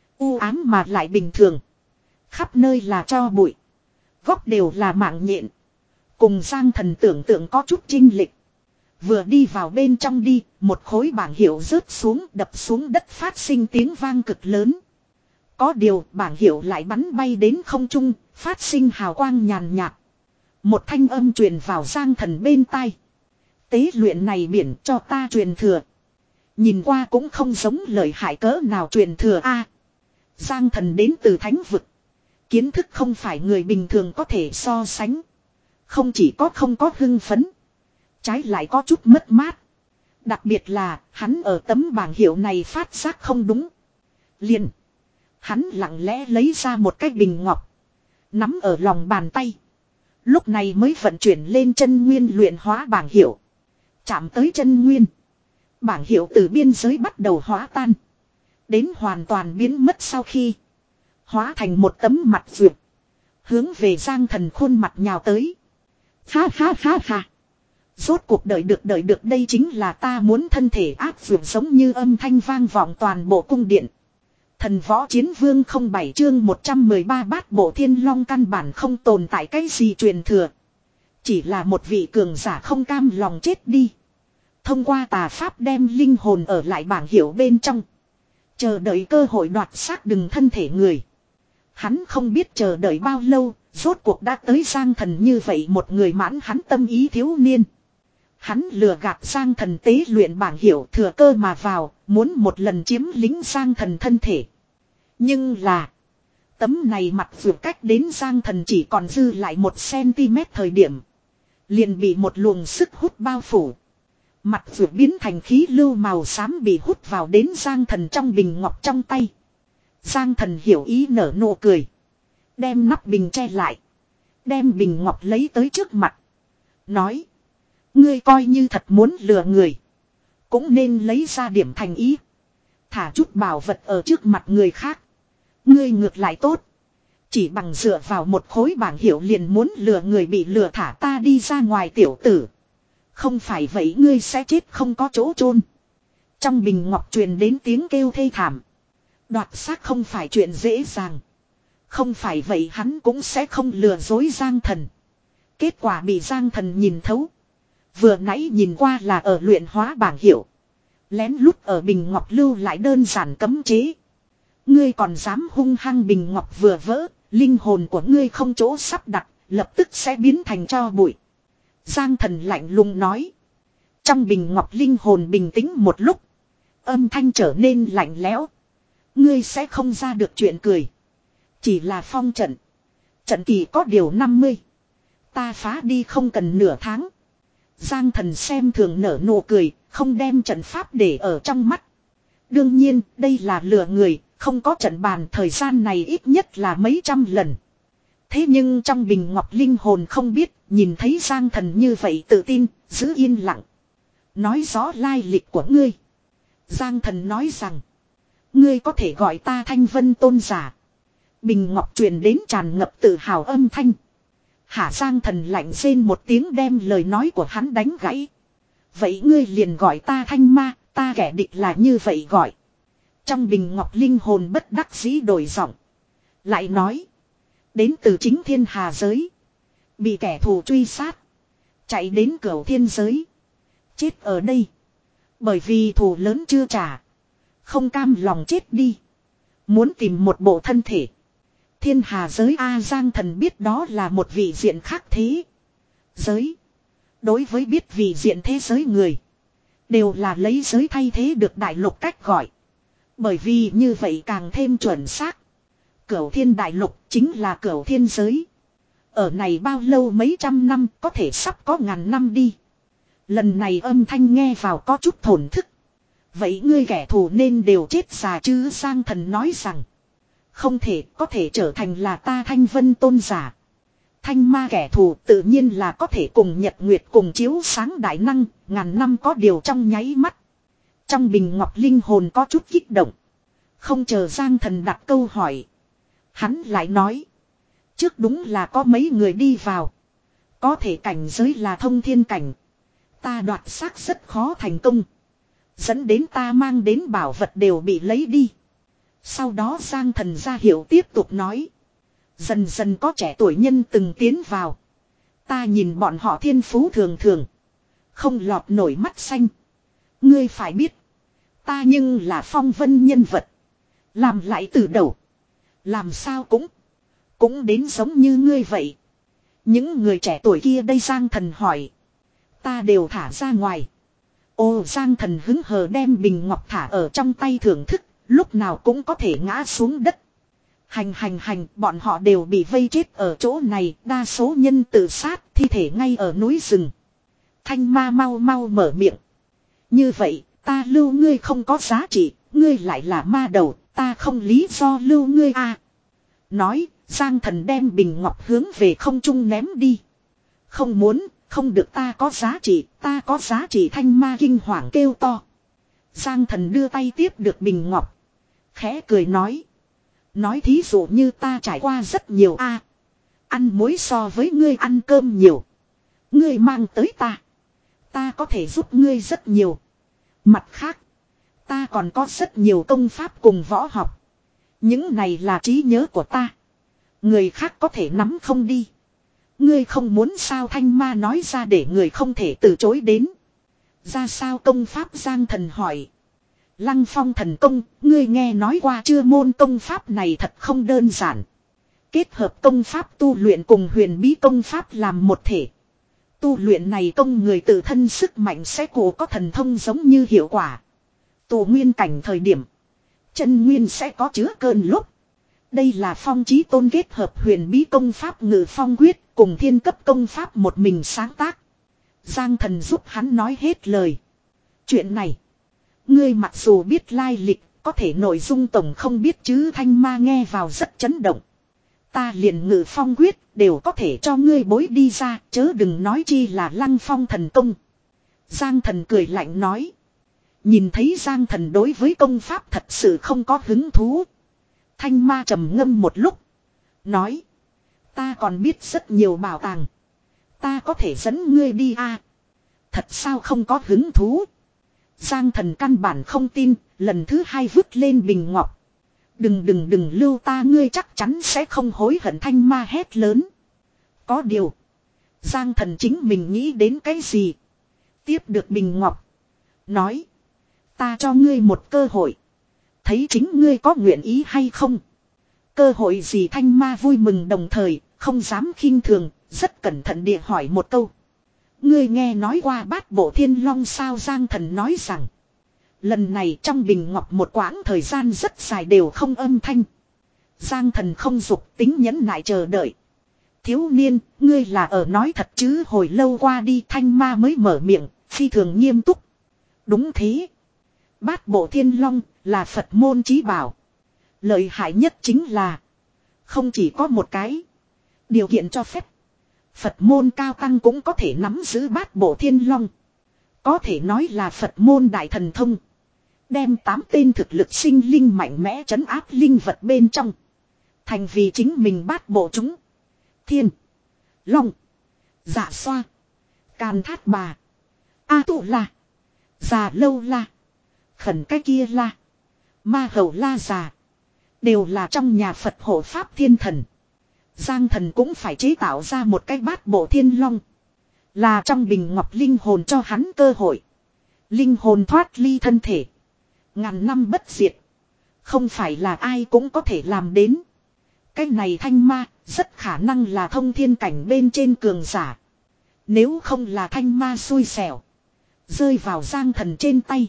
U ám mà lại bình thường. Khắp nơi là tro bụi. Góc đều là mạng nhện. Cùng Giang Thần tưởng tượng có chút chinh lịch. Vừa đi vào bên trong đi. Một khối bảng hiệu rớt xuống đập xuống đất phát sinh tiếng vang cực lớn. Có điều bảng hiệu lại bắn bay đến không trung. Phát sinh hào quang nhàn nhạt. Một thanh âm truyền vào Giang Thần bên tai. Tế luyện này biển cho ta truyền thừa. Nhìn qua cũng không giống lời hại cỡ nào truyền thừa a. Giang Thần đến từ thánh vực. Kiến thức không phải người bình thường có thể so sánh. Không chỉ có không có hưng phấn. Trái lại có chút mất mát. Đặc biệt là hắn ở tấm bảng hiệu này phát giác không đúng. Liền. Hắn lặng lẽ lấy ra một cái bình ngọc. Nắm ở lòng bàn tay. Lúc này mới vận chuyển lên chân nguyên luyện hóa bảng hiệu. Chạm tới chân nguyên. Bảng hiệu từ biên giới bắt đầu hóa tan. Đến hoàn toàn biến mất sau khi. Hóa thành một tấm mặt duyệt. Hướng về Giang Thần khuôn mặt nhào tới. Ha ha ha ha. Rốt cuộc đợi được đợi được đây chính là ta muốn thân thể áp dụng giống như âm thanh vang vọng toàn bộ cung điện. Thần võ chiến vương không bảy chương một trăm mười ba bát bộ thiên long căn bản không tồn tại cái gì truyền thừa. Chỉ là một vị cường giả không cam lòng chết đi. Thông qua tà pháp đem linh hồn ở lại bảng hiệu bên trong. Chờ đợi cơ hội đoạt xác đừng thân thể người. Hắn không biết chờ đợi bao lâu, rốt cuộc đã tới Giang Thần như vậy một người mãn hắn tâm ý thiếu niên. Hắn lừa gạt Giang Thần tế luyện bảng hiệu thừa cơ mà vào, muốn một lần chiếm lính Giang Thần thân thể. Nhưng là, tấm này mặt vượt cách đến Giang Thần chỉ còn dư lại một xăng-ti-mét thời điểm. Liền bị một luồng sức hút bao phủ. Mặt vượt biến thành khí lưu màu xám bị hút vào đến Giang Thần trong bình ngọc trong tay. Giang Thần hiểu ý nở nụ cười. Đem nắp bình che lại. Đem bình ngọc lấy tới trước mặt. Nói. Ngươi coi như thật muốn lừa người. Cũng nên lấy ra điểm thành ý. Thả chút bảo vật ở trước mặt người khác. Ngươi ngược lại tốt. Chỉ bằng dựa vào một khối bảng hiệu liền muốn lừa người bị lừa thả ta đi ra ngoài tiểu tử. Không phải vậy ngươi sẽ chết không có chỗ chôn. Trong bình ngọc truyền đến tiếng kêu thê thảm. Đoạt xác không phải chuyện dễ dàng. Không phải vậy hắn cũng sẽ không lừa dối Giang Thần. Kết quả bị Giang Thần nhìn thấu. Vừa nãy nhìn qua là ở luyện hóa bảng hiệu. Lén lút ở bình ngọc lưu lại đơn giản cấm chế. Ngươi còn dám hung hăng bình ngọc vừa vỡ. Linh hồn của ngươi không chỗ sắp đặt. Lập tức sẽ biến thành tro bụi. Giang Thần lạnh lùng nói. Trong bình ngọc linh hồn bình tĩnh một lúc. Âm thanh trở nên lạnh lẽo. Ngươi sẽ không ra được chuyện cười. Chỉ là phong trận. Trận kỳ có điều năm mươi. Ta phá đi không cần nửa tháng. Giang Thần xem thường nở nụ cười. Không đem trận pháp để ở trong mắt. Đương nhiên đây là lừa người. Không có trận bàn thời gian này ít nhất là mấy trăm lần. Thế nhưng trong bình ngọc linh hồn không biết. Nhìn thấy Giang Thần như vậy tự tin. Giữ yên lặng. Nói rõ lai lịch của ngươi. Giang Thần nói rằng. Ngươi có thể gọi ta Thanh Vân Tôn giả. Bình ngọc truyền đến tràn ngập tự hào âm thanh. Hả Giang Thần lạnh rên một tiếng đem lời nói của hắn đánh gãy. Vậy ngươi liền gọi ta Thanh Ma, ta kẻ địch là như vậy gọi. Trong bình ngọc linh hồn bất đắc dĩ đổi giọng. Lại nói. Đến từ chính thiên hà giới. Bị kẻ thù truy sát. Chạy đến cửu thiên giới. Chết ở đây. Bởi vì thù lớn chưa trả. Không cam lòng chết đi. Muốn tìm một bộ thân thể. Thiên hà giới A Giang Thần biết đó là một vị diện khác thế. Giới. Đối với biết vị diện thế giới người. Đều là lấy giới thay thế được đại lục cách gọi. Bởi vì như vậy càng thêm chuẩn xác. Cửu thiên đại lục chính là cửu thiên giới. Ở này bao lâu mấy trăm năm có thể sắp có ngàn năm đi. Lần này âm thanh nghe vào có chút thổn thức. Vậy ngươi kẻ thù nên đều chết già chứ Giang Thần nói rằng. Không thể có thể trở thành là ta Thanh Vân Tôn giả. Thanh ma kẻ thù tự nhiên là có thể cùng nhật nguyệt cùng chiếu sáng đại năng. Ngàn năm có điều trong nháy mắt. Trong bình ngọc linh hồn có chút kích động. Không chờ Giang Thần đặt câu hỏi. Hắn lại nói. Trước đúng là có mấy người đi vào. Có thể cảnh giới là thông thiên cảnh. Ta đoạt xác rất khó thành công. Dẫn đến ta mang đến bảo vật đều bị lấy đi. Sau đó Giang Thần ra hiệu tiếp tục nói. Dần dần có trẻ tuổi nhân từng tiến vào. Ta nhìn bọn họ thiên phú thường thường. Không lọt nổi mắt xanh. Ngươi phải biết. Ta nhưng là phong vân nhân vật. Làm lại từ đầu. Làm sao cũng. Cũng đến giống như ngươi vậy. Những người trẻ tuổi kia đây Giang Thần hỏi. Ta đều thả ra ngoài. Ô Giang Thần hứng hờ đem bình ngọc thả ở trong tay thưởng thức. Lúc nào cũng có thể ngã xuống đất. Hành hành hành bọn họ đều bị vây chết ở chỗ này. Đa số nhân tự sát thi thể ngay ở núi rừng. Thanh ma mau mau mở miệng. Như vậy ta lưu ngươi không có giá trị. Ngươi lại là ma đầu. Ta không lý do lưu ngươi à. Nói Giang Thần đem bình ngọc hướng về không trung ném đi. Không muốn. Không được ta có giá trị. Ta có giá trị thanh ma kinh hoàng kêu to. Giang Thần đưa tay tiếp được bình ngọc. Khẽ cười nói. Nói thí dụ như ta trải qua rất nhiều a à, ăn muối so với ngươi ăn cơm nhiều. Ngươi mang tới ta. Ta có thể giúp ngươi rất nhiều. Mặt khác. Ta còn có rất nhiều công pháp cùng võ học. Những này là trí nhớ của ta. Người khác có thể nắm không đi. Ngươi không muốn sao thanh ma nói ra để người không thể từ chối đến. Ra sao công pháp Giang Thần hỏi. Lăng phong thần công, ngươi nghe nói qua chưa môn công pháp này thật không đơn giản. Kết hợp công pháp tu luyện cùng huyền bí công pháp làm một thể. Tu luyện này công người tự thân sức mạnh sẽ cổ có thần thông giống như hiệu quả. Tù nguyên cảnh thời điểm. Chân nguyên sẽ có chứa cơn lúc. Đây là phong chí tôn kết hợp huyền bí công pháp ngự phong quyết cùng thiên cấp công pháp một mình sáng tác. Giang Thần giúp hắn nói hết lời. Chuyện này. Ngươi mặc dù biết lai lịch, có thể nội dung tổng không biết chứ thanh ma nghe vào rất chấn động. ta liền ngự phong quyết đều có thể cho ngươi bối đi ra, chớ đừng nói chi là lăng phong thần công. Giang thần cười lạnh nói. Nhìn thấy Giang thần đối với công pháp thật sự không có hứng thú. Thanh ma trầm ngâm một lúc. Nói. Ta còn biết rất nhiều bảo tàng. Ta có thể dẫn ngươi đi a. À, thật sao không có hứng thú. Giang thần căn bản không tin. Lần thứ hai vứt lên bình ngọc. Đừng đừng đừng lưu ta, ngươi chắc chắn sẽ không hối hận. Thanh ma hét lớn. Có điều. Giang thần chính mình nghĩ đến cái gì. Tiếp được bình ngọc. Nói. Ta cho ngươi một cơ hội. Thấy chính ngươi có nguyện ý hay không. Cơ hội gì? Thanh ma vui mừng đồng thời. Không dám khinh thường. Rất cẩn thận địa hỏi một câu. Ngươi nghe nói qua bát bộ thiên long sao? Giang thần nói rằng. Lần này trong bình ngọc một quãng thời gian rất dài đều không âm thanh. Giang thần không dục tính nhẫn nại chờ đợi. Thiếu niên, ngươi là ở nói thật chứ? Hồi lâu qua đi thanh ma mới mở miệng, phi thường nghiêm túc. Đúng thế. Bát bộ thiên long là Phật môn chí bảo. Lợi hại nhất chính là không chỉ có một cái điều kiện cho phép. Phật môn cao tăng cũng có thể nắm giữ bát bộ thiên long. Có thể nói là Phật môn đại thần thông. Đem tám tên thực lực sinh linh mạnh mẽ trấn áp linh vật bên trong. Thành vì chính mình bát bộ chúng. Thiên. Long. Dạ xoa. Càn thát bà. A tụ la. Già lâu la. Khẩn cái kia la. Ma hầu la già. Đều là trong nhà Phật hộ pháp thiên thần. Giang thần cũng phải chế tạo ra một cái bát bộ thiên long. Là trong bình ngọc linh hồn cho hắn cơ hội. Linh hồn thoát ly thân thể. Ngàn năm bất diệt. Không phải là ai cũng có thể làm đến. Cái này thanh ma rất khả năng là thông thiên cảnh bên trên cường giả. Nếu không là thanh ma xui xẻo. Rơi vào Giang thần trên tay.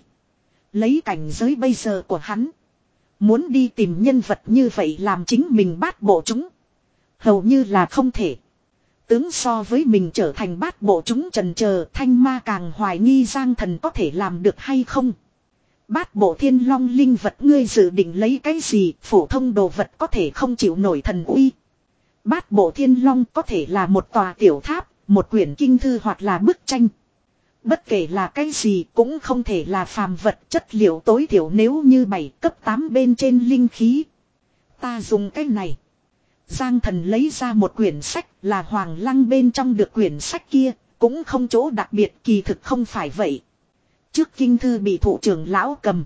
Lấy cảnh giới bây giờ của hắn. Muốn đi tìm nhân vật như vậy làm chính mình bát bộ chúng. Hầu như là không thể. Tướng so với mình trở thành bát bộ chúng trần chờ, thanh ma càng hoài nghi Giang thần có thể làm được hay không. Bát bộ thiên long linh vật ngươi dự định lấy cái gì? Phổ thông đồ vật có thể không chịu nổi thần uy. Bát bộ thiên long có thể là một tòa tiểu tháp, một quyển kinh thư hoặc là bức tranh. Bất kể là cái gì cũng không thể là phàm vật, chất liệu tối thiểu nếu như bảy cấp tám bên trên linh khí. Ta dùng cái này. Giang thần lấy ra một quyển sách, là Hoàng Lăng bên trong được quyển sách kia, cũng không chỗ đặc biệt, kỳ thực không phải vậy. Trước kinh thư bị thủ trưởng lão cầm.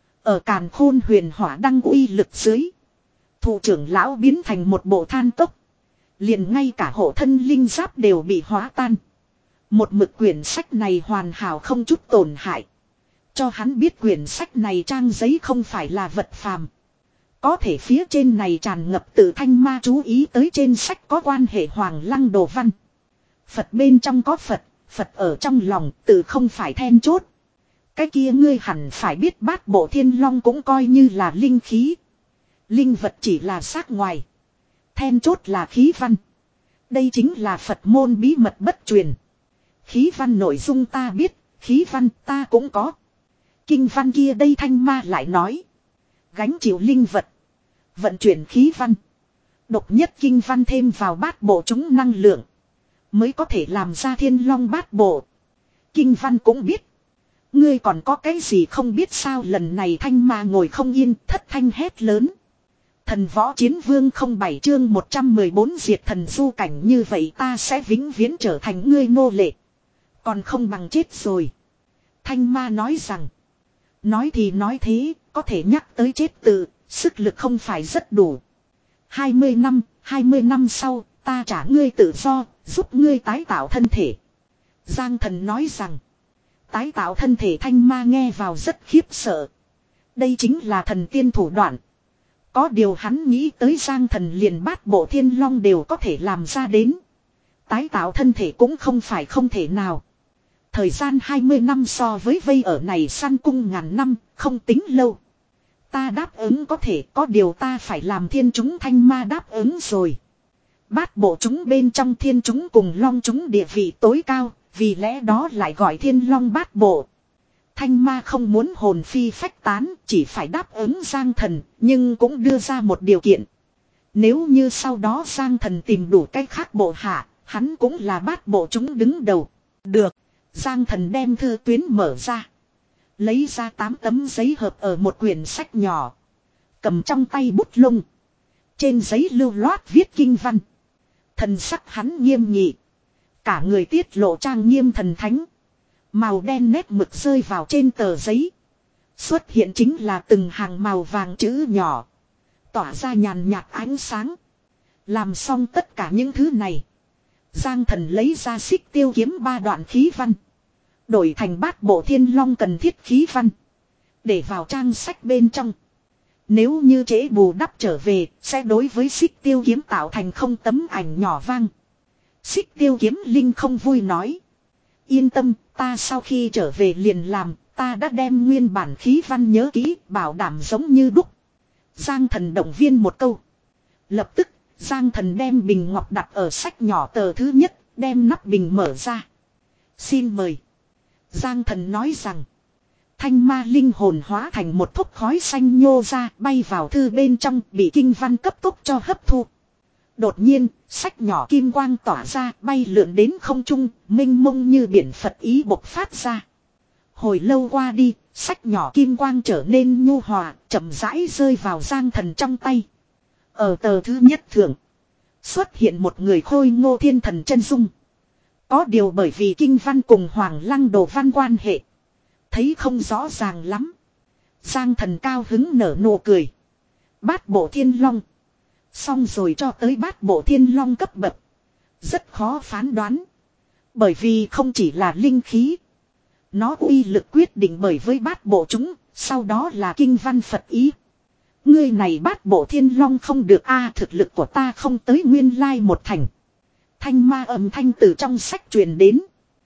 Ở Càn Khôn huyền hỏa đăng uy lực dưới. Thủ trưởng lão biến thành một bộ than cốc. Liền ngay cả hộ thân linh giáp đều bị hóa tan. Một mực quyển sách này hoàn hảo không chút tổn hại. Cho hắn biết quyển sách này trang giấy không phải là vật phàm. Có thể phía trên này tràn ngập tự thanh ma chú ý tới trên sách có quan hệ Hoàng Lăng đồ văn. Phật bên trong có Phật, Phật ở trong lòng tự không phải then chốt. Cái kia ngươi hẳn phải biết bát bộ thiên long cũng coi như là linh khí. Linh vật chỉ là xác ngoài. Then chốt là khí văn. Đây chính là Phật môn bí mật bất truyền. Khí văn nội dung ta biết, khí văn ta cũng có. Kinh văn kia đây thanh ma lại nói. Gánh chịu linh vật. Vận chuyển khí văn. Độc nhất kinh văn thêm vào bát bộ chúng năng lượng. Mới có thể làm ra thiên long bát bộ. Kinh văn cũng biết. Ngươi còn có cái gì không biết sao? Lần này thanh ma ngồi không yên, thất thanh hét lớn. Thần võ chiến vương không bảy chương một trăm mười bốn diệt thần du cảnh như vậy ta sẽ vĩnh viễn trở thành ngươi nô lệ. Còn không bằng chết rồi. Thanh ma nói rằng. Nói thì nói thế, có thể nhắc tới chết tự, sức lực không phải rất đủ. hai mươi năm, hai mươi năm sau, ta trả ngươi tự do, giúp ngươi tái tạo thân thể. Giang thần nói rằng. Tái tạo thân thể thanh ma nghe vào rất khiếp sợ. Đây chính là thần tiên thủ đoạn. Có điều hắn nghĩ tới Giang thần liền bát bộ thiên long đều có thể làm ra đến. Tái tạo thân thể cũng không phải không thể nào. Thời gian hai mươi năm so với vây ở này săn cung ngàn năm, không tính lâu. Ta đáp ứng có thể, có điều ta phải làm thiên chúng. Thanh ma đáp ứng rồi. Bát bộ chúng bên trong thiên chúng cùng long chúng địa vị tối cao, vì lẽ đó lại gọi thiên long bát bộ. Thanh ma không muốn hồn phi phách tán, chỉ phải đáp ứng Giang thần, nhưng cũng đưa ra một điều kiện. Nếu như sau đó Giang Thần tìm đủ cách khác bộ hạ, hắn cũng là bát bộ chúng đứng đầu. Được. Giang Thần đem thư tuyến mở ra. Lấy ra tám tấm giấy hợp ở một quyển sách nhỏ. Cầm trong tay bút lông. Trên giấy lưu loát viết kinh văn. Thần sắc hắn nghiêm nghị. Cả người tiết lộ trang nghiêm thần thánh. Màu đen nét mực rơi vào trên tờ giấy. Xuất hiện chính là từng hàng màu vàng chữ nhỏ. Tỏa ra nhàn nhạt ánh sáng. Làm xong tất cả những thứ này. Giang Thần lấy ra xích tiêu kiếm ba đoạn khí văn. Đổi thành bát bộ thiên long cần thiết khí văn. Để vào trang sách bên trong. Nếu như trễ bù đắp trở về, sẽ đối với xích tiêu kiếm tạo thành không tấm ảnh nhỏ vang. Xích tiêu kiếm linh không vui nói. Yên tâm, ta sau khi trở về liền làm, ta đã đem nguyên bản khí văn nhớ kỹ, bảo đảm giống như đúc. Giang Thần động viên một câu. Lập tức, Giang Thần đem bình ngọc đặt ở sách nhỏ tờ thứ nhất, đem nắp bình mở ra. Xin mời. Giang Thần nói rằng. Thanh ma linh hồn hóa thành một thốc khói xanh nhô ra, bay vào thư bên trong, bị kinh văn cấp tốc cho hấp thu. Đột nhiên, sách nhỏ kim quang tỏa ra, bay lượn đến không trung, mênh mông như biển Phật ý bộc phát ra. Hồi lâu qua đi, sách nhỏ kim quang trở nên nhu hòa, chậm rãi rơi vào Giang Thần trong tay. Ở tờ thứ nhất thượng, xuất hiện một người khôi ngô thiên thần chân dung. Có điều bởi vì kinh văn cùng Hoàng Lăng Đồ văn quan hệ, thấy không rõ ràng lắm. Giang Thần cao hứng nở nụ cười. Bát bộ thiên long. Xong rồi cho tới bát bộ thiên long cấp bậc. Rất khó phán đoán. Bởi vì không chỉ là linh khí. Nó uy lực quyết định bởi với bát bộ chúng. Sau đó là kinh văn Phật ý. Ngươi này bát bộ thiên long không được a thực lực của ta không tới nguyên lai một thành. Thanh ma âm thanh từ trong sách truyền đến.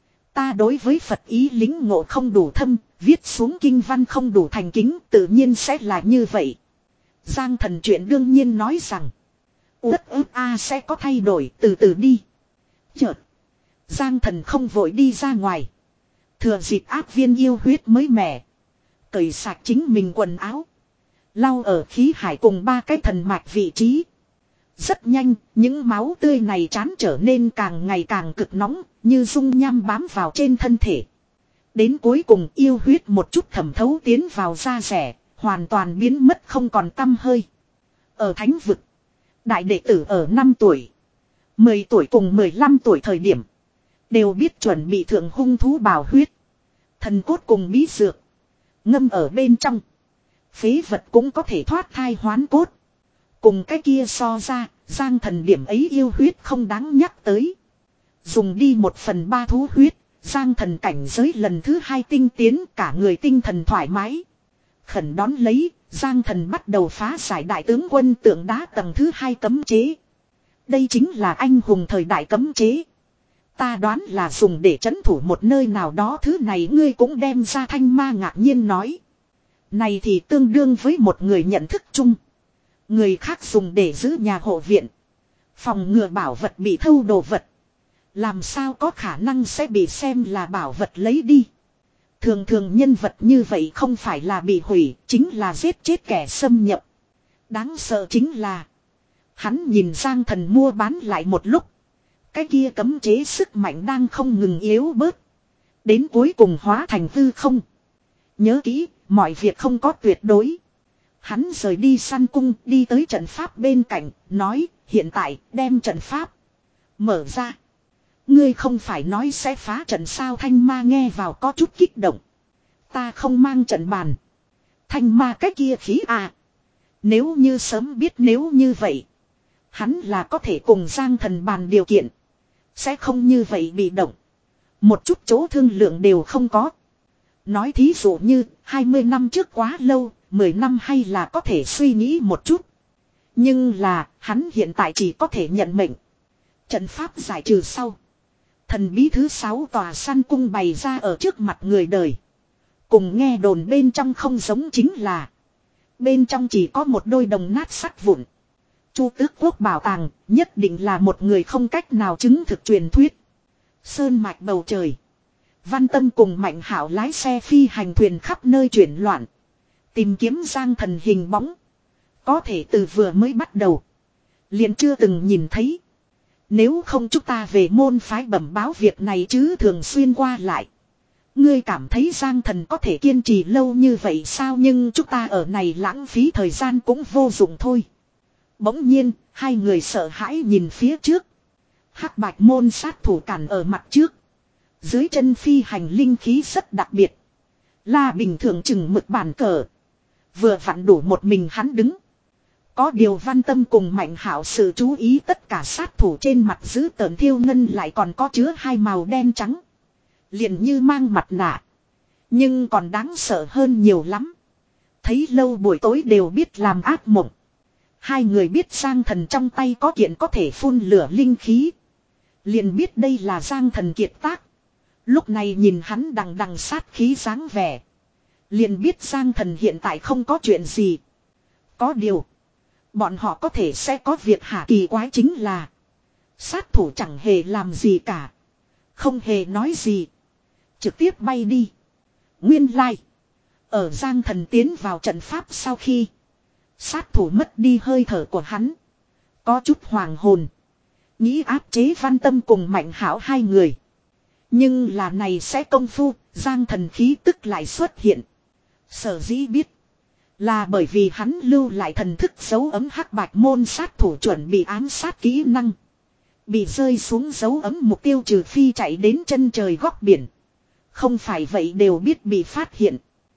Ta đối với Phật ý lính ngộ không đủ thâm, viết xuống kinh văn không đủ thành kính, tự nhiên sẽ là như vậy. Giang Thần chuyện đương nhiên nói rằng. Đất ức A sẽ có thay đổi, từ từ đi. Chợt. Giang Thần không vội đi ra ngoài. Thừa dịp áp viên yêu huyết mới mẻ. Cởi sạch chính mình quần áo. Lau ở khí hải cùng ba cái thần mạch vị trí. Rất nhanh, những máu tươi này chán trở nên càng ngày càng cực nóng, như dung nham bám vào trên thân thể. Đến cuối cùng yêu huyết một chút thẩm thấu tiến vào da rẻ, hoàn toàn biến mất không còn tăm hơi. Ở thánh vực, đại đệ tử ở năm tuổi, mười tuổi cùng mười lăm tuổi thời điểm, đều biết chuẩn bị thượng hung thú bào huyết, thần cốt cùng bí dược, ngâm ở bên trong. Phế vật cũng có thể thoát thai hoán cốt. Cùng cái kia so ra, Giang Thần điểm ấy yêu huyết không đáng nhắc tới. Dùng đi một phần ba thú huyết, Giang Thần cảnh giới lần thứ hai tinh tiến, cả người tinh thần thoải mái. Khẩn đón lấy, Giang Thần bắt đầu phá giải đại tướng quân tượng đá tầng thứ hai cấm chế. Đây chính là anh hùng thời đại cấm chế. Ta đoán là dùng để trấn thủ một nơi nào đó, thứ này ngươi cũng đem ra. Thanh ma ngạc nhiên nói. Này thì tương đương với một người nhận thức chung. Người khác dùng để giữ nhà hộ viện, phòng ngừa bảo vật bị thâu đồ vật. Làm sao có khả năng sẽ bị xem là bảo vật lấy đi. Thường thường nhân vật như vậy không phải là bị hủy, chính là giết chết kẻ xâm nhập. Đáng sợ chính là hắn nhìn Giang Thần mua bán lại một lúc. Cái kia cấm chế sức mạnh đang không ngừng yếu bớt. Đến cuối cùng hóa thành hư không. Nhớ kỹ, mọi việc không có tuyệt đối. Hắn rời đi săn cung, đi tới trận pháp bên cạnh, nói, hiện tại, đem trận pháp mở ra. Ngươi không phải nói sẽ phá trận sao? Thanh ma nghe vào có chút kích động. Ta không mang trận bàn. Thanh ma cái kia khí à. Nếu như sớm biết nếu như vậy, hắn là có thể cùng Giang Thần bàn điều kiện. Sẽ không như vậy bị động. Một chút chỗ thương lượng đều không có. Nói thí dụ như, hai mươi năm trước quá lâu, mười năm hay là có thể suy nghĩ một chút. Nhưng là, hắn hiện tại chỉ có thể nhận mệnh. Trận pháp giải trừ sau. Thần bí thứ sáu tòa săn cung bày ra ở trước mặt người đời. Cùng nghe đồn bên trong không giống chính là. Bên trong chỉ có một đôi đồng nát sắt vụn. Chu Tước Quốc bảo tàng nhất định là một người không cách nào chứng thực truyền thuyết. Sơn mạch bầu trời. Văn Tâm cùng Mạnh Hảo lái xe phi hành thuyền khắp nơi chuyển loạn. Tìm kiếm Giang Thần hình bóng. Có thể từ vừa mới bắt đầu Liền chưa từng nhìn thấy. Nếu không chúng ta về môn phái bẩm báo việc này chứ thường xuyên qua lại. Ngươi cảm thấy Giang Thần có thể kiên trì lâu như vậy sao, nhưng chúng ta ở này lãng phí thời gian cũng vô dụng thôi. Bỗng nhiên, hai người sợ hãi nhìn phía trước. Hắc bạch môn sát thủ cản ở mặt trước. Dưới chân phi hành linh khí rất đặc biệt. Là bình thường chừng mực bàn cờ. Vừa vặn đủ một mình hắn đứng. Có điều Văn Tâm cùng Mạnh Hảo sự chú ý, tất cả sát thủ trên mặt giữ tợn thiêu ngân lại còn có chứa hai màu đen trắng. Liền như mang mặt nạ. Nhưng còn đáng sợ hơn nhiều lắm. Thấy lâu buổi tối đều biết làm ác mộng. Hai người biết Giang Thần trong tay có kiện có thể phun lửa linh khí. Liền biết đây là Giang Thần kiệt tác. Lúc này nhìn hắn đằng đằng sát khí dáng vẻ. Liền biết Giang Thần hiện tại không có chuyện gì. Có điều. Bọn họ có thể sẽ có việc hả, kỳ quái chính là. Sát thủ chẳng hề làm gì cả. Không hề nói gì. Trực tiếp bay đi. Nguyên lai. Like. Ở Giang Thần tiến vào trận pháp sau khi. Sát thủ mất đi hơi thở của hắn. Có chút hoàng hồn. Nghĩ áp chế Văn Tâm cùng Mạnh Hảo hai người. Nhưng là này sẽ công phu. Giang Thần khí tức lại xuất hiện. Sở dĩ biết. Là bởi vì hắn lưu lại thần thức dấu ấm hắc bạch môn sát thủ chuẩn bị ám sát kỹ năng. Bị rơi xuống dấu ấm mục tiêu trừ phi chạy đến chân trời góc biển. Không phải vậy đều biết bị phát hiện.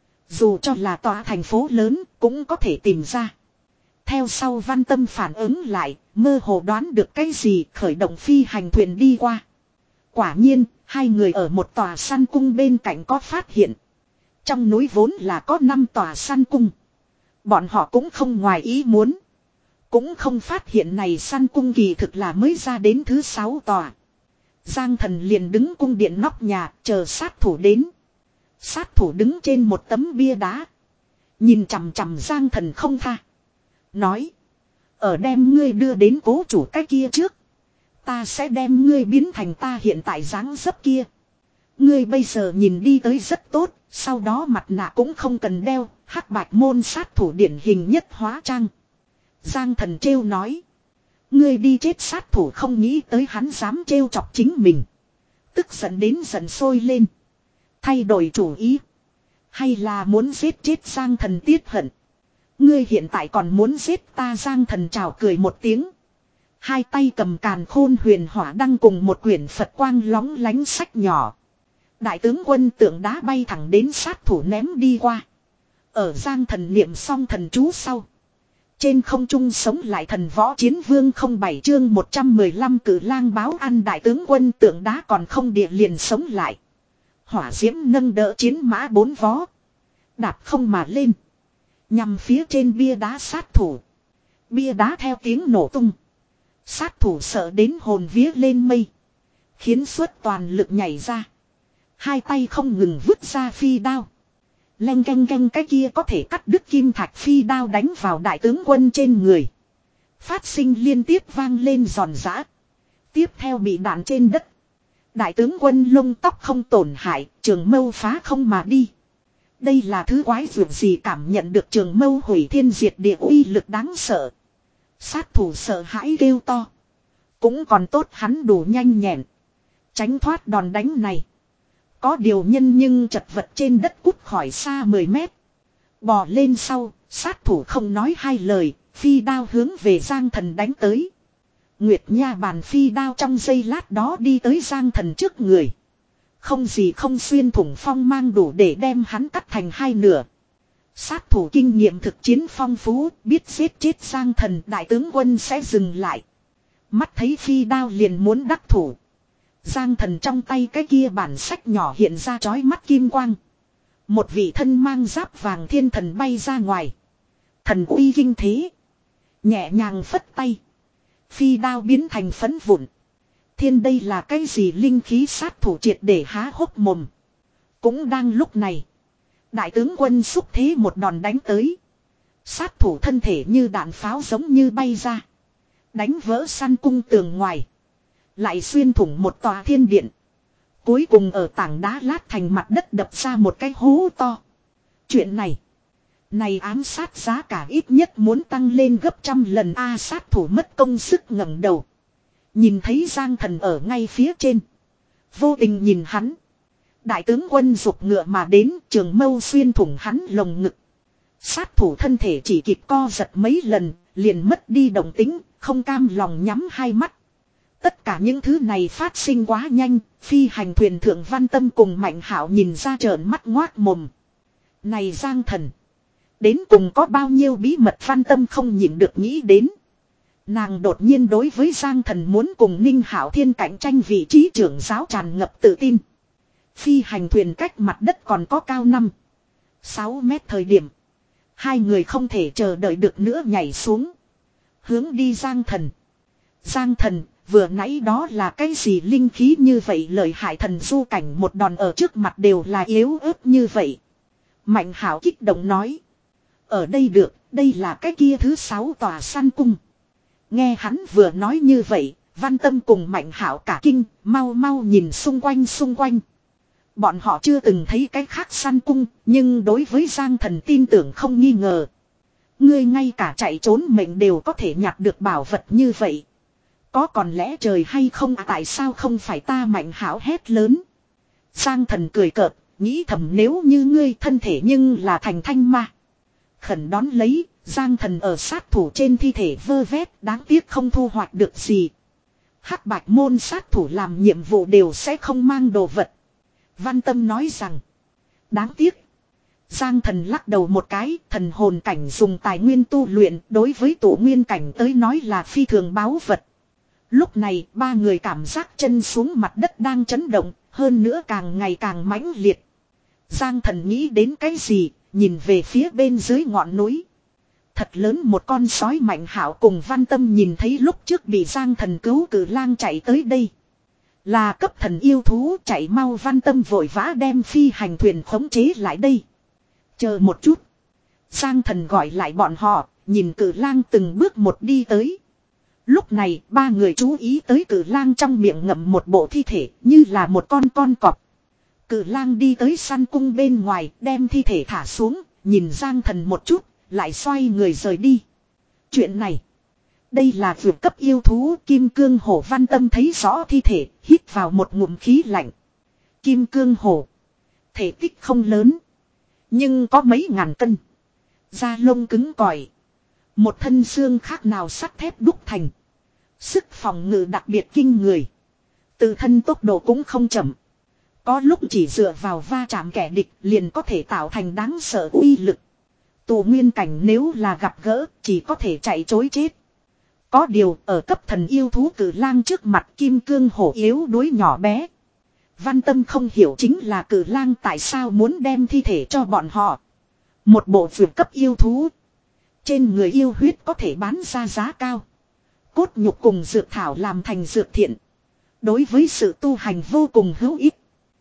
Dù cho là tòa thành phố lớn cũng có thể tìm ra. Theo sau Văn Tâm phản ứng lại, mơ hồ đoán được cái gì, khởi động phi hành thuyền đi qua. Quả nhiên, hai người ở một tòa săn cung bên cạnh có phát hiện. Trong núi vốn là có năm tòa săn cung. Bọn họ cũng không ngoài ý muốn. Cũng không phát hiện này săn cung kỳ thực là mới ra đến thứ sáu tòa. Giang Thần liền đứng cung điện nóc nhà chờ sát thủ đến. Sát thủ đứng trên một tấm bia đá. Nhìn chằm chằm Giang Thần không tha. Nói. Ở đem ngươi đưa đến cố chủ cái kia trước. Ta sẽ đem ngươi biến thành ta hiện tại dáng dấp kia. Ngươi bây giờ nhìn đi tới rất tốt. Sau đó mặt nạ cũng không cần đeo. Hắc bạch môn sát thủ điển hình nhất hóa trang. Giang Thần trêu nói. Ngươi đi chết, sát thủ không nghĩ tới hắn dám trêu chọc chính mình. Tức giận đến giận sôi lên. Thay đổi chủ ý. Hay là muốn giết chết Giang Thần tiết hận. Ngươi hiện tại còn muốn giết ta? Giang Thần chào cười một tiếng. Hai tay cầm càn khôn huyền hỏa đăng cùng một quyển Phật quang lóng lánh sách nhỏ. Đại tướng quân tượng đá bay thẳng đến sát thủ ném đi qua. Ở Giang Thần niệm xong thần chú sau. Trên không trung sống lại thần võ chiến vương không bảy chương một trăm mười lăm cử lang báo ăn. Đại tướng quân tượng đá còn không địa liền sống lại. Hỏa diễm nâng đỡ chiến mã bốn vó. Đạp không mà lên. Nhằm phía trên bia đá sát thủ. Bia đá theo tiếng nổ tung. Sát thủ sợ đến hồn vía lên mây. Khiến suốt toàn lực nhảy ra. Hai tay không ngừng vứt ra phi đao. Leng canh canh cái kia có thể cắt đứt kim thạch phi đao đánh vào đại tướng quân trên người. Phát sinh liên tiếp vang lên giòn giã. Tiếp theo bị đạn trên đất. Đại tướng quân lông tóc không tổn hại, trường mâu phá không mà đi. Đây là thứ quái dường gì, cảm nhận được trường mâu hủy thiên diệt địa uy lực đáng sợ. Sát thủ sợ hãi kêu to. Cũng còn tốt hắn đủ nhanh nhẹn. Tránh thoát đòn đánh này. Có điều nhân nhưng chật vật trên đất cút khỏi xa mười mét. Bò lên sau, sát thủ không nói hai lời, phi đao hướng về Giang Thần đánh tới. Nguyệt Nha bàn phi đao trong giây lát đó đi tới Giang Thần trước người. Không gì không xuyên thủng phong mang đủ để đem hắn cắt thành hai nửa. Sát thủ kinh nghiệm thực chiến phong phú, biết giết chết Giang Thần, đại tướng quân sẽ dừng lại. Mắt thấy phi đao liền muốn đắc thủ. Giang Thần trong tay cái kia bản sách nhỏ hiện ra chói mắt kim quang. Một vị thân mang giáp vàng thiên thần bay ra ngoài. Thần uy kinh thế. Nhẹ nhàng phất tay. Phi đao biến thành phấn vụn. Thiên, đây là cái gì linh khí? Sát thủ triệt để há hốc mồm. Cũng đang lúc này. Đại tướng quân xúc thế một đòn đánh tới. Sát thủ thân thể như đạn pháo giống như bay ra. Đánh vỡ săn cung tường ngoài. Lại xuyên thủng một tòa thiên điện. Cuối cùng ở tảng đá lát thành mặt đất đập ra một cái hố to. Chuyện này. Này ám sát giá cả ít nhất muốn tăng lên gấp trăm lần a. Sát thủ mất công sức ngẩng đầu. Nhìn thấy Giang Thần ở ngay phía trên. Vô tình nhìn hắn. Đại tướng quân giục ngựa mà đến, trường mâu xuyên thủng hắn lồng ngực. Sát thủ thân thể chỉ kịp co giật mấy lần, liền mất đi động tính, không cam lòng nhắm hai mắt. Tất cả những thứ này phát sinh quá nhanh, phi hành thuyền thượng Văn Tâm cùng Mạnh Hảo nhìn ra trợn mắt ngoác mồm. Này Giang Thần, đến cùng có bao nhiêu bí mật Văn Tâm không nhịn được nghĩ đến. Nàng đột nhiên đối với Giang Thần muốn cùng Ninh Hảo Thiên cạnh tranh vị trí trưởng giáo tràn ngập tự tin. Phi hành thuyền cách mặt đất còn có cao năm sáu mét thời điểm. Hai người không thể chờ đợi được nữa nhảy xuống. Hướng đi Giang Thần. Giang Thần, vừa nãy đó là cái gì linh khí như vậy, lợi hại thần du cảnh một đòn ở trước mặt đều là yếu ớt như vậy. Mạnh Hảo kích động nói. Ở đây được, đây là cái kia thứ sáu tòa săn cung. Nghe hắn vừa nói như vậy, Văn Tâm cùng Mạnh Hảo cả kinh, mau mau nhìn xung quanh xung quanh. Bọn họ chưa từng thấy cái khác săn cung, nhưng đối với Giang Thần tin tưởng không nghi ngờ. Ngươi ngay cả chạy trốn mệnh đều có thể nhặt được bảo vật như vậy. Có còn lẽ trời hay không à, tại sao không phải ta? Mạnh Hảo hét lớn. Giang Thần cười cợt, nghĩ thầm nếu như ngươi thân thể nhưng là thành thanh ma. Khẩn đón lấy, Giang Thần ở sát thủ trên thi thể vơ vét, đáng tiếc không thu hoạch được gì. Hắc Bạch môn sát thủ làm nhiệm vụ đều sẽ không mang đồ vật. Văn Tâm nói rằng, đáng tiếc. Giang Thần lắc đầu một cái, thần hồn cảnh dùng tài nguyên tu luyện, đối với tụ nguyên cảnh tới nói là phi thường báu vật. Lúc này, ba người cảm giác chân xuống mặt đất đang chấn động, hơn nữa càng ngày càng mãnh liệt. Giang Thần nghĩ đến cái gì, nhìn về phía bên dưới ngọn núi. Thật lớn một con sói. Mạnh Hảo cùng Văn Tâm nhìn thấy lúc trước bị Giang Thần cứu cử lang chạy tới đây. Là cấp thần yêu thú, chạy mau. Văn Tâm vội vã đem phi hành thuyền khống chế lại đây. Chờ một chút. Giang Thần gọi lại bọn họ, nhìn cử lang từng bước một đi tới. Lúc này ba người chú ý tới cử lang trong miệng ngậm một bộ thi thể như là một con con cọp. Cử lang đi tới săn cung bên ngoài, đem thi thể thả xuống, nhìn Giang Thần một chút, lại xoay người rời đi. Chuyện này, đây là vượt cấp yêu thú Kim Cương Hổ. Văn Tâm thấy rõ thi thể, hít vào một ngụm khí lạnh. Kim Cương Hổ, thể tích không lớn, nhưng có mấy ngàn cân, da lông cứng cỏi, một thân xương khác nào sắt thép đúc thành, sức phòng ngự đặc biệt kinh người, tự thân tốc độ cũng không chậm. Có lúc chỉ dựa vào va chạm kẻ địch liền có thể tạo thành đáng sợ uy lực. Tù nguyên cảnh nếu là gặp gỡ chỉ có thể chạy chối chết. Có điều ở cấp thần yêu thú cử lang trước mặt Kim Cương Hổ yếu đuối nhỏ bé. Văn Tâm không hiểu chính là cử lang tại sao muốn đem thi thể cho bọn họ. Một bộ vượt cấp yêu thú. Trên người yêu huyết có thể bán ra giá cao. Cốt nhục cùng dược thảo làm thành dược thiện. Đối với sự tu hành vô cùng hữu ích.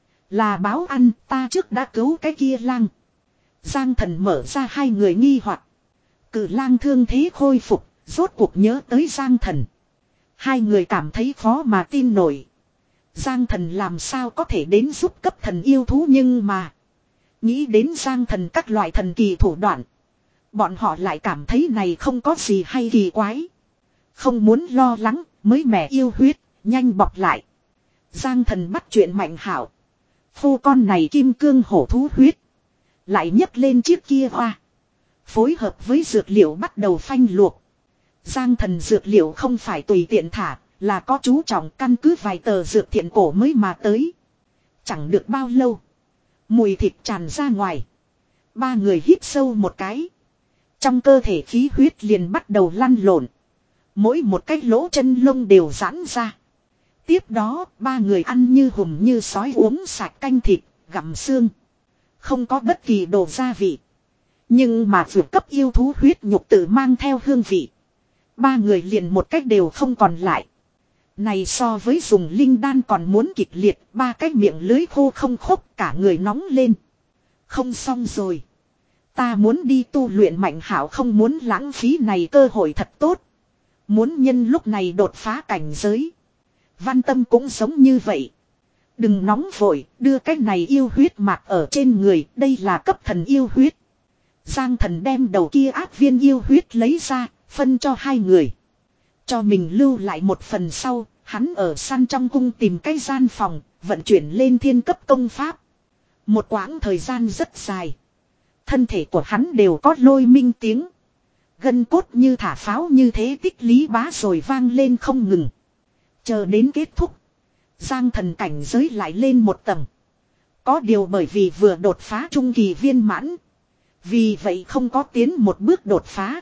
Là báo ăn, ta trước đã cứu cái kia lang. Giang Thần mở ra hai người nghi hoặc. Cử lang thương thế khôi phục, rốt cuộc nhớ tới Giang Thần. Hai người cảm thấy khó mà tin nổi. Giang Thần làm sao có thể đến giúp cấp thần yêu thú, nhưng mà nghĩ đến Giang Thần các loại thần kỳ thủ đoạn, bọn họ lại cảm thấy này không có gì hay kỳ quái. Không muốn lo lắng, mới mẻ yêu huyết, nhanh bọc lại. Giang Thần bắt chuyện Mạnh Hảo. Phô con này Kim Cương Hổ thú huyết. Lại nhấc lên chiếc kia hoa. Phối hợp với dược liệu bắt đầu phanh luộc. Giang Thần dược liệu không phải tùy tiện thả, là có chú trọng, căn cứ vài tờ dược thiện cổ mới mà tới. Chẳng được bao lâu, mùi thịt tràn ra ngoài. Ba người hít sâu một cái. Trong cơ thể khí huyết liền bắt đầu lăn lộn. Mỗi một cái lỗ chân lông đều giãn ra. Tiếp đó, ba người ăn như hùm như sói, uống sạch canh thịt, gặm xương. Không có bất kỳ đồ gia vị. Nhưng mà vượt cấp yêu thú huyết nhục tự mang theo hương vị. Ba người liền một cách đều không còn lại. Này so với dùng linh đan còn muốn kịch liệt, ba cái miệng lưới khô không khốc, cả người nóng lên. Không xong rồi. Ta muốn đi tu luyện. Mạnh Hảo không muốn lãng phí này cơ hội thật tốt. Muốn nhân lúc này đột phá cảnh giới. Văn Tâm cũng giống như vậy. Đừng nóng vội, đưa cái này yêu huyết mạc ở trên người, đây là cấp thần yêu huyết. Giang Thần đem đầu kia ác viên yêu huyết lấy ra, phân cho hai người. Cho mình lưu lại một phần sau, hắn ở săn trong cung tìm cái gian phòng, vận chuyển lên thiên cấp công pháp. Một quãng thời gian rất dài. Thân thể của hắn đều có lôi minh tiếng. Gân cốt như thả pháo như thế tích lý bá rồi vang lên không ngừng. Chờ đến kết thúc. Giang Thần cảnh giới lại lên một tầng. Có điều bởi vì vừa đột phá trung kỳ viên mãn. Vì vậy không có tiến một bước đột phá.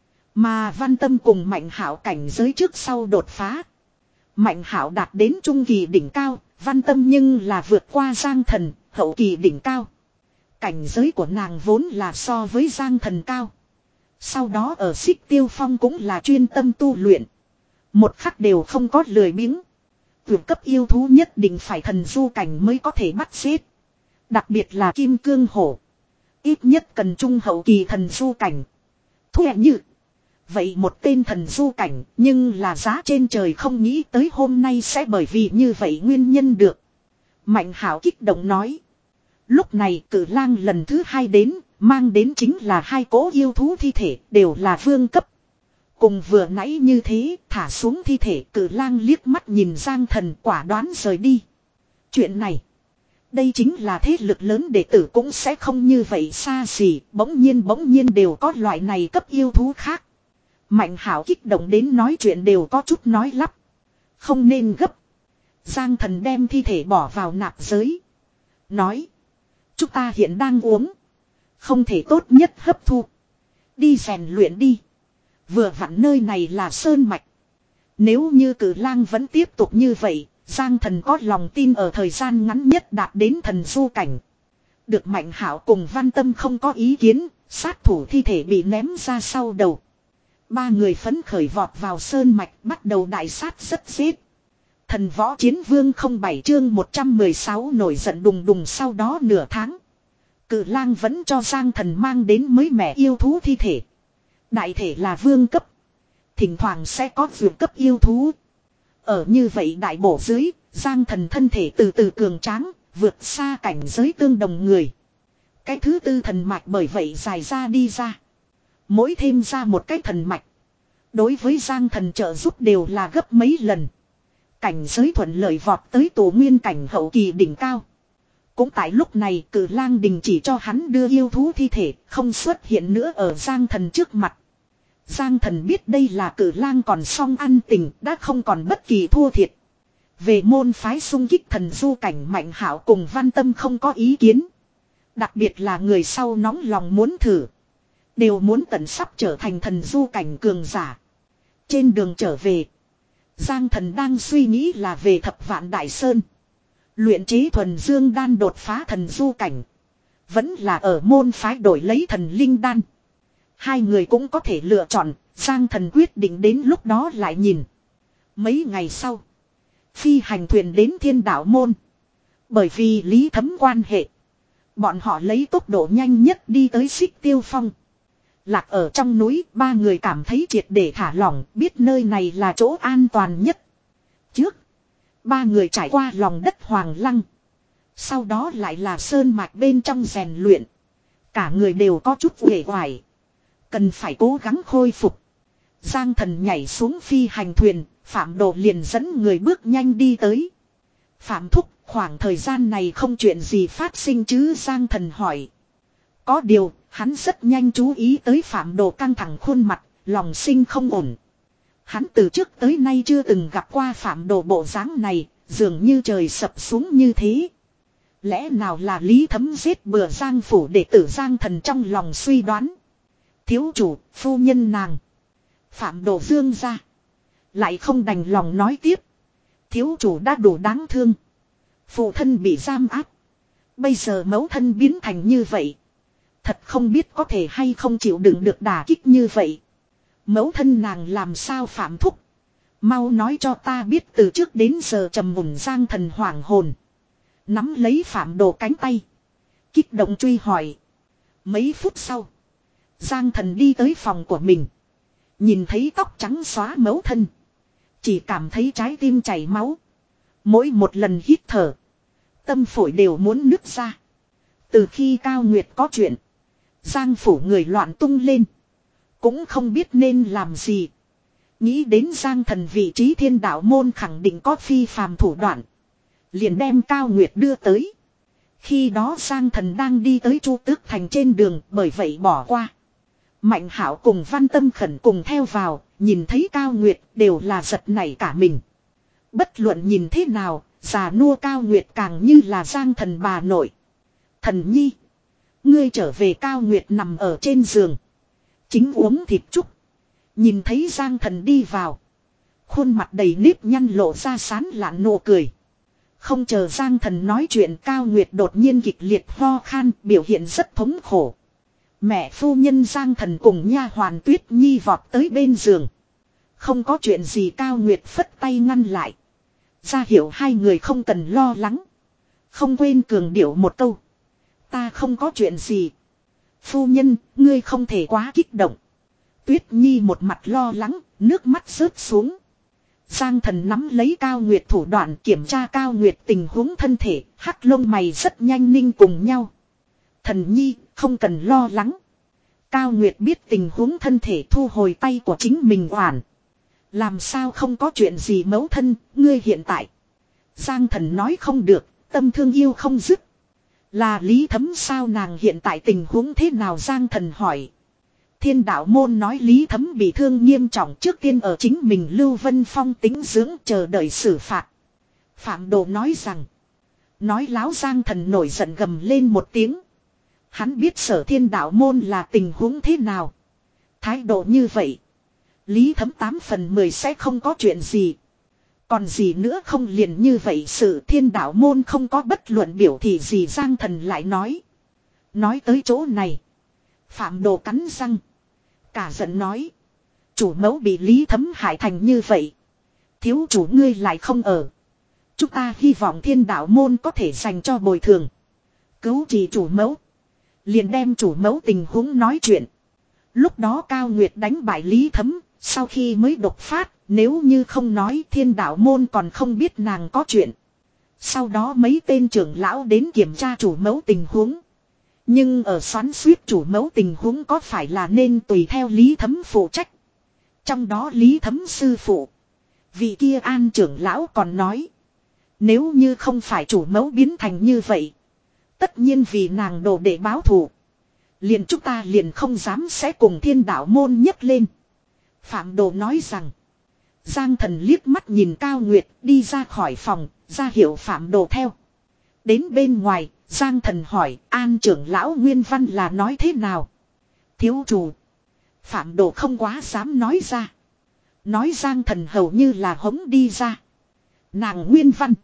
Mà Văn Tâm cùng Mạnh Hảo cảnh giới trước sau đột phá. Mạnh Hảo đạt đến trung kỳ đỉnh cao. Văn Tâm nhưng là vượt qua Giang Thần, hậu kỳ đỉnh cao. Cảnh giới của nàng vốn là so với Giang Thần cao. Sau đó ở Xích Tiêu Phong cũng là chuyên tâm tu luyện. Một khắc đều không có lười biếng. Vượt cấp yêu thú nhất định phải thần du cảnh mới có thể bắt xếp. Đặc biệt là kim cương hổ. Ít nhất cần trung hậu kỳ thần du cảnh. Thuệ như. Vậy một tên thần du cảnh nhưng là giá trên trời không nghĩ tới hôm nay sẽ bởi vì như vậy nguyên nhân được. Mạnh Hảo kích động nói. Lúc này Cử Lang lần thứ hai đến, mang đến chính là hai cỗ yêu thú thi thể đều là vương cấp. Cùng vừa nãy như thế, thả xuống thi thể Cử Lang liếc mắt nhìn Giang Thần quả đoán rời đi. Chuyện này, đây chính là thế lực lớn đệ tử cũng sẽ không như vậy xa xỉ, bỗng nhiên bỗng nhiên đều có loại này cấp yêu thú khác. Mạnh Hảo kích động đến nói chuyện đều có chút nói lắp. Không nên gấp. Giang Thần đem thi thể bỏ vào nạp giới. Nói. Chúng ta hiện đang uống. Không thể tốt nhất hấp thu. Đi rèn luyện đi. Vừa vặn nơi này là sơn mạch. Nếu như Cử Lang vẫn tiếp tục như vậy, Giang Thần có lòng tin ở thời gian ngắn nhất đạt đến thần du cảnh. Được Mạnh Hảo cùng Văn Tâm không có ý kiến, sát thủ thi thể bị ném ra sau đầu. Ba người phấn khởi vọt vào sơn mạch bắt đầu đại sát rất giết. Thần võ chiến vương không bảy chương một trăm mười sáu nổi giận đùng đùng sau đó nửa tháng. Cử Lang vẫn cho Giang Thần mang đến mới mẻ yêu thú thi thể. Đại thể là vương cấp. Thỉnh thoảng sẽ có vượt cấp yêu thú. Ở như vậy đại bổ dưới, Giang Thần thân thể từ từ cường tráng, vượt xa cảnh giới tương đồng người. Cái thứ tư thần mạch bởi vậy dài ra đi ra. Mỗi thêm ra một cái thần mạch. Đối với Giang Thần trợ giúp đều là gấp mấy lần. Cảnh giới thuận lợi vọt tới tổ nguyên cảnh hậu kỳ đỉnh cao. Cũng tại lúc này Cử Lang đình chỉ cho hắn đưa yêu thú thi thể không xuất hiện nữa ở Giang Thần trước mặt. Giang Thần biết đây là Cử Lang còn song ăn tình đã không còn bất kỳ thua thiệt. Về môn phái xung kích thần du cảnh Mạnh Hảo cùng Văn Tâm không có ý kiến. Đặc biệt là người sau nóng lòng muốn thử. Đều muốn tận sắp trở thành thần du cảnh cường giả. Trên đường trở về. Giang Thần đang suy nghĩ là về Thập Vạn Đại Sơn. Luyện chế thuần dương đan đột phá thần du cảnh. Vẫn là ở môn phái đổi lấy thần linh đan. Hai người cũng có thể lựa chọn. Giang Thần quyết định đến lúc đó lại nhìn. Mấy ngày sau. Phi hành thuyền đến Thiên Đạo Môn. Bởi vì Lý Thấm quan hệ. Bọn họ lấy tốc độ nhanh nhất đi tới Xích Tiêu Phong. Lạc ở trong núi, ba người cảm thấy triệt để thả lỏng, biết nơi này là chỗ an toàn nhất. Trước, ba người trải qua lòng đất Hoàng Lăng. Sau đó lại là sơn mạch bên trong rèn luyện. Cả người đều có chút uể oải. Cần phải cố gắng khôi phục. Giang Thần nhảy xuống phi hành thuyền, Phạm Đồ liền dẫn người bước nhanh đi tới. Phạm Thúc, khoảng thời gian này không chuyện gì phát sinh chứ? Giang Thần hỏi. Có điều, hắn rất nhanh chú ý tới Phạm Đồ căng thẳng khuôn mặt, lòng sinh không ổn. Hắn từ trước tới nay chưa từng gặp qua Phạm Đồ bộ dáng này, dường như trời sập xuống như thế. Lẽ nào là Lý Thấm giết bừa Giang phủ để tử? Giang Thần trong lòng suy đoán. Thiếu chủ, phu nhân nàng. Phạm Đồ dương ra. Lại không đành lòng nói tiếp. Thiếu chủ đã đủ đáng thương. Phụ thân bị giam áp. Bây giờ mẫu thân biến thành như vậy. Thật không biết có thể hay không chịu đựng được đả kích như vậy. Mẫu thân nàng làm sao? Phạm Thúc. Mau nói cho ta biết. Từ trước đến giờ trầm mùn. Giang Thần hoảng hồn. Nắm lấy Phạm Đồ cánh tay. Kích động truy hỏi. Mấy phút sau. Giang Thần đi tới phòng của mình. Nhìn thấy tóc trắng xóa mẫu thân. Chỉ cảm thấy trái tim chảy máu. Mỗi một lần hít thở. Tâm phổi đều muốn nứt ra. Từ khi Cao Nguyệt có chuyện. Giang phủ người loạn tung lên. Cũng không biết nên làm gì. Nghĩ đến Giang Thần vị trí thiên đạo môn khẳng định có phi phàm thủ đoạn. Liền đem Cao Nguyệt đưa tới. Khi đó Giang Thần đang đi tới Chu Tước Thành trên đường, bởi vậy bỏ qua. Mạnh Hảo cùng Văn Tâm khẩn cùng theo vào, nhìn thấy Cao Nguyệt đều là giật nảy cả mình. Bất luận nhìn thế nào, già nua Cao Nguyệt càng như là Giang Thần bà nội. Thần nhi, ngươi trở về. Cao Nguyệt nằm ở trên giường, chính uống thịt trúc. Nhìn thấy Giang Thần đi vào, khuôn mặt đầy nếp nhăn lộ ra sán lạn nụ cười. Không chờ Giang Thần nói chuyện, Cao Nguyệt đột nhiên kịch liệt ho khan, biểu hiện rất thống khổ. Mẹ phu nhân Giang Thần cùng nha hoàn Tuyết Nhi vọt tới bên giường. Không có chuyện gì. Cao Nguyệt phất tay ngăn lại, ra hiệu hai người không cần lo lắng. Không quên cường điệu một câu: ta không có chuyện gì. Phu nhân, ngươi không thể quá kích động. Tuyết Nhi một mặt lo lắng, nước mắt rớt xuống. Giang Thần nắm lấy Cao Nguyệt thủ đoạn kiểm tra Cao Nguyệt tình huống thân thể, hắc lông mày rất nhanh ninh cùng nhau. Thần nhi, không cần lo lắng. Cao Nguyệt biết tình huống thân thể, thu hồi tay của chính mình oản. Làm sao không có chuyện gì mẫu thân, ngươi hiện tại. Giang Thần nói không được, tâm thương yêu không dứt. Là Lý Thấm sao, nàng hiện tại tình huống thế nào? Giang Thần hỏi. Thiên đạo môn nói Lý Thấm bị thương nghiêm trọng, trước tiên ở chính mình Lưu Vân Phong tính dưỡng chờ đợi xử phạt. Phạm Đồ nói rằng. Nói láo. Giang Thần nổi giận gầm lên một tiếng. Hắn biết Sở Thiên đạo môn là tình huống thế nào. Thái độ như vậy, Lý Thấm tám phần mười sẽ không có chuyện gì. Còn gì nữa không, liền như vậy sự Thiên đạo môn không có bất luận biểu thị gì. Giang Thần lại nói. Nói tới chỗ này, Phạm Đồ cắn răng, cả giận nói. Chủ mẫu bị Lý Thấm hại thành như vậy, thiếu chủ ngươi lại không ở. Chúng ta hy vọng Thiên đạo môn có thể dành cho bồi thường, cứu trị chủ mẫu. Liền đem chủ mẫu tình huống nói chuyện. Lúc đó Cao Nguyệt đánh bại Lý Thấm, sau khi mới đột phát, nếu như không nói Thiên đạo môn còn không biết nàng có chuyện. Sau đó mấy tên trưởng lão đến kiểm tra chủ mẫu tình huống. Nhưng ở xoắn suýt chủ mẫu tình huống có phải là nên tùy theo Lý Thấm phụ trách. Trong đó Lý Thấm sư phụ, vị kia An trưởng lão còn nói, nếu như không phải chủ mẫu biến thành như vậy, tất nhiên vì nàng đồ để báo thù, liền chúng ta liền không dám sẽ cùng Thiên đạo môn nhấc lên. Phạm Đồ nói rằng. Giang Thần liếc mắt nhìn Cao Nguyệt đi ra khỏi phòng, ra hiệu Phạm Đồ theo. Đến bên ngoài, Giang Thần hỏi An trưởng lão nguyên văn là nói thế nào. Thiếu chủ. Phạm Đồ không quá dám nói ra. Nói Giang Thần hầu như là hống đi ra. Nàng nguyên văn,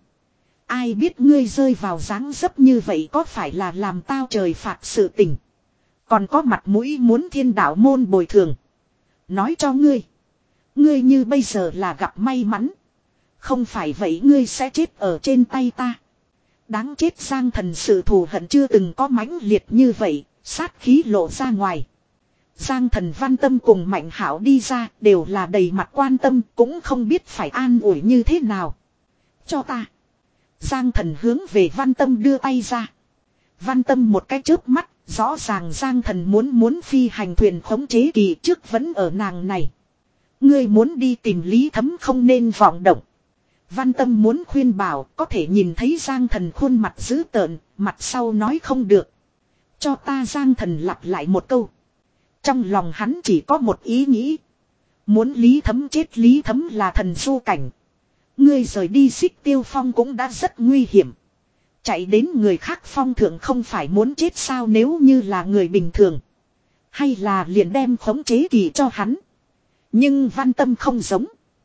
ai biết ngươi rơi vào dáng dấp như vậy có phải là làm tao trời phạt sự tình. Còn có mặt mũi muốn Thiên đạo môn bồi thường. Nói cho ngươi, ngươi như bây giờ là gặp may mắn. Không phải vậy ngươi sẽ chết ở trên tay ta. Đáng chết. Giang Thần sự thù hận chưa từng có mãnh liệt như vậy, sát khí lộ ra ngoài. Giang Thần, Văn Tâm cùng Mạnh Hảo đi ra, đều là đầy mặt quan tâm, cũng không biết phải an ủi như thế nào. Cho ta. Giang Thần hướng về Văn Tâm đưa tay ra. Văn Tâm một cái chớp mắt, rõ ràng Giang Thần muốn muốn phi hành thuyền khống chế kỳ trước vẫn ở nàng này. Ngươi muốn đi tìm Lý Thấm không nên vọng động. Văn Tâm muốn khuyên bảo, có thể nhìn thấy Giang Thần khuôn mặt dữ tợn, mặt sau nói không được. Cho ta. Giang Thần lặp lại một câu. Trong lòng hắn chỉ có một ý nghĩ. Muốn Lý Thấm chết. Lý Thấm là thần du cảnh. Ngươi rời đi Xích Tiêu Phong cũng đã rất nguy hiểm. Chạy đến người khác phong thượng không phải muốn chết sao? Nếu như là người bình thường, hay là liền đem khống chế kỳ cho hắn. Nhưng Văn Tâm không giống.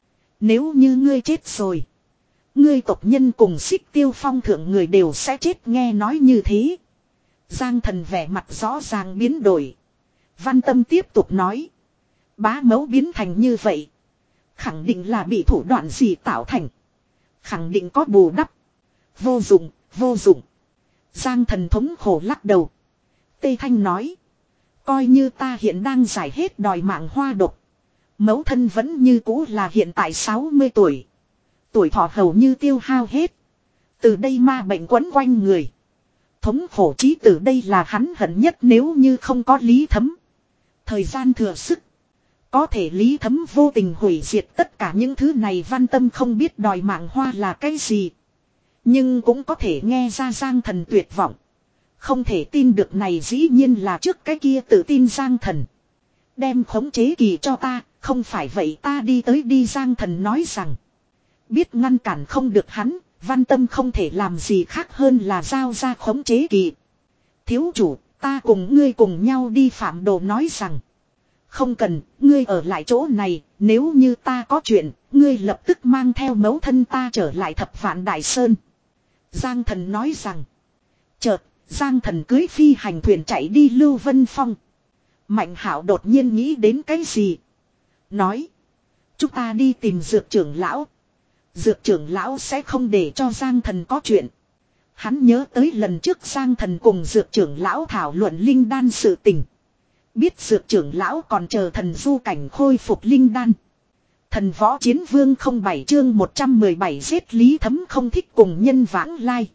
Nếu như ngươi chết rồi, ngươi tộc nhân cùng Xích Tiêu Phong thượng người đều sẽ chết. Nghe nói như thế, Giang Thần vẻ mặt rõ ràng biến đổi. Văn Tâm tiếp tục nói. Bá mẫu biến thành như vậy, khẳng định là bị thủ đoạn gì tạo thành. Khẳng định có bù đắp. Vô dụng, vô dụng. Giang Thần thống khổ lắc đầu. Tê Thanh nói. Coi như ta hiện đang giải hết đòi mạng hoa độc, mẫu thân vẫn như cũ là hiện tại sáu mươi tuổi. Tuổi thọ hầu như tiêu hao hết. Từ đây ma bệnh quấn quanh người. Thống khổ chí tử đây là hắn hận nhất nếu như không có Lý Thấm. Thời gian thừa sức. Có thể Lý Thấm vô tình hủy diệt tất cả những thứ này Văn Tâm không biết đòi mạng hoa là cái gì. Nhưng cũng có thể nghe ra Giang Thần tuyệt vọng. Không thể tin được này dĩ nhiên là trước cái kia tự tin Giang Thần. Đem khống chế kỳ cho ta, không phải vậy ta đi tới đi Giang Thần nói rằng. Biết ngăn cản không được hắn, Văn Tâm không thể làm gì khác hơn là giao ra khống chế kỳ. Thiếu chủ, ta cùng ngươi cùng nhau đi Phạm Đồ nói rằng. Không cần, ngươi ở lại chỗ này, nếu như ta có chuyện, ngươi lập tức mang theo mẫu thân ta trở lại Thập Vạn Đại Sơn. Giang Thần nói rằng. Chợt, Giang Thần cưới phi hành thuyền chạy đi Lưu Vân Phong. Mạnh Hạo đột nhiên nghĩ đến cái gì? Nói. Chúng ta đi tìm Dược trưởng lão. Dược trưởng lão sẽ không để cho Giang Thần có chuyện. Hắn nhớ tới lần trước Giang Thần cùng Dược trưởng lão thảo luận linh đan sự tình. Biết Dược trưởng lão còn chờ thần du cảnh khôi phục linh đan. Thần võ chiến vương không bảy chương một trăm mười bảy giết Lý Thấm không thích cùng nhân vãng lai.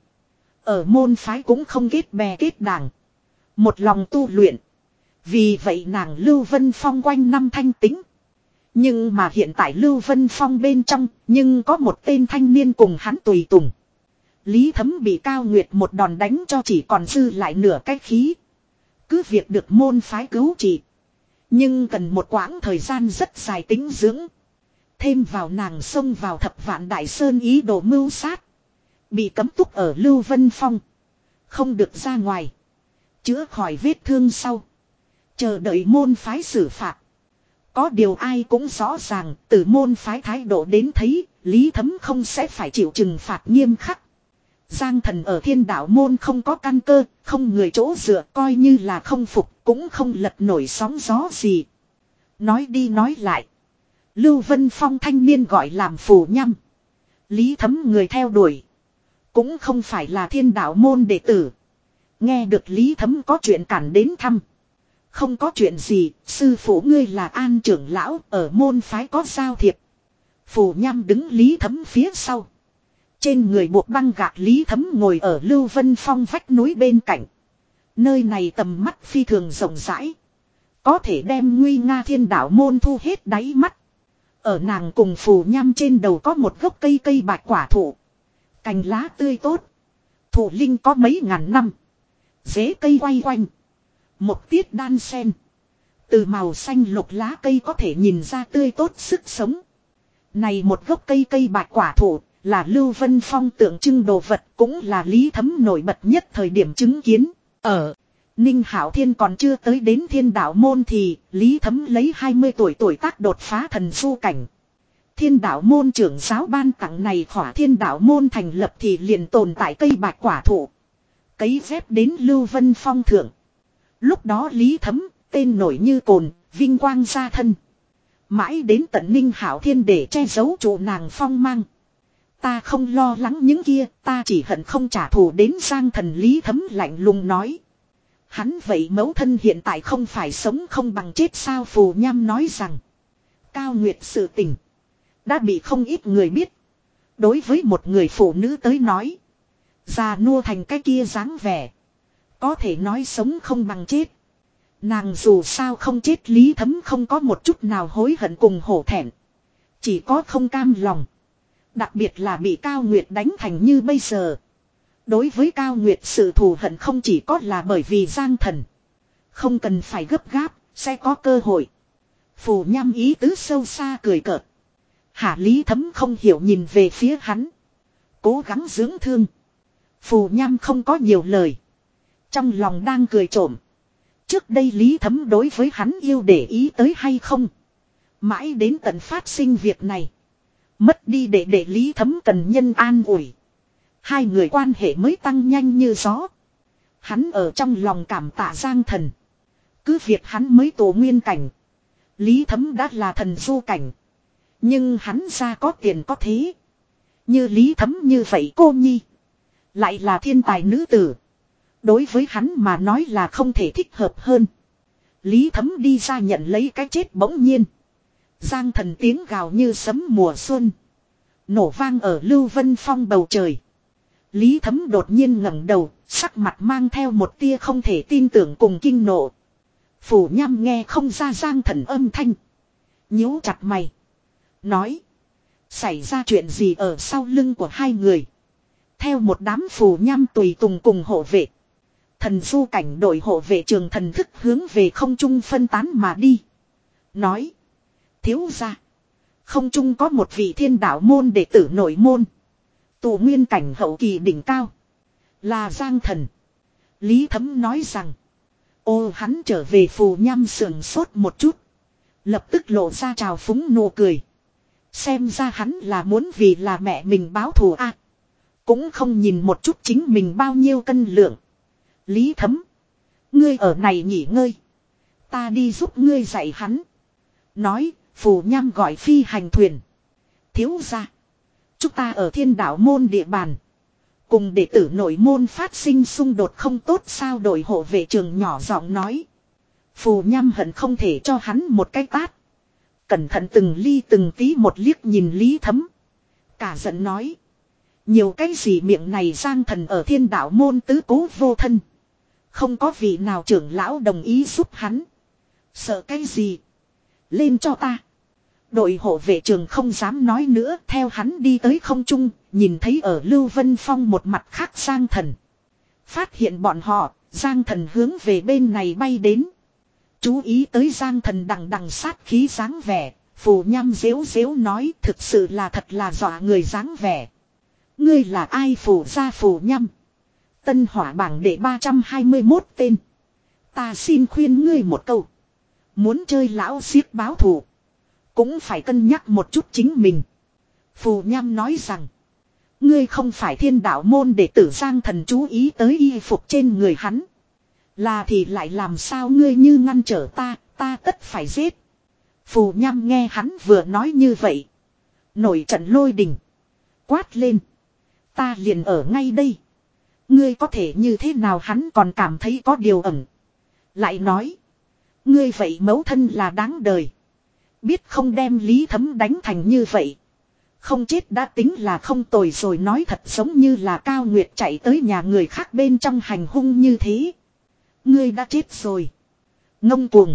Ở môn phái cũng không kết bè kết đảng. Một lòng tu luyện. Vì vậy nàng Lưu Vân Phong quanh năm thanh tính. Nhưng mà hiện tại Lưu Vân Phong bên trong, nhưng có một tên thanh niên cùng hắn tùy tùng. Lý Thấm bị Cao Nguyệt một đòn đánh cho chỉ còn dư lại nửa cái khí. Cứ việc được môn phái cứu trị. Nhưng cần một quãng thời gian rất dài tính dưỡng. Thêm vào nàng xông vào Thập Vạn Đại Sơn ý đồ mưu sát. Bị cấm túc ở Lưu Vân Phong. Không được ra ngoài. Chữa khỏi vết thương sau. Chờ đợi môn phái xử phạt. Có điều ai cũng rõ ràng, từ môn phái thái độ đến thấy, Lý Thấm không sẽ phải chịu trừng phạt nghiêm khắc. Giang Thần ở Thiên Đạo môn không có căn cơ, không người chỗ dựa, coi như là không phục, cũng không lật nổi sóng gió gì. Nói đi nói lại. Lưu Vân Phong thanh niên gọi làm phù nhăm. Lý Thấm người theo đuổi. Cũng không phải là Thiên Đạo môn đệ tử. Nghe được Lý Thấm có chuyện cản đến thăm. Không có chuyện gì, sư phụ ngươi là An trưởng lão, ở môn phái có giao thiệp. Phù nhăm đứng Lý Thấm phía sau. Trên người buộc băng gạc Lý Thấm ngồi ở Lưu Vân Phong vách núi bên cạnh. Nơi này tầm mắt phi thường rộng rãi. Có thể đem nguy nga Thiên Đạo môn thu hết đáy mắt. Ở nàng cùng phù nhăm trên đầu có một gốc cây cây bạch quả thụ. Cành lá tươi tốt. Thụ linh có mấy ngàn năm. Rễ cây quay quanh. Một tiết đan sen. Từ màu xanh lục lá cây có thể nhìn ra tươi tốt sức sống. Này một gốc cây cây bạch quả thụ là Lưu Vân Phong tượng trưng đồ vật, cũng là Lý Thấm nổi bật nhất thời điểm chứng kiến. Ở Ninh Hạo Thiên còn chưa tới đến Thiên Đạo môn thì Lý Thấm lấy hai mươi tuổi tuổi tác đột phá thần du cảnh. Thiên Đạo môn trưởng giáo ban tặng này khỏa Thiên Đạo môn thành lập thì liền tồn tại cây bạch quả thụ. Cấy phép đến Lưu Vân Phong thượng. Lúc đó Lý Thấm, tên nổi như cồn, vinh quang gia thân. Mãi đến tận Ninh Hạo Thiên để che giấu trụ nàng phong mang. Ta không lo lắng những kia, ta chỉ hận không trả thù đến Giang Thần. Lý Thấm lạnh lùng nói. Hắn vậy mẫu thân hiện tại không phải sống không bằng chết sao? Phù nhăm nói rằng. Cao Nguyệt sự tình. Đã bị không ít người biết. Đối với một người phụ nữ tới nói. Già nua thành cái kia dáng vẻ. Có thể nói sống không bằng chết. Nàng dù sao không chết, Lý Thấm không có một chút nào hối hận cùng hổ thẹn. Chỉ có không cam lòng. Đặc biệt là bị Cao Nguyệt đánh thành như bây giờ. Đối với Cao Nguyệt sự thù hận không chỉ có là bởi vì Giang Thần. Không cần phải gấp gáp, sẽ có cơ hội. Phù nhăm ý tứ sâu xa cười cợt. Hạ Lý Thấm không hiểu nhìn về phía hắn. Cố gắng dưỡng thương. Phù nhăm không có nhiều lời. Trong lòng đang cười trộm. Trước đây Lý Thấm đối với hắn yêu để ý tới hay không. Mãi đến tận phát sinh việc này. Mất đi để để Lý Thấm cần nhân an ủi. Hai người quan hệ mới tăng nhanh như gió. Hắn ở trong lòng cảm tạ Giang Thần. Cứ việc hắn mới tổ nguyên cảnh. Lý Thấm đã là thần du cảnh. Nhưng hắn ra có tiền có thế. Như Lý Thấm như vậy cô nhi. Lại là thiên tài nữ tử. Đối với hắn mà nói là không thể thích hợp hơn. Lý Thấm đi ra nhận lấy cái chết bỗng nhiên. Giang Thần tiếng gào như sấm mùa xuân. Nổ vang ở Lưu Vân Phong bầu trời. Lý Thấm đột nhiên ngẩng đầu, sắc mặt mang theo một tia không thể tin tưởng cùng kinh nộ. Phù Nham nghe không ra Giang Thần âm thanh. Nhíu chặt mày. Nói. Xảy ra chuyện gì ở sau lưng của hai người. Theo một đám Phù Nham tùy tùng cùng hộ vệ. Thần du cảnh đội hộ vệ trường thần thức hướng về không trung phân tán mà đi. Nói. Thiếu gia. Không trung có một vị thiên đạo môn đệ tử nội môn. Tù nguyên cảnh hậu kỳ đỉnh cao. Là Giang Thần. Lý Thấm nói rằng. Ô hắn trở về Phù Nham sườn sốt một chút. Lập tức lộ ra trào phúng nụ cười. Xem ra hắn là muốn vì là mẹ mình báo thù a. Cũng không nhìn một chút chính mình bao nhiêu cân lượng. Lý Thấm. Ngươi ở này nghỉ ngơi. Ta đi giúp ngươi dạy hắn. Nói, Phù Nham gọi phi hành thuyền. Thiếu gia. Chúng ta ở thiên đạo môn địa bàn. Cùng đệ tử nội môn phát sinh xung đột không tốt sao đội hộ vệ trường nhỏ giọng nói. Phù Nham hận không thể cho hắn một cái tát. Cẩn thận từng ly từng tí một liếc nhìn Lý Thấm. Cả giận nói. Nhiều cái gì miệng này Giang Thần ở thiên đạo môn tứ cố vô thân. Không có vị nào trưởng lão đồng ý giúp hắn. Sợ cái gì? Lên cho ta. Đội hộ vệ trường không dám nói nữa. Theo hắn đi tới không trung. Nhìn thấy ở Lưu Vân Phong một mặt khác Giang Thần. Phát hiện bọn họ. Giang Thần hướng về bên này bay đến. Chú ý tới Giang Thần đằng đằng sát khí dáng vẻ. Phù Nham dễu dễu nói thực sự là thật là dọa người dáng vẻ. Ngươi là ai Phù gia Phù Nham? Tân hỏa bảng đệ ba trăm hai mươi mốt tên. Ta xin khuyên ngươi một câu. Muốn chơi lão xiếc báo thù. Cũng phải cân nhắc một chút chính mình. Phù Nham nói rằng. Ngươi không phải thiên đạo môn đệ tử Giang Thần chú ý tới y phục trên người hắn. Là thì lại làm sao ngươi như ngăn trở ta, ta tất phải giết. Phù Nham nghe hắn vừa nói như vậy. Nổi trận lôi đình. Quát lên. Ta liền ở ngay đây. Ngươi có thể như thế nào hắn còn cảm thấy có điều ẩn. Lại nói. Ngươi vậy mẫu thân là đáng đời. Biết không đem Lý Thấm đánh thành như vậy. Không chết đã tính là không tồi rồi nói thật giống như là Cao Nguyệt chạy tới nhà người khác bên trong hành hung như thế. Ngươi đã chết rồi. Ngông cuồng.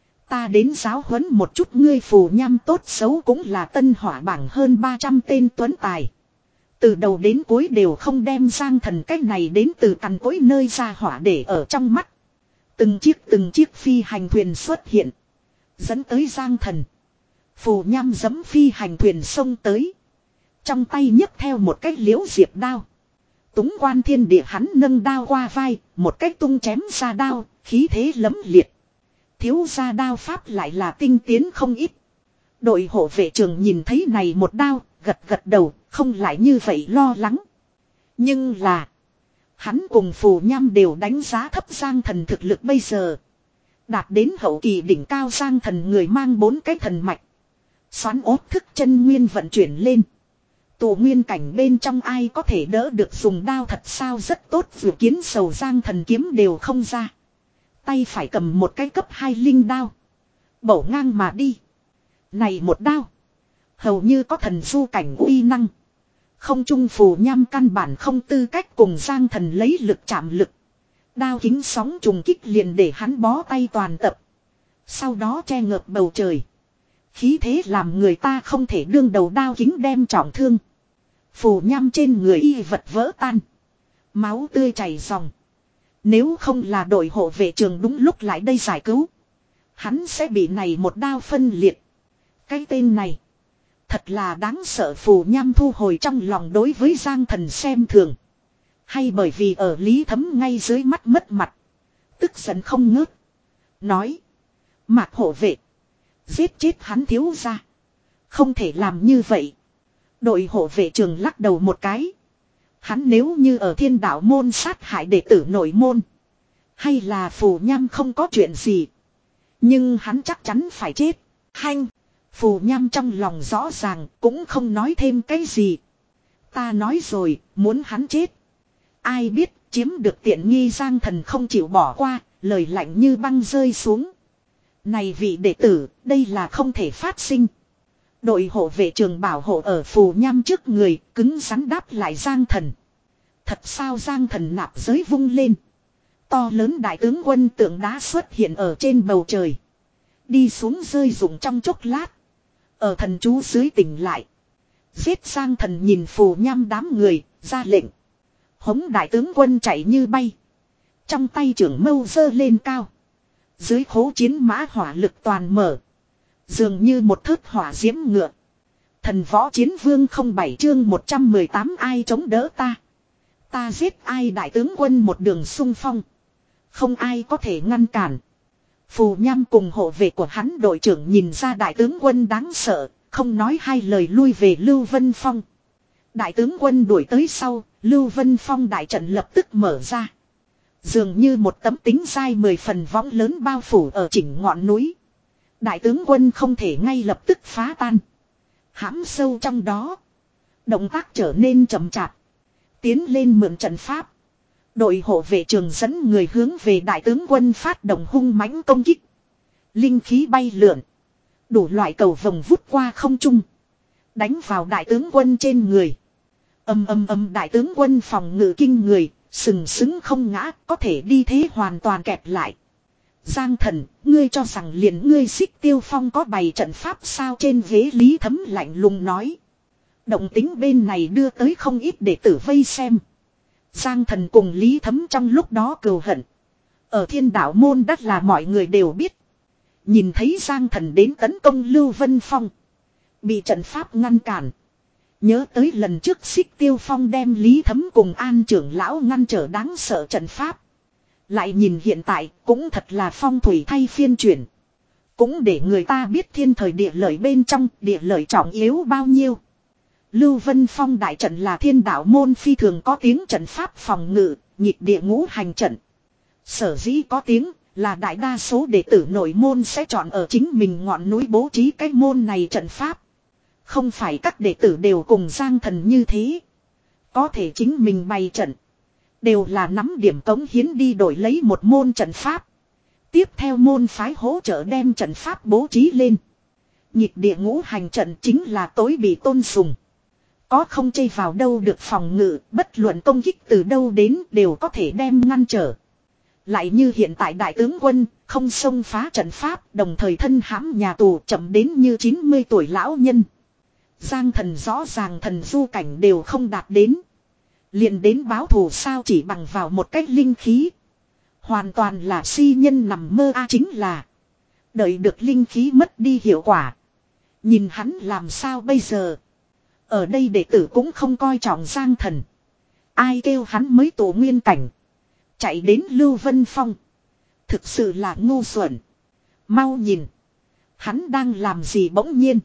Ta đến giáo huấn một chút ngươi Phù Nham tốt xấu cũng là tân hỏa bảng hơn ba trăm tên tuấn tài. Từ đầu đến cuối đều không đem Giang Thần cách này đến từ cằn cối nơi ra hỏa để ở trong mắt. Từng chiếc từng chiếc phi hành thuyền xuất hiện. Dẫn tới Giang Thần. Phù Nham giẫm phi hành thuyền xông tới. Trong tay nhấc theo một cái liễu diệp đao. Túng quan thiên địa hắn nâng đao qua vai. Một cách tung chém ra đao. Khí thế lẫm liệt. Thiếu gia đao pháp lại là tinh tiến không ít. Đội hộ vệ trường nhìn thấy này một đao. Gật gật đầu. Không lại như vậy lo lắng. Nhưng là. Hắn cùng Phù Nham đều đánh giá thấp Giang Thần thực lực bây giờ. Đạt đến hậu kỳ đỉnh cao Giang Thần người mang bốn cái thần mạch. Xoắn ốt thức chân nguyên vận chuyển lên. Tù nguyên cảnh bên trong ai có thể đỡ được dùng đao thật sao rất tốt vừa kiến sầu Giang Thần kiếm đều không ra. Tay phải cầm một cái cấp hai linh đao. Bổ ngang mà đi. Này một đao. Hầu như có thần du cảnh uy năng. Không trung Phù Nham căn bản không tư cách cùng Giang Thần lấy lực chạm lực. Đao kính sóng trùng kích liền để hắn bó tay toàn tập. Sau đó che ngợp bầu trời. Khí thế làm người ta không thể đương đầu đao kính đem trọng thương. Phù Nham trên người y vật vỡ tan. Máu tươi chảy ròng. Nếu không là đội hộ vệ trường đúng lúc lại đây giải cứu. Hắn sẽ bị này một đao phân liệt. Cái tên này. Thật là đáng sợ Phù Nham thu hồi trong lòng đối với Giang Thần xem thường. Hay bởi vì ở Lý Thấm ngay dưới mắt mất mặt. Tức giận không ngớt. Nói. Mạc hộ vệ. Giết chết hắn thiếu ra. Không thể làm như vậy. Đội hộ vệ trường lắc đầu một cái. Hắn nếu như ở thiên đạo môn sát hại đệ tử nội môn. Hay là Phù Nham không có chuyện gì. Nhưng hắn chắc chắn phải chết. Hanh. Phù Nham trong lòng rõ ràng cũng không nói thêm cái gì. Ta nói rồi muốn hắn chết. Ai biết chiếm được tiện nghi Giang Thần không chịu bỏ qua. Lời lạnh như băng rơi xuống. Này vị đệ tử đây là không thể phát sinh. Đội hộ vệ trường bảo hộ ở Phù Nham trước người cứng rắn đáp lại Giang Thần. Thật sao Giang Thần nạp giới vung lên. To lớn đại tướng quân tượng đá xuất hiện ở trên bầu trời. Đi xuống rơi rụng trong chốc lát. Ở thần chú dưới tỉnh lại. Giết Giang Thần nhìn phù nham đám người, ra lệnh. Hống đại tướng quân chạy như bay. Trong tay trưởng mâu giơ lên cao. Dưới khố chiến mã hỏa lực toàn mở. Dường như một thớt hỏa diễm ngựa. Thần võ chiến vương không bảy chương một trăm mười tám ai chống đỡ ta. Ta giết ai đại tướng quân một đường xung phong. Không ai có thể ngăn cản. Phù nham cùng hộ vệ của hắn đội trưởng nhìn ra đại tướng quân đáng sợ. Không nói hai lời lui về Lưu Vân Phong. Đại tướng quân đuổi tới sau. Lưu Vân Phong đại trận lập tức mở ra. Dường như một tấm tính dai mười phần võng lớn bao phủ ở chỉnh ngọn núi. Đại tướng quân không thể ngay lập tức phá tan. Hãm sâu trong đó. Động tác trở nên chậm chạp. Tiến lên mượn trận pháp. Đội hộ vệ trường dẫn người hướng về đại tướng quân phát động hung mãnh công kích. Linh khí bay lượn. Đủ loại cầu vồng vút qua không trung. Đánh vào đại tướng quân trên người. Âm âm âm đại tướng quân phòng ngự kinh người. Sừng sững không ngã, có thể đi thế hoàn toàn kẹp lại. Giang Thần, ngươi cho rằng liền ngươi Xích Tiêu Phong có bày trận pháp sao? Trên ghế Lý Thấm lạnh lùng nói. Động tính bên này đưa tới không ít đệ tử vây xem. Giang Thần cùng Lý Thấm trong lúc đó cừu hận. Ở Thiên Đạo môn đất là mọi người đều biết. Nhìn thấy Giang Thần đến tấn công Lưu Vân Phong. Bị trận pháp ngăn cản. Nhớ tới lần trước Xích Tiêu Phong đem Lý Thấm cùng An trưởng lão ngăn trở đáng sợ trận pháp. Lại nhìn hiện tại cũng thật là phong thủy thay phiên chuyển. Cũng để người ta biết thiên thời địa lợi bên trong địa lợi trọng yếu bao nhiêu. Lưu Vân Phong đại trận là Thiên Đạo môn phi thường có tiếng trận pháp phòng ngự, nhịp địa ngũ hành trận. Sở dĩ có tiếng là đại đa số đệ tử nội môn sẽ chọn ở chính mình ngọn núi bố trí cái môn này trận pháp. Không phải các đệ tử đều cùng Giang Thần như thế. Có thể chính mình bày trận. Đều là nắm điểm cống hiến đi đổi lấy một môn trận pháp. Tiếp theo môn phái hỗ trợ đem trận pháp bố trí lên. Nhịp địa ngũ hành trận chính là tối bị tôn sùng. Có không chây vào đâu được phòng ngự, bất luận công kích từ đâu đến đều có thể đem ngăn trở. Lại như hiện tại đại tướng quân, không xông phá trận pháp, đồng thời thân hãm nhà tù chậm đến như chín mươi tuổi lão nhân. Giang Thần rõ ràng thần du cảnh đều không đạt đến. Liền đến báo thù sao chỉ bằng vào một cách linh khí. Hoàn toàn là si nhân nằm mơ a chính là. Đợi được linh khí mất đi hiệu quả. Nhìn hắn làm sao bây giờ. Ở đây đệ tử cũng không coi trọng Giang Thần. Ai kêu hắn mới tổ nguyên cảnh. Chạy đến Lưu Vân Phong. Thực sự là ngu xuẩn. Mau nhìn. Hắn đang làm gì bỗng nhiên.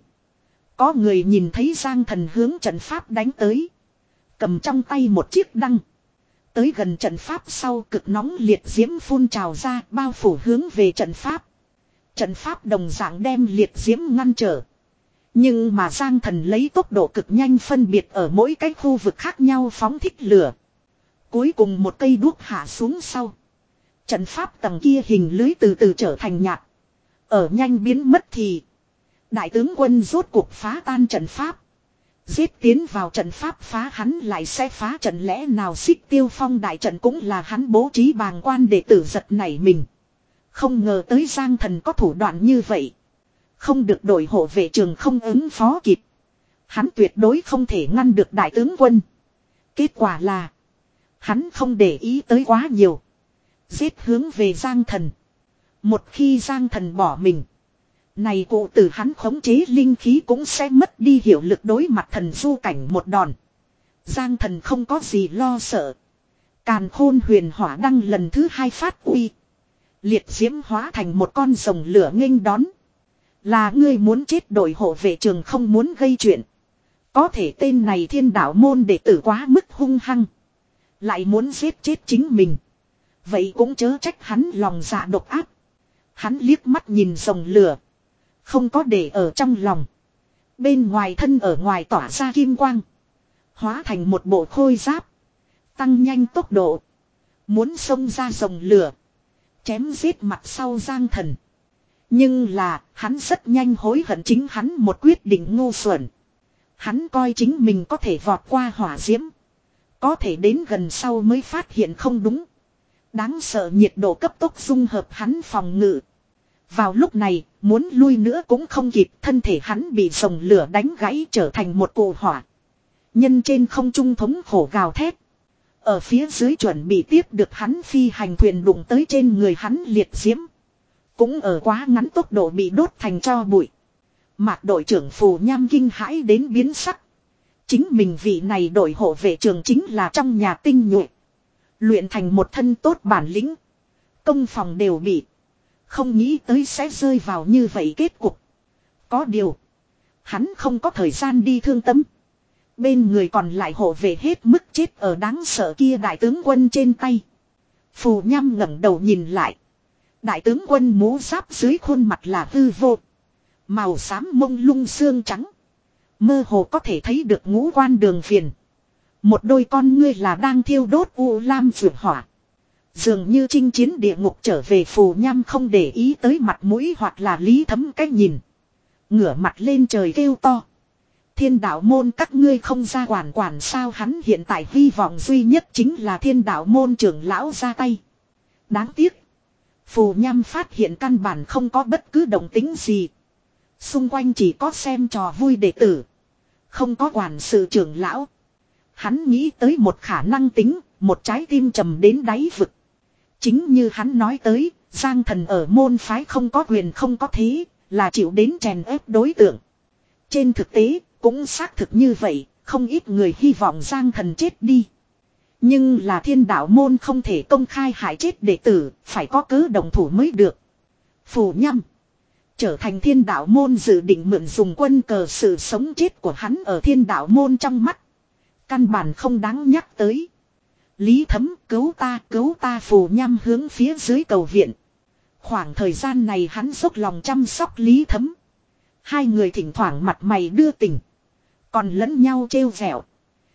Có người nhìn thấy Giang Thần hướng trận pháp đánh tới. Cầm trong tay một chiếc đăng. Tới gần trận pháp sau cực nóng liệt diễm phun trào ra bao phủ hướng về trận pháp. Trận pháp đồng dạng đem liệt diễm ngăn trở. Nhưng mà Giang Thần lấy tốc độ cực nhanh phân biệt ở mỗi cái khu vực khác nhau phóng thích lửa. Cuối cùng một cây đuốc hạ xuống sau. Trận pháp tầng kia hình lưới từ từ trở thành nhạt. Ở nhanh biến mất thì. Đại tướng quân rốt cuộc phá tan trận pháp. Giết tiến vào trận pháp phá hắn lại sẽ phá trận lẽ nào Xích Tiêu Phong đại trận cũng là hắn bố trí bàng quan đệ tử giật nảy mình. Không ngờ tới Giang Thần có thủ đoạn như vậy. Không được đội hộ vệ trường không ứng phó kịp. Hắn tuyệt đối không thể ngăn được đại tướng quân. Kết quả là. Hắn không để ý tới quá nhiều. Giết hướng về Giang Thần. Một khi Giang Thần bỏ mình. Này cụ tử hắn khống chế linh khí cũng sẽ mất đi hiệu lực đối mặt thần du cảnh một đòn. Giang Thần không có gì lo sợ. Càn khôn huyền hỏa đăng lần thứ hai phát uy. Liệt diễm hóa thành một con rồng lửa nghênh đón. Là ngươi muốn chết đội hộ vệ trường không muốn gây chuyện. Có thể tên này Thiên Đạo môn đệ tử quá mức hung hăng. Lại muốn giết chết chính mình. Vậy cũng chớ trách hắn lòng dạ độc ác. Hắn liếc mắt nhìn rồng lửa. Không có để ở trong lòng. Bên ngoài thân ở ngoài tỏa ra kim quang. Hóa thành một bộ khôi giáp. Tăng nhanh tốc độ. Muốn xông ra rồng lửa. Chém giết mặt sau Giang Thần. Nhưng là hắn rất nhanh hối hận chính hắn một quyết định ngu xuẩn. Hắn coi chính mình có thể vọt qua hỏa diễm. Có thể đến gần sau mới phát hiện không đúng. Đáng sợ nhiệt độ cấp tốc dung hợp hắn phòng ngự. Vào lúc này, muốn lui nữa cũng không kịp, thân thể hắn bị dòng lửa đánh gãy trở thành một cụ hỏa. Nhân trên không trung thống khổ gào thét. Ở phía dưới chuẩn bị tiếp được hắn phi hành thuyền đụng tới trên người hắn liệt diễm. Cũng ở quá ngắn tốc độ bị đốt thành tro bụi. Mạc đội trưởng Phù Nham kinh hãi đến biến sắc. Chính mình vị này đội hộ vệ trường chính là trong nhà tinh nhuệ. Luyện thành một thân tốt bản lĩnh. Công phòng đều bị. Không nghĩ tới sẽ rơi vào như vậy kết cục. Có điều. Hắn không có thời gian đi thương tâm. Bên người còn lại hộ vệ hết mức chết ở đáng sợ kia đại tướng quân trên tay. Phù Nham ngẩng đầu nhìn lại. Đại tướng quân mũ giáp dưới khuôn mặt là hư vô. Màu xám mông lung xương trắng. Mơ hồ có thể thấy được ngũ quan đường viền. Một đôi con ngươi là đang thiêu đốt u lam vượt hỏa. Dường như chinh chiến địa ngục trở về. Phù Nham không để ý tới mặt mũi hoặc là Lý Thấm cách nhìn. Ngửa mặt lên trời kêu to. Thiên đạo môn các ngươi không ra quản quản sao, hắn hiện tại hy vọng duy nhất chính là thiên đạo môn trưởng lão ra tay. Đáng tiếc. Phù Nham phát hiện căn bản không có bất cứ động tính gì. Xung quanh chỉ có xem trò vui đệ tử. Không có quản sự trưởng lão. Hắn nghĩ tới một khả năng tính, một trái tim trầm đến đáy vực. Chính như hắn nói tới, Giang Thần ở môn phái không có quyền không có thế, là chịu đến chèn ép đối tượng. Trên thực tế, cũng xác thực như vậy, không ít người hy vọng Giang Thần chết đi. Nhưng là thiên đạo môn không thể công khai hại chết đệ tử, phải có cớ đồng thủ mới được. Phù Nham trở thành thiên đạo môn dự định mượn dùng quân cờ, sự sống chết của hắn ở thiên đạo môn trong mắt. Căn bản không đáng nhắc tới. Lý Thấm cứu ta, cứu ta. Phù Nham hướng phía dưới cầu viện. Khoảng thời gian này hắn dốc lòng chăm sóc Lý Thấm. Hai người thỉnh thoảng mặt mày đưa tình. Còn lẫn nhau trêu vẹo.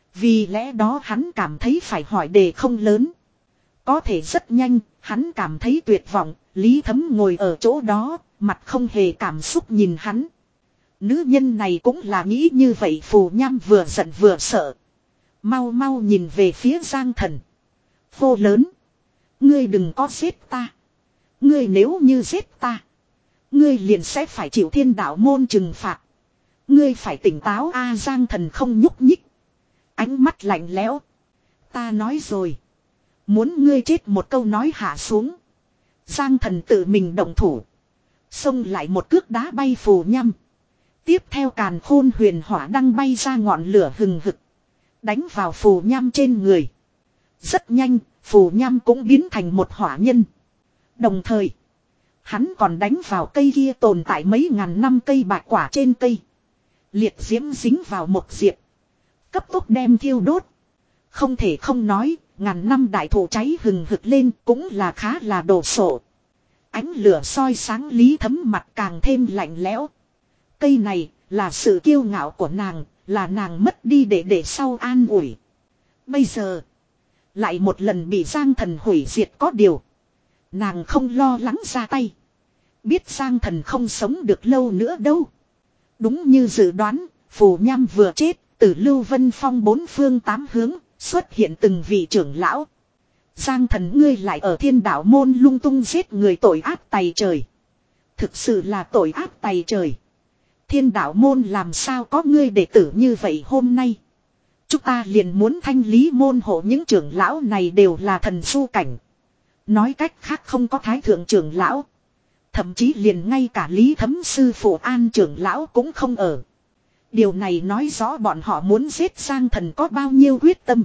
Vì lẽ đó hắn cảm thấy phải hỏi đề không lớn. Có thể rất nhanh, hắn cảm thấy tuyệt vọng. Lý Thấm ngồi ở chỗ đó, mặt không hề cảm xúc nhìn hắn. Nữ nhân này cũng là nghĩ như vậy. Phù Nham vừa giận vừa sợ. Mau mau nhìn về phía Giang Thần. Hô lớn. Ngươi đừng có giết ta. Ngươi nếu như giết ta, ngươi liền sẽ phải chịu thiên đạo môn trừng phạt. Ngươi phải tỉnh táo a. Giang Thần không nhúc nhích. Ánh mắt lạnh lẽo. Ta nói rồi. Muốn ngươi chết một câu nói hạ xuống. Giang Thần tự mình động thủ. Xông lại một cước đá bay Phù Nham. Tiếp theo càn khôn huyền hỏa đăng bay ra ngọn lửa hừng hực. Đánh vào Phù Nham trên người. Rất nhanh, Phù Nham cũng biến thành một hỏa nhân. Đồng thời, hắn còn đánh vào cây kia tồn tại mấy ngàn năm cây bạch quả trên cây. Liệt diễm dính vào một diệp. Cấp tốc đem thiêu đốt. Không thể không nói, ngàn năm đại thụ cháy hừng hực lên cũng là khá là đồ sộ. Ánh lửa soi sáng Lý Thấm mặt càng thêm lạnh lẽo. Cây này là sự kiêu ngạo của nàng, là nàng mất đi để để sau an ủi. Bây giờ, lại một lần bị Giang Thần hủy diệt, có điều. Nàng không lo lắng ra tay. Biết Giang Thần không sống được lâu nữa đâu. Đúng như dự đoán, Phù Nham vừa chết, từ Lưu Vân Phong bốn phương tám hướng, xuất hiện từng vị trưởng lão. Giang Thần ngươi lại ở thiên đạo môn lung tung giết người, tội ác tày trời. Thực sự là tội ác tày trời. Thiên đạo môn làm sao có ngươi đệ tử như vậy hôm nay. Chúng ta liền muốn thanh lý môn hộ, những trưởng lão này đều là thần su cảnh. Nói cách khác không có thái thượng trưởng lão. Thậm chí liền ngay cả Lý Thấm sư phụ An trưởng lão cũng không ở. Điều này nói rõ bọn họ muốn giết Giang Thần có bao nhiêu quyết tâm.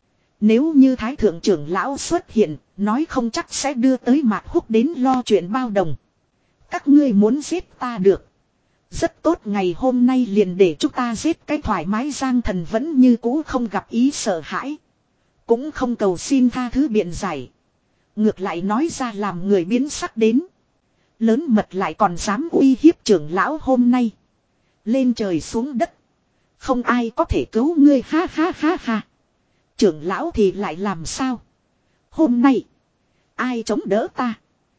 Nếu như thái thượng trưởng lão xuất hiện, nói không chắc sẽ đưa tới Mạc Húc đến lo chuyện bao đồng. Các ngươi muốn giết ta được. Rất tốt, ngày hôm nay liền để chúng ta giết cái thoải mái. Giang Thần vẫn như cũ không gặp ý sợ hãi. Cũng không cầu xin tha thứ biện giải. Ngược lại nói ra làm người biến sắc đến. Lớn mật lại còn dám uy hiếp trưởng lão hôm nay. Lên trời xuống đất. Không ai có thể cứu ngươi, ha ha ha ha. Trưởng lão thì lại làm sao? Hôm nay, ai chống đỡ ta?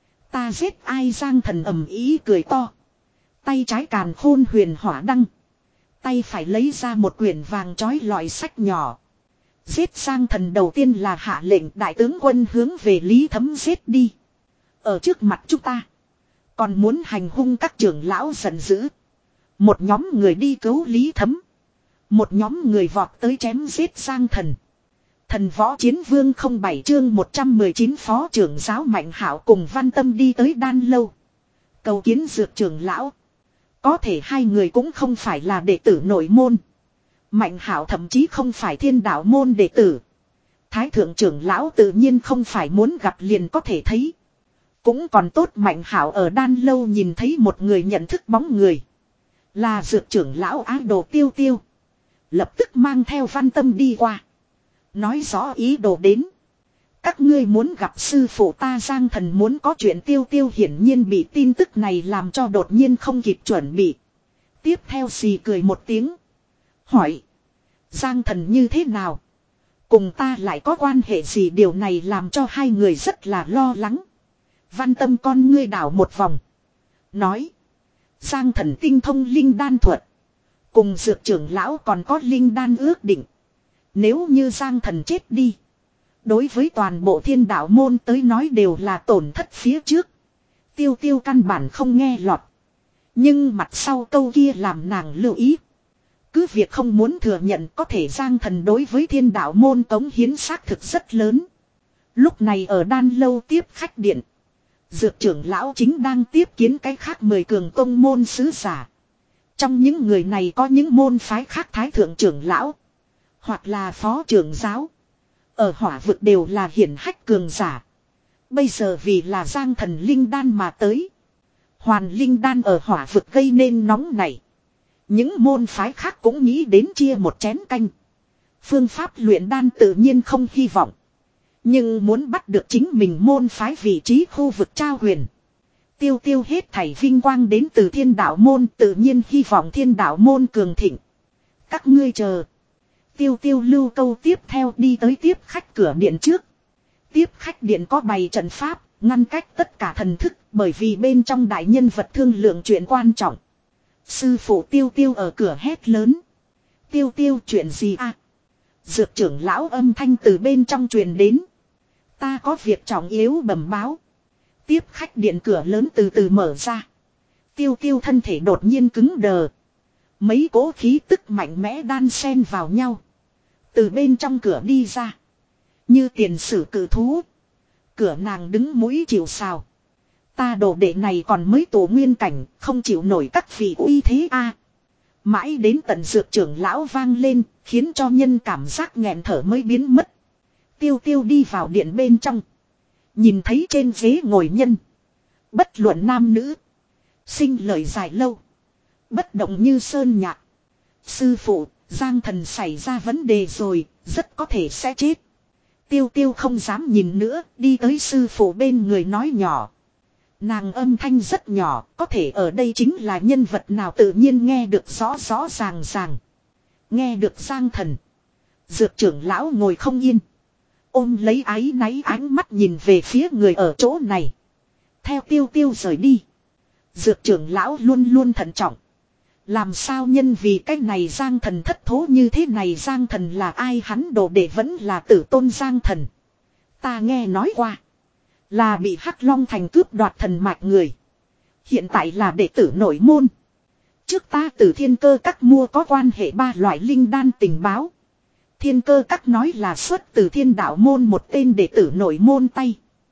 Ta giết ai? Giang Thần ầm ý cười to. Tay trái càn khôn huyền hỏa đăng. Tay phải lấy ra một quyển vàng trói lọi sách nhỏ. Giết Giang Thần đầu tiên là hạ lệnh đại tướng quân hướng về Lý Thấm giết đi. Ở trước mặt chúng ta. Còn muốn hành hung các trưởng lão giận dữ. Một nhóm người đi cứu Lý Thấm. Một nhóm người vọt tới chém giết Giang Thần. Thần võ chiến vương không bảy chương một trăm mười chín phó trưởng giáo Mạnh Hạo cùng Văn Tâm đi tới đan lâu. Cầu kiến dược trưởng lão. Có thể hai người cũng không phải là đệ tử nội môn. Mạnh Hạo thậm chí không phải thiên đạo môn đệ tử. Thái thượng trưởng lão tự nhiên không phải muốn gặp liền có thể thấy. Cũng còn tốt Mạnh Hạo ở đan lâu nhìn thấy một người nhận thức bóng người. Là dược trưởng lão ái đồ Tiêu Tiêu. Lập tức mang theo Văn Tâm đi qua. Nói rõ ý đồ đến. Các ngươi muốn gặp sư phụ ta Giang Thần muốn có chuyện Tiêu Tiêu hiển nhiên bị tin tức này làm cho đột nhiên không kịp chuẩn bị. Tiếp theo xì cười một tiếng. Hỏi. Giang Thần như thế nào? Cùng ta lại có quan hệ gì điều này làm cho hai người rất là lo lắng. Văn Tâm con ngươi đảo một vòng. Nói. Giang Thần tinh thông linh đan thuật. Cùng dược trưởng lão còn có linh đan ước định. Nếu như Giang Thần chết đi. Đối với toàn bộ thiên đạo môn tới nói đều là tổn thất phía trước. Tiêu Tiêu căn bản không nghe lọt. Nhưng mặt sau câu kia làm nàng lưu ý. Cứ việc không muốn thừa nhận có thể Giang Thần đối với thiên đạo môn cống hiến xác thực rất lớn. Lúc này ở đan lâu tiếp khách điện. Dược trưởng lão chính đang tiếp kiến cái khác mười cường tông môn sứ giả. Trong những người này có những môn phái khác thái thượng trưởng lão. Hoặc là phó trưởng giáo. Ở hỏa vực đều là hiển hách cường giả. Bây giờ vì là Giang Thần linh đan mà tới. Hoàn linh đan ở hỏa vực gây nên nóng này. Những môn phái khác cũng nghĩ đến chia một chén canh. Phương pháp luyện đan tự nhiên không hy vọng. Nhưng muốn bắt được chính mình môn phái vị trí khu vực trao quyền. Tiêu Tiêu hết thảy vinh quang đến từ thiên đạo môn tự nhiên hy vọng thiên đạo môn cường thịnh. Các ngươi chờ. Tiêu Tiêu lưu câu tiếp theo đi tới tiếp khách cửa điện trước. Tiếp khách điện có bày trận pháp, ngăn cách tất cả thần thức bởi vì bên trong đại nhân vật thương lượng chuyện quan trọng. Sư phụ Tiêu Tiêu ở cửa hét lớn. Tiêu Tiêu chuyện gì à? Dược trưởng lão âm thanh từ bên trong truyền đến. Ta có việc trọng yếu bẩm báo. Tiếp khách điện cửa lớn từ từ mở ra. Tiêu Tiêu thân thể đột nhiên cứng đờ. Mấy cỗ khí tức mạnh mẽ đan xen vào nhau. Từ bên trong cửa đi ra. Như tiền sử cử thú. Cửa nàng đứng mũi chịu sào. Ta đồ đệ này còn mới tổ nguyên cảnh. Không chịu nổi các vị uy thế a. Mãi đến tận dược trưởng lão vang lên. Khiến cho nhân cảm giác nghẹn thở mới biến mất. Tiêu Tiêu đi vào điện bên trong. Nhìn thấy trên ghế ngồi nhân. Bất luận nam nữ. Sinh lời dài lâu. Bất động như sơn nhạc. Sư phụ, Giang Thần xảy ra vấn đề rồi, rất có thể sẽ chết. Tiêu Tiêu không dám nhìn nữa, đi tới sư phụ bên người nói nhỏ. Nàng âm thanh rất nhỏ, có thể ở đây chính là nhân vật nào tự nhiên nghe được rõ rõ ràng ràng. Nghe được Giang Thần. Dược trưởng lão ngồi không yên. Ôm lấy áy náy ánh mắt nhìn về phía người ở chỗ này. Theo Tiêu Tiêu rời đi. Dược trưởng lão luôn luôn thận trọng. Làm sao nhân vì cái này Giang Thần thất thố như thế này Giang Thần là ai hắn đồ đệ vẫn là tử tôn Giang Thần. Ta nghe nói qua. Là bị Hắc Long Thành cướp đoạt thần mạch người. Hiện tại là đệ tử nội môn. Trước ta từ thiên cơ các mua có quan hệ ba loại linh đan tình báo. Thiên cơ các nói là xuất từ thiên đạo môn một tên đệ tử nội môn tay.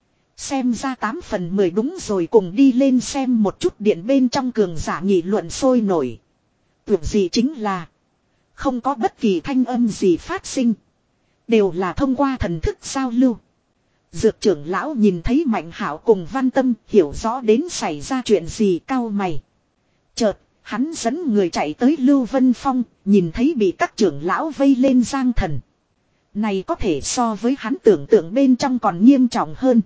Xem ra tám phần mười đúng rồi cùng đi lên xem một chút điện bên trong cường giả nghị luận sôi nổi. Tuyệt gì chính là không có bất kỳ thanh âm gì phát sinh. Đều là thông qua thần thức giao lưu. Dược trưởng lão nhìn thấy Mạnh Hạo cùng Văn Tâm hiểu rõ đến xảy ra chuyện gì cau mày. Chợt hắn dẫn người chạy tới Lưu Vân Phong, nhìn thấy bị các trưởng lão vây lên Giang Thần. Này có thể so với hắn tưởng tượng bên trong còn nghiêm trọng hơn.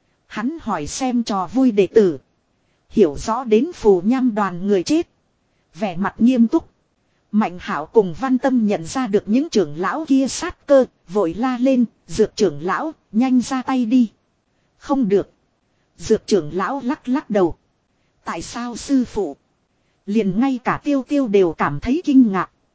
Hắn hỏi xem trò vui đệ tử. Hiểu rõ đến phù nham đoàn người chết. Vẻ mặt nghiêm túc. Mạnh Hạo cùng Văn Tâm nhận ra được những trưởng lão kia sát cơ, vội la lên, dược trưởng lão, nhanh ra tay đi. Không được. Dược trưởng lão lắc lắc đầu. Tại sao sư phụ? Liền ngay cả Tiêu Tiêu đều cảm thấy kinh ngạc.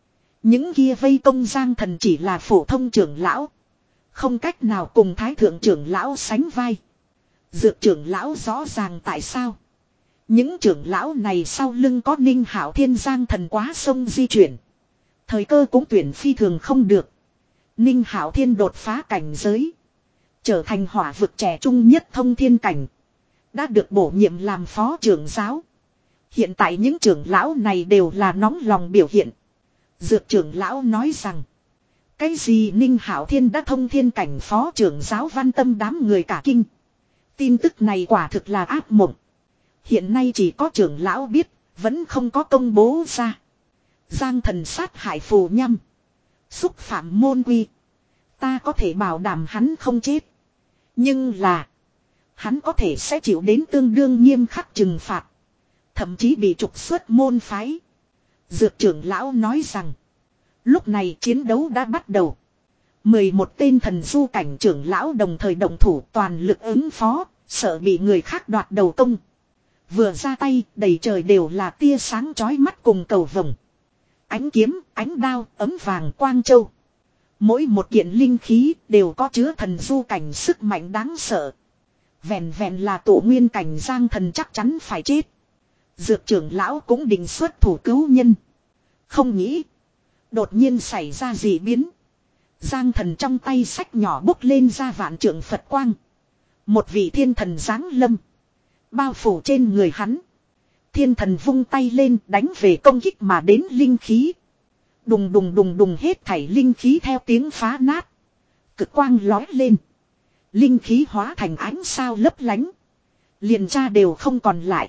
Những kia vây công Giang Thần chỉ là phổ thông trưởng lão. Không cách nào cùng thái thượng trưởng lão sánh vai. Dược trưởng lão rõ ràng tại sao. Những trưởng lão này sau lưng có Ninh Hạo Thiên. Giang Thần quá sông di chuyển. Thời cơ cũng tuyển phi thường không được. Ninh Hạo Thiên đột phá cảnh giới. Trở thành hỏa vực trẻ trung nhất thông thiên cảnh. Đã được bổ nhiệm làm phó trưởng giáo. Hiện tại những trưởng lão này đều là nóng lòng biểu hiện. Dược trưởng lão nói rằng. Cái gì Ninh Hạo Thiên đã thông thiên cảnh phó trưởng giáo Văn Tâm đám người cả kinh. Tin tức này quả thực là ác mộng. Hiện nay chỉ có trưởng lão biết. Vẫn không có công bố ra. Giang Thần sát hại phù nhăm. Xúc phạm môn quy. Ta có thể bảo đảm hắn không chết. Nhưng là. Hắn có thể sẽ chịu đến tương đương nghiêm khắc trừng phạt. Thậm chí bị trục xuất môn phái. Dược trưởng lão nói rằng. Lúc này chiến đấu đã bắt đầu. mười một tên thần du cảnh trưởng lão đồng thời động thủ toàn lực ứng phó. Sợ bị người khác đoạt đầu công. Vừa ra tay đầy trời đều là tia sáng chói mắt cùng cầu vồng. Ánh kiếm, ánh đao, ấm vàng quang châu. Mỗi một kiện linh khí đều có chứa thần du cảnh sức mạnh đáng sợ. Vẹn vẹn là tổ nguyên cảnh Giang Thần chắc chắn phải chết. Dược trưởng lão cũng định xuất thủ cứu nhân. Không nghĩ. Đột nhiên xảy ra dị biến. Giang Thần trong tay sách nhỏ bốc lên ra vạn trượng Phật quang. Một vị thiên thần giáng lâm. Bao phủ trên người hắn. Thiên thần vung tay lên đánh về công kích mà đến linh khí. Đùng đùng đùng đùng hết thảy linh khí theo tiếng phá nát. Cực quang lói lên. Linh khí hóa thành ánh sao lấp lánh. Liền tra đều không còn lại.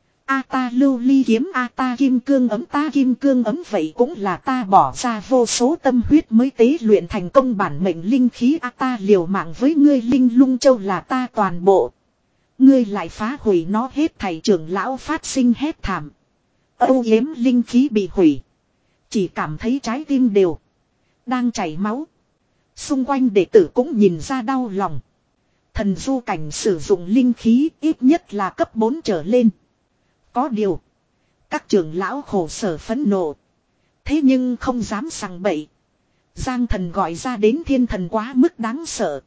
A ta lưu ly kiếm A ta kim cương ấm ta kim cương ấm vậy cũng là ta bỏ ra vô số tâm huyết mới tế luyện thành công bản mệnh linh khí A ta liều mạng với ngươi linh lung châu là ta toàn bộ. Ngươi lại phá hủy nó hết thầy trưởng lão phát sinh hét thảm. Âu yếm linh khí bị hủy. Chỉ cảm thấy trái tim đều đang chảy máu. Xung quanh đệ tử cũng nhìn ra đau lòng. Thần du cảnh sử dụng linh khí ít nhất là cấp bốn trở lên. Có điều. Các trưởng lão khổ sở phẫn nộ. Thế nhưng không dám sằng bậy. Giang Thần gọi ra đến thiên thần quá mức đáng sợ.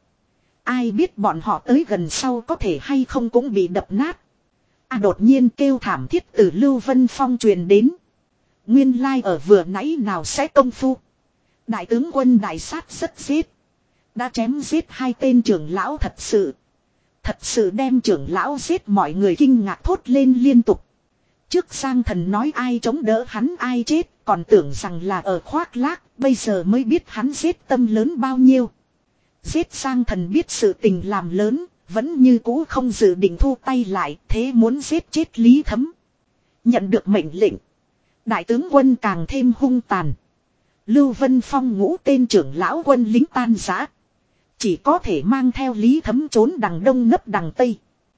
Ai biết bọn họ tới gần sau có thể hay không cũng bị đập nát. À đột nhiên kêu thảm thiết từ Lưu Vân Phong truyền đến. Nguyên lai ở vừa nãy nào sẽ công phu. Đại tướng quân đại sát rất giết. Đã chém giết hai tên trưởng lão thật sự. Thật sự đem trưởng lão giết mọi người kinh ngạc thốt lên liên tục. Trước Giang Thần nói ai chống đỡ hắn ai chết. Còn tưởng rằng là ở khoác lác. Bây giờ mới biết hắn giết tâm lớn bao nhiêu. Giết Giang Thần biết sự tình làm lớn. Vẫn như cũ không dự định thu tay lại. Thế muốn giết chết Lý Thấm. Nhận được mệnh lệnh. Đại tướng quân càng thêm hung tàn. Lưu Vân Phong ngũ tên trưởng lão quân lính tan rã. Chỉ có thể mang theo Lý Thấm trốn đằng đông nấp đằng tây.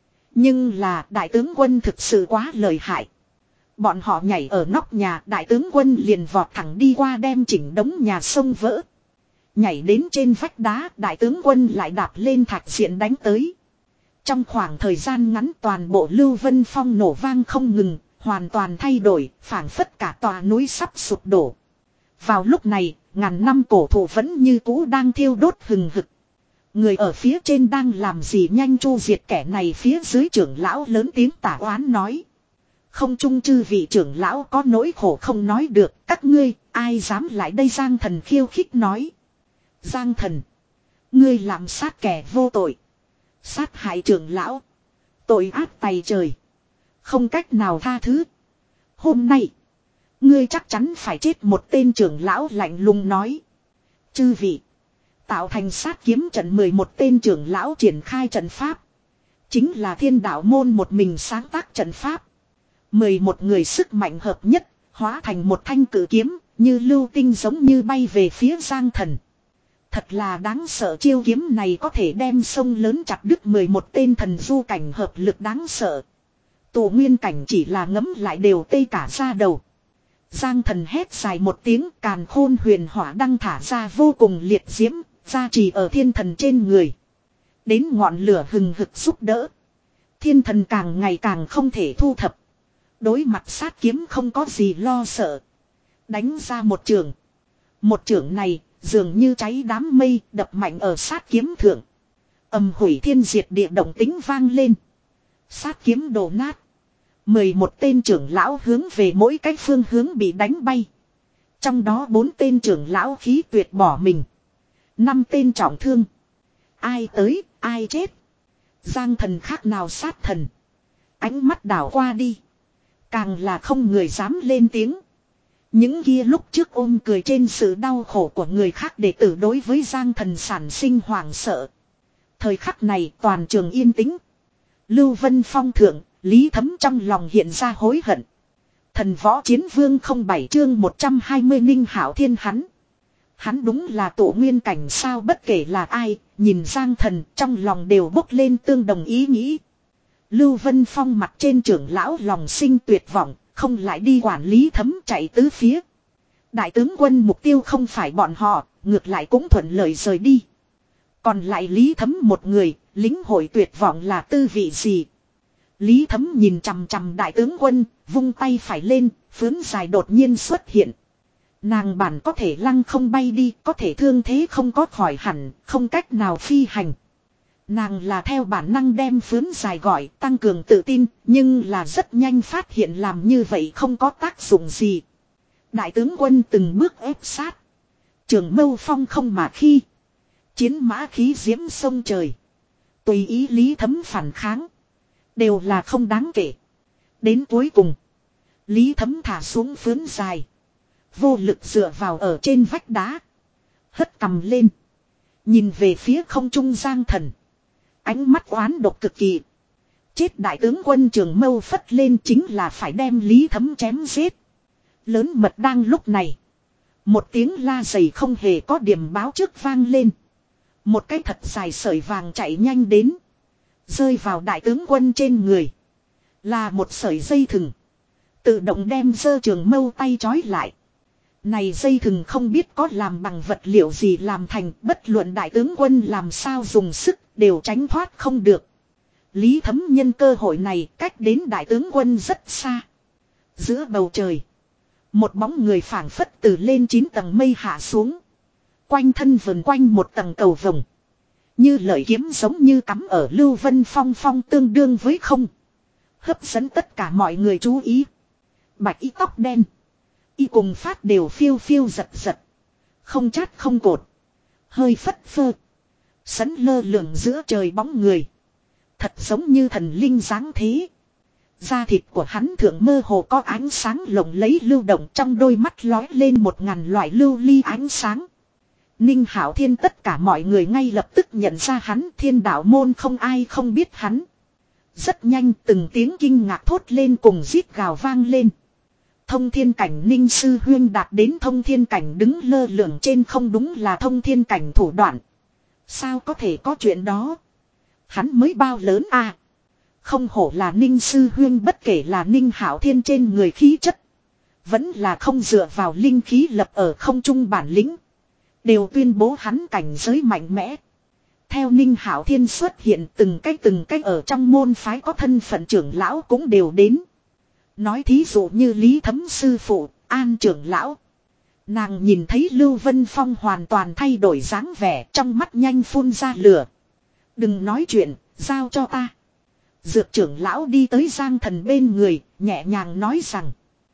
Nhưng là đại tướng quân thực sự quá lợi hại. Bọn họ nhảy ở nóc nhà, đại tướng quân liền vọt thẳng đi qua đem chỉnh đống nhà sông vỡ. Nhảy đến trên vách đá, đại tướng quân lại đạp lên thạch diện đánh tới. Trong khoảng thời gian ngắn toàn bộ Lưu Vân Phong nổ vang không ngừng, hoàn toàn thay đổi, phảng phất cả tòa núi sắp sụp đổ. Vào lúc này, ngàn năm cổ thụ vẫn như cũ đang thiêu đốt hừng hực. Người ở phía trên đang làm gì nhanh chu diệt kẻ này phía dưới trưởng lão lớn tiếng tả oán nói. Không trung chư vị trưởng lão có nỗi khổ không nói được, các ngươi, ai dám lại đây Giang Thần khiêu khích nói. Giang Thần, ngươi làm sát kẻ vô tội. Sát hại trưởng lão. Tội ác tày trời. Không cách nào tha thứ. Hôm nay, ngươi chắc chắn phải chết một tên trưởng lão lạnh lùng nói. Chư vị. Tạo thành sát kiếm trận mười một tên trưởng lão triển khai trận pháp. Chính là thiên đạo môn một mình sáng tác trận pháp. mười một người sức mạnh hợp nhất, hóa thành một thanh cử kiếm, như lưu tinh giống như bay về phía Giang Thần. Thật là đáng sợ chiêu kiếm này có thể đem sông lớn chặt đứt mười một tên thần du cảnh hợp lực đáng sợ. Tổ nguyên cảnh chỉ là ngấm lại đều tê cả ra đầu. Giang Thần hét dài một tiếng càn khôn huyền hỏa đăng thả ra vô cùng liệt diễm, gia trì ở thiên thần trên người. Đến ngọn lửa hừng hực giúp đỡ. Thiên thần càng ngày càng không thể thu thập. Đối mặt sát kiếm không có gì lo sợ. Đánh ra một trường. Một chưởng này dường như cháy đám mây đập mạnh ở sát kiếm thượng. Ầm hủy thiên diệt địa động tính vang lên. Sát kiếm đổ nát. Mười một tên trưởng lão hướng về mỗi cái phương hướng bị đánh bay. Trong đó bốn tên trưởng lão khí tuyệt bỏ mình. Năm tên trọng thương. Ai tới, ai chết. Giang thần khác nào sát thần. Ánh mắt đảo qua đi. Càng là không người dám lên tiếng. Những kia lúc trước ôm cười trên sự đau khổ của người khác để tử đối với Giang thần sản sinh hoảng sợ. Thời khắc này toàn trường yên tĩnh. Lưu Vân Phong thượng, Lý Thấm trong lòng hiện ra hối hận. Thần võ chiến vương không bảy chương một trăm hai mươi Ninh Hảo Thiên hắn. Hắn đúng là tổ nguyên cảnh sao, bất kể là ai, nhìn Giang thần trong lòng đều bốc lên tương đồng ý nghĩ. Lưu Vân Phong mặt trên trưởng lão lòng sinh tuyệt vọng, không lại đi quản Lý Thấm chạy tứ phía. Đại tướng quân mục tiêu không phải bọn họ, ngược lại cũng thuận lợi rời đi. Còn lại Lý Thấm một người, lính hội tuyệt vọng là tư vị gì? Lý Thấm nhìn chằm chằm đại tướng quân, vung tay phải lên, phướn dài đột nhiên xuất hiện. Nàng bản có thể lăng không bay đi, có thể thương thế không có khỏi hẳn, không cách nào phi hành. Nàng là theo bản năng đem phướn dài gọi, tăng cường tự tin, nhưng là rất nhanh phát hiện làm như vậy không có tác dụng gì. Đại tướng quân từng bước ép sát. Trường mâu phong không mà khi. Chiến mã khí diễm sông trời. Tùy ý Lý Thấm phản kháng. Đều là không đáng kể. Đến cuối cùng. Lý Thấm thả xuống phướn dài. Vô lực dựa vào ở trên vách đá. Hất cằm lên. Nhìn về phía không trung Giang thần. Ánh mắt oán độc cực kỳ. Chết đại tướng quân trường mâu phất lên chính là phải đem Lý Thấm chém giết. Lớn mật đang lúc này. Một tiếng la dày không hề có điểm báo trước vang lên. Một cái thật dài sợi vàng chạy nhanh đến. Rơi vào đại tướng quân trên người. Là một sợi dây thừng. Tự động đem giơ trường mâu tay trói lại. Này dây thừng không biết có làm bằng vật liệu gì làm thành, bất luận đại tướng quân làm sao dùng sức đều tránh thoát không được. Lý Thấm nhân cơ hội này cách đến đại tướng quân rất xa. Giữa bầu trời. Một bóng người phảng phất từ lên chín tầng mây hạ xuống. Quanh thân vần quanh một tầng cầu vồng. Như lợi kiếm giống như cắm ở Lưu Vân Phong phong tương đương với không. Hấp dẫn tất cả mọi người chú ý. Bạch y tóc đen. Y cùng phát đều phiêu phiêu giật giật. Không chát không cột. Hơi phất phơ. Sấn lơ lửng giữa trời bóng người. Thật giống như thần linh dáng thế. Da thịt của hắn thượng mơ hồ có ánh sáng lộng lẫy lưu động, trong đôi mắt lói lên một ngàn loại lưu ly ánh sáng. Ninh Hảo Thiên tất cả mọi người ngay lập tức nhận ra hắn, Thiên Đạo môn không ai không biết hắn. Rất nhanh từng tiếng kinh ngạc thốt lên cùng rít gào vang lên. Thông thiên cảnh Ninh sư huyên đạt đến thông thiên cảnh đứng lơ lửng trên không, đúng là thông thiên cảnh thủ đoạn. Sao có thể có chuyện đó? Hắn mới bao lớn à? Không hổ là Ninh sư huyên, bất kể là Ninh Hảo Thiên trên người khí chất. Vẫn là không dựa vào linh khí lập ở không trung bản lĩnh. Đều tuyên bố hắn cảnh giới mạnh mẽ. Theo Ninh Hảo Thiên xuất hiện, từng cái từng cái ở trong môn phái có thân phận trưởng lão cũng đều đến. Nói thí dụ như Lý Thấm sư phụ, An trưởng lão. Nàng nhìn thấy Lưu Vân Phong hoàn toàn thay đổi dáng vẻ, trong mắt nhanh phun ra lửa. Đừng nói chuyện, giao cho ta. Dược trưởng lão đi tới Giang thần bên người, nhẹ nhàng nói rằng.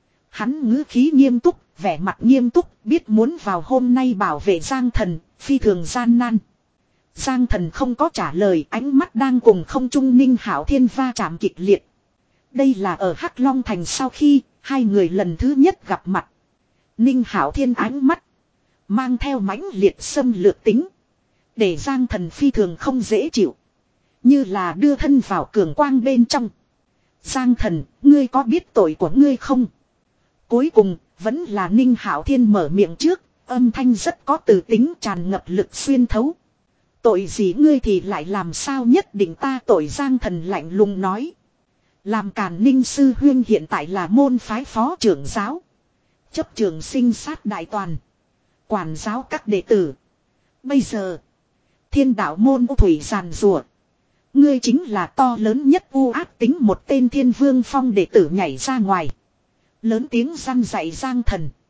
Hắn ngữ khí nghiêm túc, vẻ mặt nghiêm túc, biết muốn vào hôm nay bảo vệ Giang thần, phi thường gian nan. Giang thần không có trả lời, ánh mắt đang cùng không trung Ninh Hảo Thiên va chạm kịch liệt. Đây là ở Hắc Long Thành sau khi hai người lần thứ nhất gặp mặt. Ninh Hảo Thiên ánh mắt mang theo mãnh liệt xâm lược tính, để Giang thần phi thường không dễ chịu. Như là đưa thân vào cường quang bên trong. Giang thần, ngươi có biết tội của ngươi không? Cuối cùng, vẫn là Ninh Hảo Thiên mở miệng trước, âm thanh rất có từ tính, tràn ngập lực xuyên thấu. Tội gì ngươi thì lại làm sao nhất định ta tội? Giang thần lạnh lùng nói. Làm càn Ninh sư huyên hiện tại là môn phái phó trưởng giáo. Chấp trường sinh sát đại toàn. Quản giáo các đệ tử. Bây giờ, Thiên Đạo môn u thủy giàn rùa. Ngươi chính là to lớn nhất u ác tính, một tên Thiên Vương Phong đệ tử nhảy ra ngoài. Lớn tiếng răn dạy Giang thần.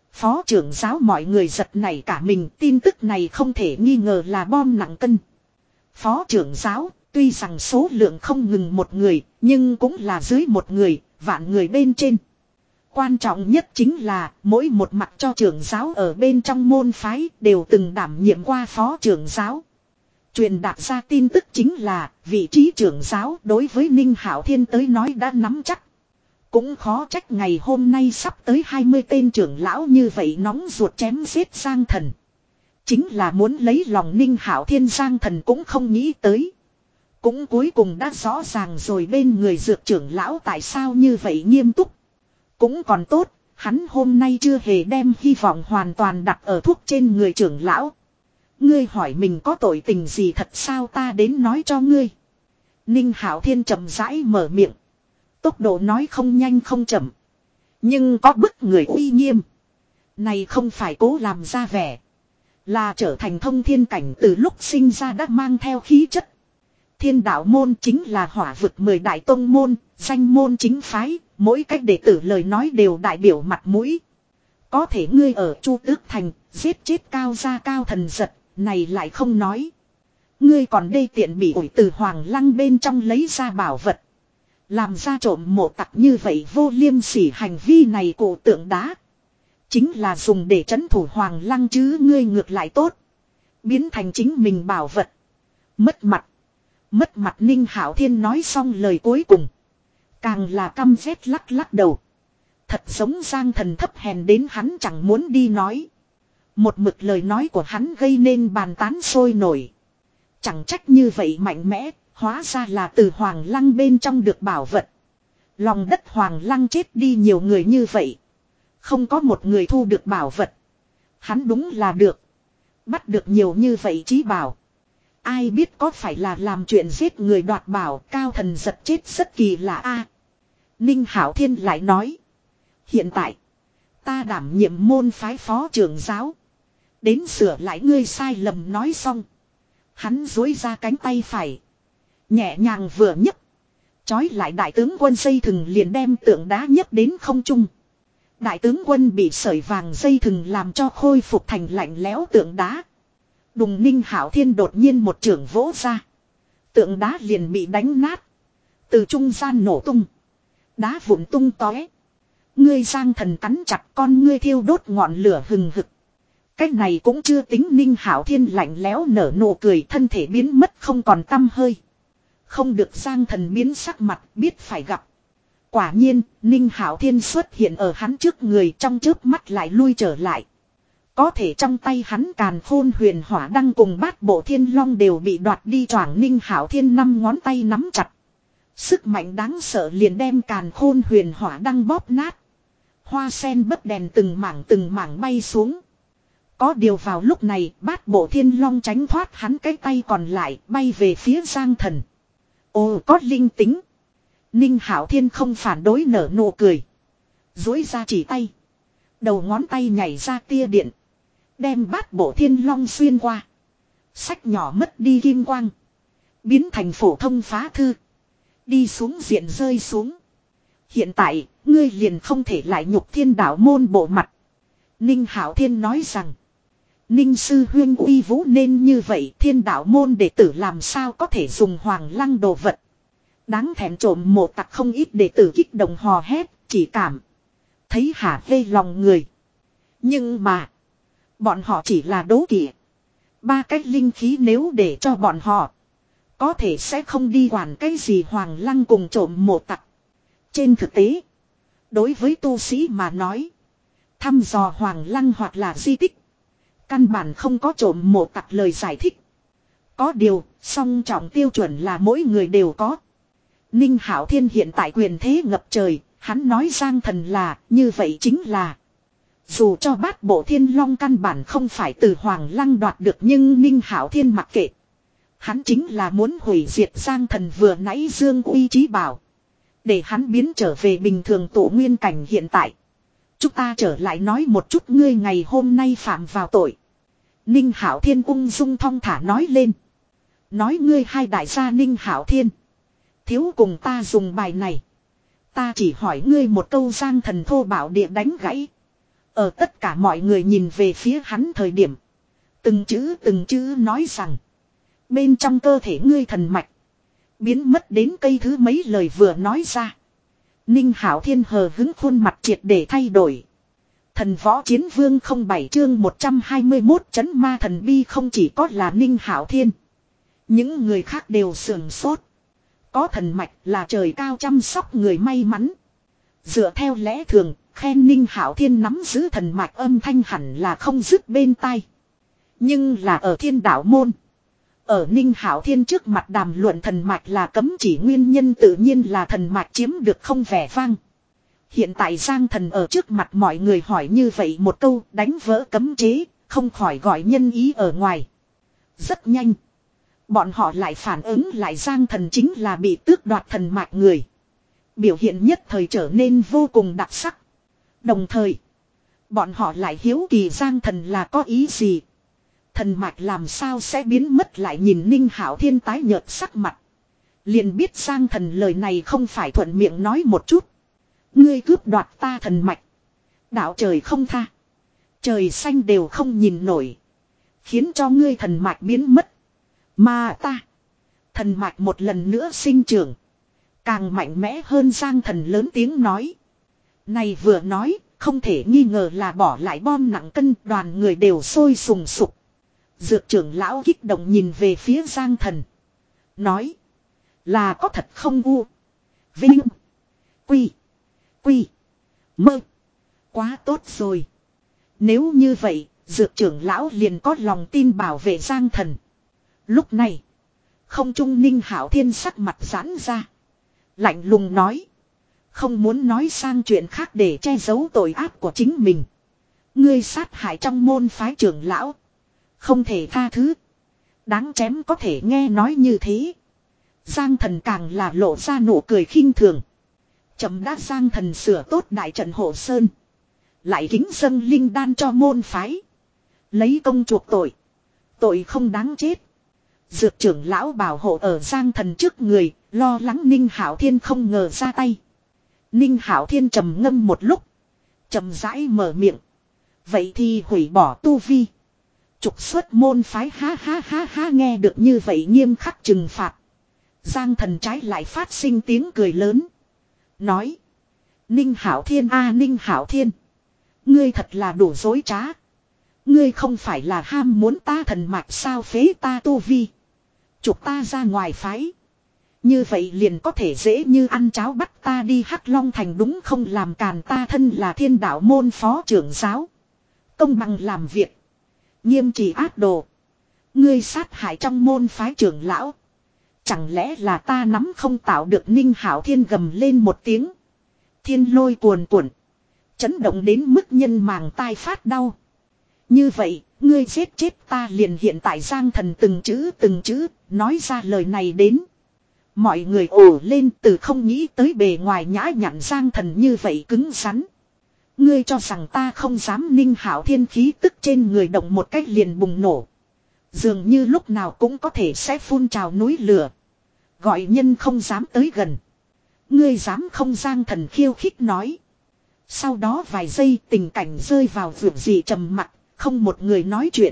Phó trưởng giáo mọi người giật nảy cả mình, tin tức này không thể nghi ngờ là bom nặng cân. Phó trưởng giáo, tuy rằng số lượng không ngừng một người, nhưng cũng là dưới một người, vạn người bên trên. Quan trọng nhất chính là mỗi một mặt cho trưởng giáo ở bên trong môn phái đều từng đảm nhiệm qua phó trưởng giáo. Truyền đạt ra tin tức chính là vị trí trưởng giáo đối với Ninh Hạo Thiên tới nói đã nắm chắc. Cũng khó trách ngày hôm nay sắp tới hai mươi tên trưởng lão như vậy nóng ruột chém giết Giang Thần. Chính là muốn lấy lòng Ninh Hạo Thiên. Giang Thần cũng không nghĩ tới. Cũng cuối cùng đã rõ ràng rồi bên người dược trưởng lão tại sao như vậy nghiêm túc. Cũng còn tốt, hắn hôm nay chưa hề đem hy vọng hoàn toàn đặt ở thuốc trên người trưởng lão. Ngươi hỏi mình có tội tình gì thật sao ta đến nói cho ngươi. Ninh Hạo Thiên chậm rãi mở miệng. Tốc độ nói không nhanh không chậm. Nhưng có bức người uy nghiêm. Này không phải cố làm ra vẻ. Là trở thành thông thiên cảnh từ lúc sinh ra đã mang theo khí chất. Thiên đạo môn chính là hỏa vực mười đại tông môn, danh môn chính phái, mỗi cách đệ tử lời nói đều đại biểu mặt mũi. Có thể ngươi ở Chu Tước Thành, giết chết cao gia cao thần giật, này lại không nói. Ngươi còn đê tiện bị ủi từ hoàng lăng bên trong lấy ra bảo vật. Làm ra trộm mộ tặc như vậy vô liêm sỉ hành vi này cổ tượng đá. Chính là dùng để trấn thủ hoàng lăng chứ ngươi ngược lại tốt. Biến thành chính mình bảo vật. Mất mặt. Mất mặt Ninh Hạo Thiên nói xong lời cuối cùng. Càng là căm ghét lắc lắc đầu. Thật giống Giang Thần thấp hèn đến hắn chẳng muốn đi nói. Một mực lời nói của hắn gây nên bàn tán sôi nổi. Chẳng trách như vậy mạnh mẽ, hóa ra là từ Hoàng Lăng bên trong được bảo vật. Lòng đất Hoàng Lăng chết đi nhiều người như vậy. Không có một người thu được bảo vật. Hắn đúng là được. Bắt được nhiều như vậy chí bảo. Ai biết có phải là làm chuyện giết người đoạt bảo cao thần giật chết rất kỳ lạ a. Ninh Hạo Thiên lại nói. Hiện tại. Ta đảm nhiệm môn phái phó trưởng giáo. Đến sửa lại ngươi sai lầm nói xong. Hắn duỗi ra cánh tay phải. Nhẹ nhàng vừa nhấc. Chói lại đại tướng quân dây thừng liền đem tượng đá nhấc đến không trung. Đại tướng quân bị sợi vàng dây thừng làm cho khôi phục thành lạnh lẽo tượng đá. Đùng Ninh Hạo Thiên đột nhiên một chưởng vỗ ra. Tượng đá liền bị đánh nát. Từ trung gian nổ tung. Đá vụn tung tóe. Ngươi Giang Thần cắn chặt con ngươi thiêu đốt ngọn lửa hừng hực. Cách này cũng chưa tính Ninh Hạo Thiên lạnh lẽo nở nụ cười thân thể biến mất không còn tăm hơi. Không được Giang Thần biến sắc mặt biết phải gặp. Quả nhiên Ninh Hạo Thiên xuất hiện ở hắn trước người trong chớp mắt lại lui trở lại. Có thể trong tay hắn càn khôn huyền hỏa đăng cùng bát bộ thiên long đều bị đoạt đi choảng Ninh Hạo Thiên năm ngón tay nắm chặt. Sức mạnh đáng sợ liền đem càn khôn huyền hỏa đăng bóp nát. Hoa sen bấc đèn từng mảng từng mảng bay xuống. Có điều vào lúc này bát bộ thiên long tránh thoát hắn cái tay còn lại bay về phía Giang Thần. Ồ có linh tính. Ninh Hạo Thiên không phản đối nở nụ cười. Duỗi ra chỉ tay. Đầu ngón tay nhảy ra tia điện. Đem bát bộ thiên long xuyên qua. Sách nhỏ mất đi kim quang. Biến thành phổ thông phá thư. Đi xuống diện rơi xuống. Hiện tại, ngươi liền không thể lại nhục thiên đạo môn bộ mặt. Ninh Hạo Thiên nói rằng. Ninh sư huyên uy vũ nên như vậy thiên đạo môn đệ tử làm sao có thể dùng hoàng lăng đồ vật. Đáng thèm trộm mộ tặc không ít đệ tử kích động hò hét, chỉ cảm. Thấy hả hê lòng người. Nhưng mà. Bọn họ chỉ là đố kỵ. Ba cách linh khí nếu để cho bọn họ. Có thể sẽ không đi quản cái gì hoàng lăng cùng trộm mộ tặc. Trên thực tế. Đối với tu sĩ mà nói. Thăm dò hoàng lăng hoặc là di tích. Căn bản không có trộm mộ tặc lời giải thích. Có điều, song trọng tiêu chuẩn là mỗi người đều có. Ninh Hạo Thiên hiện tại quyền thế ngập trời, hắn nói Giang Thần là, như vậy chính là. Dù cho bát bộ thiên long căn bản không phải từ Hoàng Lăng đoạt được nhưng Ninh Hạo Thiên mặc kệ. Hắn chính là muốn hủy diệt Giang Thần vừa nãy dương uy trí bảo. Để hắn biến trở về bình thường tổ nguyên cảnh hiện tại. Chúng ta trở lại nói một chút ngươi ngày hôm nay phạm vào tội. Ninh Hạo Thiên ung dung thong thả nói lên. Nói ngươi hai đại gia Ninh Hạo Thiên. Thiếu cùng ta dùng bài này. Ta chỉ hỏi ngươi một câu Giang Thần thô bạo địa đánh gãy. Ở tất cả mọi người nhìn về phía hắn thời điểm. Từng chữ từng chữ nói rằng. Bên trong cơ thể ngươi thần mạch. Biến mất đến cây thứ mấy lời vừa nói ra. Ninh Hạo Thiên hờ hứng khuôn mặt triệt để thay đổi. Thần võ chiến vương không bảy chương một trăm hai mươi mốt chấn ma thần bi không chỉ có là Ninh Hạo Thiên. Những người khác đều sườn sốt. Có thần mạch là trời cao chăm sóc người may mắn. Dựa theo lẽ thường, khen Ninh Hạo Thiên nắm giữ thần mạch âm thanh hẳn là không dứt bên tai. Nhưng là ở Thiên Đạo môn. Ở Ninh Hạo Thiên trước mặt đàm luận thần mạch là cấm chỉ nguyên nhân tự nhiên là thần mạch chiếm được không vẻ vang. Hiện tại Giang Thần ở trước mặt mọi người hỏi như vậy một câu đánh vỡ cấm chế, không khỏi gọi nhân ý ở ngoài. Rất nhanh. Bọn họ lại phản ứng lại Giang Thần chính là bị tước đoạt thần mạch người. Biểu hiện nhất thời trở nên vô cùng đặc sắc. Đồng thời, bọn họ lại hiếu kỳ Giang Thần là có ý gì. Thần mạch làm sao sẽ biến mất lại nhìn Ninh Hạo Thiên tái nhợt sắc mặt. Liền biết Giang Thần lời này không phải thuận miệng nói một chút. Ngươi cướp đoạt ta thần mạch. Đạo trời không tha. Trời xanh đều không nhìn nổi. Khiến cho ngươi thần mạch biến mất. Mà ta. Thần mạch một lần nữa sinh trưởng. Càng mạnh mẽ hơn Giang Thần lớn tiếng nói. Này vừa nói. Không thể nghi ngờ là bỏ lại bom nặng cân. Đoàn người đều sôi sùng sục. Dược trưởng lão kích động nhìn về phía Giang Thần. Nói. Là có thật không u. Vinh. Quy. Quy. Mơ. Quá tốt rồi. Nếu như vậy. Dược trưởng lão liền có lòng tin bảo vệ Giang Thần. Lúc này. Không trung Ninh Hạo Thiên sắc mặt giãn ra. Lạnh lùng nói. Không muốn nói sang chuyện khác để che giấu tội ác của chính mình. Ngươi sát hại trong môn phái trưởng lão. Không thể tha thứ. Đáng chém có thể nghe nói như thế. Giang Thần càng là lộ ra nụ cười khinh thường. Chậm đã Giang Thần sửa tốt đại trận hộ sơn. Lại kính dâng linh đan cho môn phái. Lấy công chuộc tội. Tội không đáng chết. Dược trưởng lão bảo hộ ở Giang Thần trước người. Lo lắng Ninh Hạo Thiên không ngờ ra tay. Ninh Hạo Thiên trầm ngâm một lúc. Trầm rãi mở miệng. Vậy thì hủy bỏ tu vi. Trục xuất môn phái ha ha ha ha nghe được như vậy nghiêm khắc trừng phạt. Giang Thần trái lại phát sinh tiếng cười lớn. Nói. Ninh Hạo Thiên a Ninh Hạo Thiên. Ngươi thật là đủ dối trá. Ngươi không phải là ham muốn ta thần mạch sao phế ta tu vi. Trục ta ra ngoài phái. Như vậy liền có thể dễ như ăn cháo bắt ta đi Hắc Long Thành đúng không làm càn ta thân là Thiên Đạo môn phó trưởng giáo. Công bằng làm việc. Nghiêm trị ác đồ. Ngươi sát hại trong môn phái trưởng lão. Chẳng lẽ là ta nắm không tạo được Ninh Hạo Thiên gầm lên một tiếng. Thiên lôi cuồn cuộn. Chấn động đến mức nhân màng tai phát đau. Như vậy, ngươi giết chết ta liền hiện tại Giang Thần từng chữ từng chữ, nói ra lời này đến. Mọi người ồ lên từ không nghĩ tới bề ngoài nhã nhặn Giang Thần như vậy cứng rắn. Ngươi cho rằng ta không dám Ninh Hạo Thiên khí tức trên người động một cách liền bùng nổ. Dường như lúc nào cũng có thể sẽ phun trào núi lửa. Gọi nhân không dám tới gần. Ngươi dám không Giang Thần khiêu khích nói. Sau đó vài giây tình cảnh rơi vào vượt dị trầm mặc, không một người nói chuyện.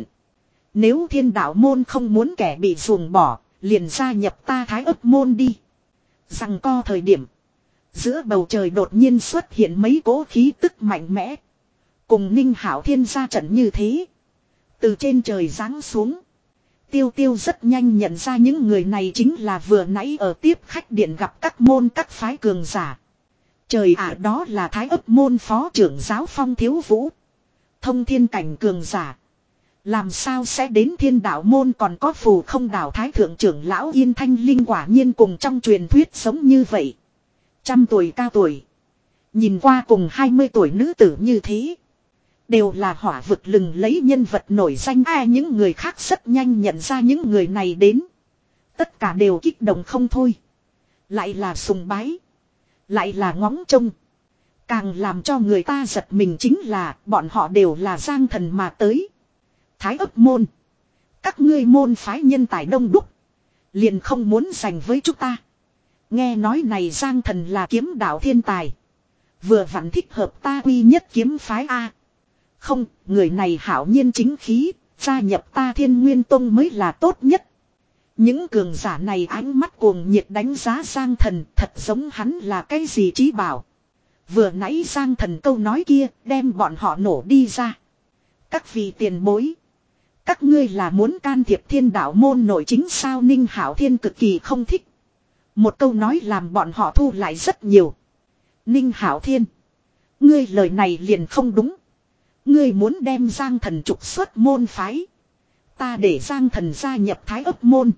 Nếu Thiên Đạo môn không muốn kẻ bị ruồng bỏ, liền gia nhập ta Thái Ấp môn đi. Rằng co thời điểm. Giữa bầu trời đột nhiên xuất hiện mấy cỗ khí tức mạnh mẽ. Cùng Ninh Hạo Thiên ra trận như thế. Từ trên trời giáng xuống. Tiêu Tiêu rất nhanh nhận ra những người này chính là vừa nãy ở tiếp khách điện gặp các môn các phái cường giả. Trời ạ đó là Thái Ấp môn phó trưởng giáo Phong Thiếu Vũ. Thông thiên cảnh cường giả. Làm sao sẽ đến Thiên Đạo môn còn có phù không đảo Thái thượng trưởng lão Yên Thanh Linh quả nhiên cùng trong truyền thuyết sống như vậy. Trăm tuổi cao tuổi. Nhìn qua cùng hai mươi tuổi nữ tử như thế. Đều là hỏa vực lừng lấy nhân vật nổi danh ai những người khác rất nhanh nhận ra những người này đến. Tất cả đều kích động không thôi. Lại là sùng bái. Lại là ngóng trông. Càng làm cho người ta giật mình chính là bọn họ đều là Giang Thần mà tới. Thái Ấp môn. Các ngươi môn phái nhân tài đông đúc. Liền không muốn giành với chúng ta. Nghe nói này Giang Thần là kiếm đạo thiên tài. Vừa vặn thích hợp ta quy nhất kiếm phái A. Không, người này hảo nhiên chính khí, gia nhập ta Thiên Nguyên Tông mới là tốt nhất. Những cường giả này ánh mắt cuồng nhiệt đánh giá Giang Thần, thật giống hắn là cái gì trí bảo. Vừa nãy Giang Thần câu nói kia, đem bọn họ nổ đi ra. Các vị tiền bối, các ngươi là muốn can thiệp Thiên Đạo môn nội chính sao? Ninh Hạo Thiên cực kỳ không thích. Một câu nói làm bọn họ thu lại rất nhiều. Ninh Hạo Thiên, ngươi lời này liền không đúng. Ngươi muốn đem Giang Thần trục xuất môn phái. Ta để Giang Thần gia nhập Thái Ấp môn.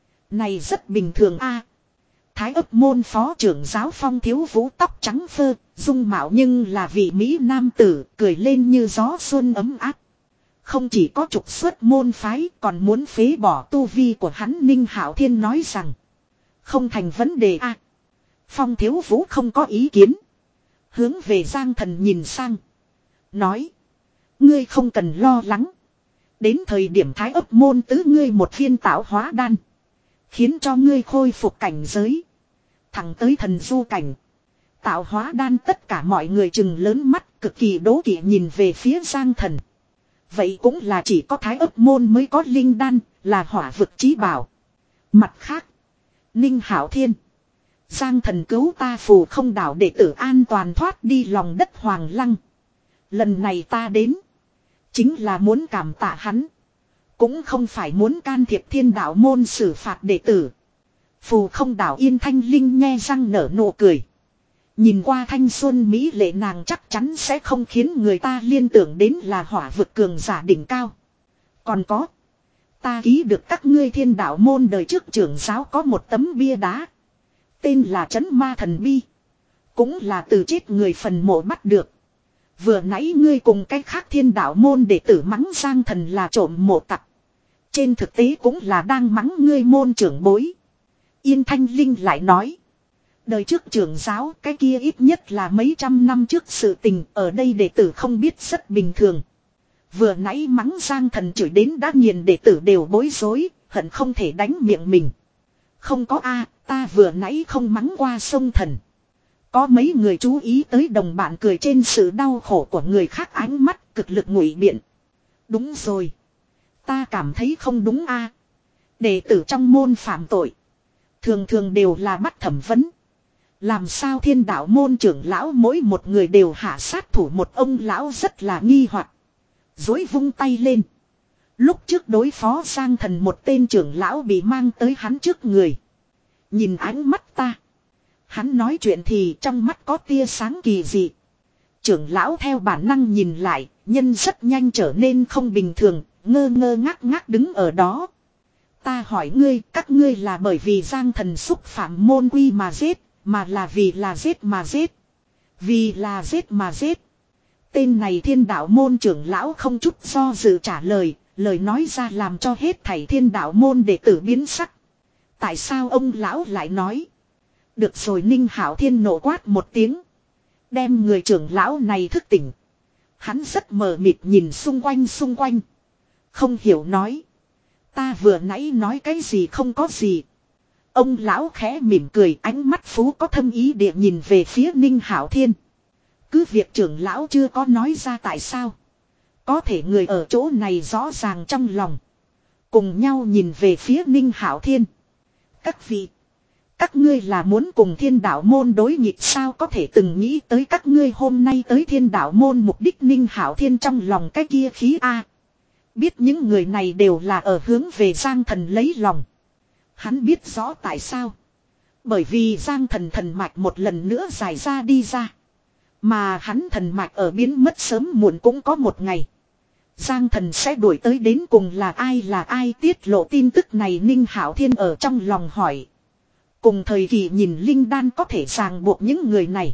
Này rất bình thường a. Thái Ấp môn phó trưởng giáo Phong Thiếu Vũ tóc trắng phơ, dung mạo nhưng là vị mỹ nam tử, cười lên như gió xuân ấm áp. Không chỉ có trục xuất môn phái, còn muốn phế bỏ tu vi của hắn. Ninh Hạo Thiên nói rằng, không thành vấn đề a. Phong Thiếu Vũ không có ý kiến. Hướng về Giang Thần nhìn sang. Nói, ngươi không cần lo lắng. Đến thời điểm Thái Ấp môn tứ ngươi một viên tạo hóa đan. Khiến cho ngươi khôi phục cảnh giới. Thẳng tới thần du cảnh. Tạo hóa đan, tất cả mọi người chừng lớn mắt, cực kỳ đố kỵ nhìn về phía Giang Thần. Vậy cũng là chỉ có Thái Ấp môn mới có linh đan, là hỏa vực chí bảo. Mặt khác, Ninh Hạo Thiên, Giang Thần cứu ta phù không đảo đệ tử an toàn thoát đi lòng đất Hoàng Lăng. Lần này ta đến, chính là muốn cảm tạ hắn. Cũng không phải muốn can thiệp Thiên Đạo môn xử phạt đệ tử. Phù không đảo Yên Thanh Linh nghe răng nở nụ cười. Nhìn qua thanh xuân mỹ lệ nàng chắc chắn sẽ không khiến người ta liên tưởng đến là hỏa vực cường giả đỉnh cao. Còn có, ta ký được các ngươi Thiên Đạo môn đời trước trưởng giáo có một tấm bia đá. Tên là Trấn Ma Thần Bi. Cũng là từ chết người phần mộ bắt được. Vừa nãy ngươi cùng cách khác Thiên Đạo môn đệ tử mắng Giang Thần là trộm mộ tặc. Trên thực tế cũng là đang mắng ngươi môn trưởng bối. Yên Thanh Linh lại nói, đời trước trưởng giáo cái kia ít nhất là mấy trăm năm trước sự tình, ở đây đệ tử không biết rất bình thường. Vừa nãy mắng Giang Thần chửi đến đã nghiền đệ tử đều bối rối, hận không thể đánh miệng mình. Không có a, ta vừa nãy không mắng qua sông Thần. Có mấy người chú ý tới đồng bạn cười trên sự đau khổ của người khác, ánh mắt cực lực ngụy biện. Đúng rồi, ta cảm thấy không đúng a. Đệ tử trong môn phạm tội, thường thường đều là bắt thẩm vấn. Làm sao Thiên Đạo môn trưởng lão mỗi một người đều hạ sát thủ một ông lão rất là nghi hoặc. Dối vung tay lên. Lúc trước đối phó Giang Thần một tên trưởng lão bị mang tới hắn trước người. Nhìn ánh mắt ta. Hắn nói chuyện thì trong mắt có tia sáng kỳ dị. Trưởng lão theo bản năng nhìn lại, nhân rất nhanh trở nên không bình thường, ngơ ngơ ngác ngác đứng ở đó. Ta hỏi ngươi, các ngươi là bởi vì Giang Thần xúc phạm môn quy mà giết, mà là vì là giết mà giết. Vì là giết mà giết. Tên này Thiên Đạo môn trưởng lão không chút do dự trả lời, lời nói ra làm cho hết thảy Thiên Đạo môn đệ tử biến sắc. Tại sao ông lão lại nói? Được rồi, Ninh Hạo Thiên nộ quát một tiếng, đem người trưởng lão này thức tỉnh. Hắn rất mờ mịt nhìn xung quanh xung quanh. Không hiểu nói, ta vừa nãy nói cái gì? Không có gì. Ông lão khẽ mỉm cười, ánh mắt phú có thâm ý địa nhìn về phía Ninh Hạo Thiên. Cứ việc trưởng lão chưa có nói ra tại sao, có thể người ở chỗ này rõ ràng trong lòng. Cùng nhau nhìn về phía Ninh Hạo Thiên. Các vị, các ngươi là muốn cùng Thiên Đạo môn đối nghịch sao? Có thể từng nghĩ tới các ngươi hôm nay tới Thiên Đạo môn mục đích? Ninh Hạo Thiên trong lòng cái kia khí a. Biết những người này đều là ở hướng về Giang Thần lấy lòng. Hắn biết rõ tại sao. Bởi vì Giang Thần thần mạch một lần nữa dài ra đi ra. Mà hắn thần mạch ở biến mất sớm muộn cũng có một ngày. Giang Thần sẽ đuổi tới, đến cùng là ai là ai tiết lộ tin tức này? Ninh Hạo Thiên ở trong lòng hỏi. Cùng thời kỳ nhìn linh đan có thể ràng buộc những người này.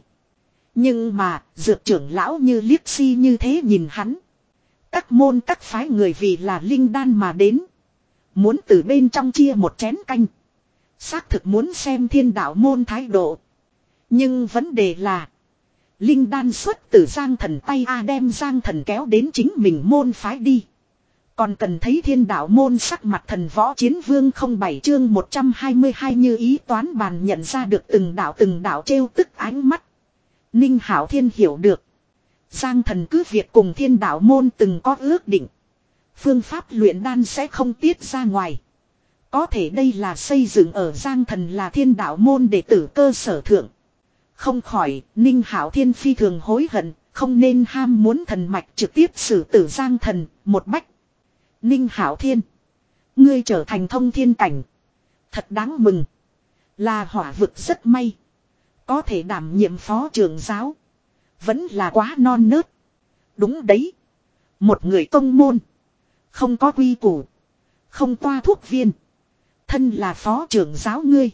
Nhưng mà dược trưởng lão như liếc si như thế nhìn hắn. Các môn các phái người vì là linh đan mà đến. Muốn từ bên trong chia một chén canh. Xác thực muốn xem Thiên Đạo môn thái độ. Nhưng vấn đề là, linh đan xuất từ Giang Thần tay a, đem Giang Thần kéo đến chính mình môn phái đi. Còn cần thấy Thiên Đạo môn sắc mặt? Thần võ chiến vương không bảy chương một trăm hai mươi hai như ý toán bàn nhận ra được từng đạo từng đạo trêu tức ánh mắt. Ninh Hạo Thiên hiểu được. Giang Thần cứ việc cùng Thiên Đạo môn từng có ước định. Phương pháp luyện đan sẽ không tiết ra ngoài. Có thể đây là xây dựng ở Giang Thần là Thiên Đạo môn đệ tử cơ sở thượng. Không khỏi, Ninh Hạo Thiên phi thường hối hận, không nên ham muốn thần mạch trực tiếp xử tử Giang Thần, một bách. Ninh Hạo Thiên, ngươi trở thành thông thiên cảnh. Thật đáng mừng. Là hỏa vực rất may. Có thể đảm nhiệm phó trưởng giáo. Vẫn là quá non nớt. Đúng đấy. Một người tông môn. Không có quy củ. Không toa thuốc viên. Thân là phó trưởng giáo ngươi.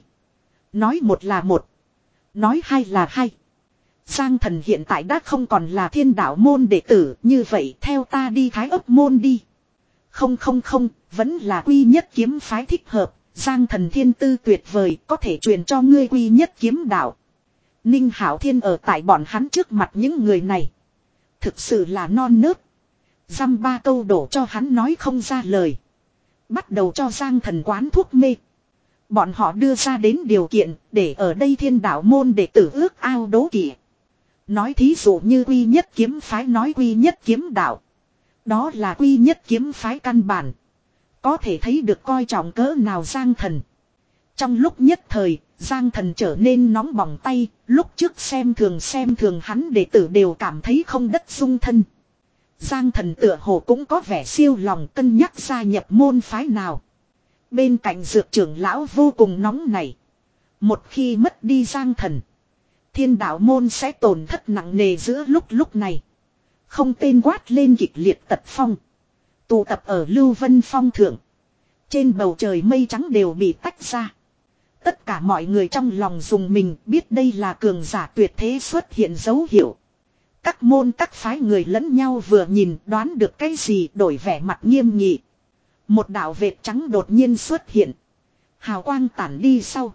Nói một là một. Nói hai là hai. Giang Thần hiện tại đã không còn là Thiên Đạo môn đệ tử. Như vậy theo ta đi Thái Ấp môn đi. Không không không. Vẫn là quy nhất kiếm phái thích hợp. Giang Thần thiên tư tuyệt vời. Có thể truyền cho ngươi quy nhất kiếm đạo. Ninh Hạo Thiên ở tại bọn hắn trước mặt những người này. Thực sự là non nớt. Dăm ba câu đổ cho hắn nói không ra lời. Bắt đầu cho Giang Thần quán thuốc mê. Bọn họ đưa ra đến điều kiện để ở đây Thiên Đạo môn đệ tử ước ao đố kỵ. Nói thí dụ như quy nhất kiếm phái nói quy nhất kiếm đạo. Đó là quy nhất kiếm phái căn bản. Có thể thấy được coi trọng cỡ nào Giang Thần. Trong lúc nhất thời, Giang Thần trở nên nóng bỏng tay, lúc trước xem thường xem thường hắn đệ tử đều cảm thấy không đất dung thân. Giang Thần tựa hồ cũng có vẻ siêu lòng cân nhắc gia nhập môn phái nào. Bên cạnh dược trưởng lão vô cùng nóng nảy. Một khi mất đi Giang Thần, Thiên Đạo môn sẽ tổn thất nặng nề giữa lúc lúc này. Không tên quát lên kịch liệt tật phong. Tụ tập ở Lưu Vân Phong thượng. Trên bầu trời mây trắng đều bị tách ra. Tất cả mọi người trong lòng dùng mình biết đây là cường giả tuyệt thế xuất hiện dấu hiệu. Các môn các phái người lẫn nhau vừa nhìn đoán được cái gì đổi vẻ mặt nghiêm nghị. Một đạo vệt trắng đột nhiên xuất hiện. Hào quang tản đi sau.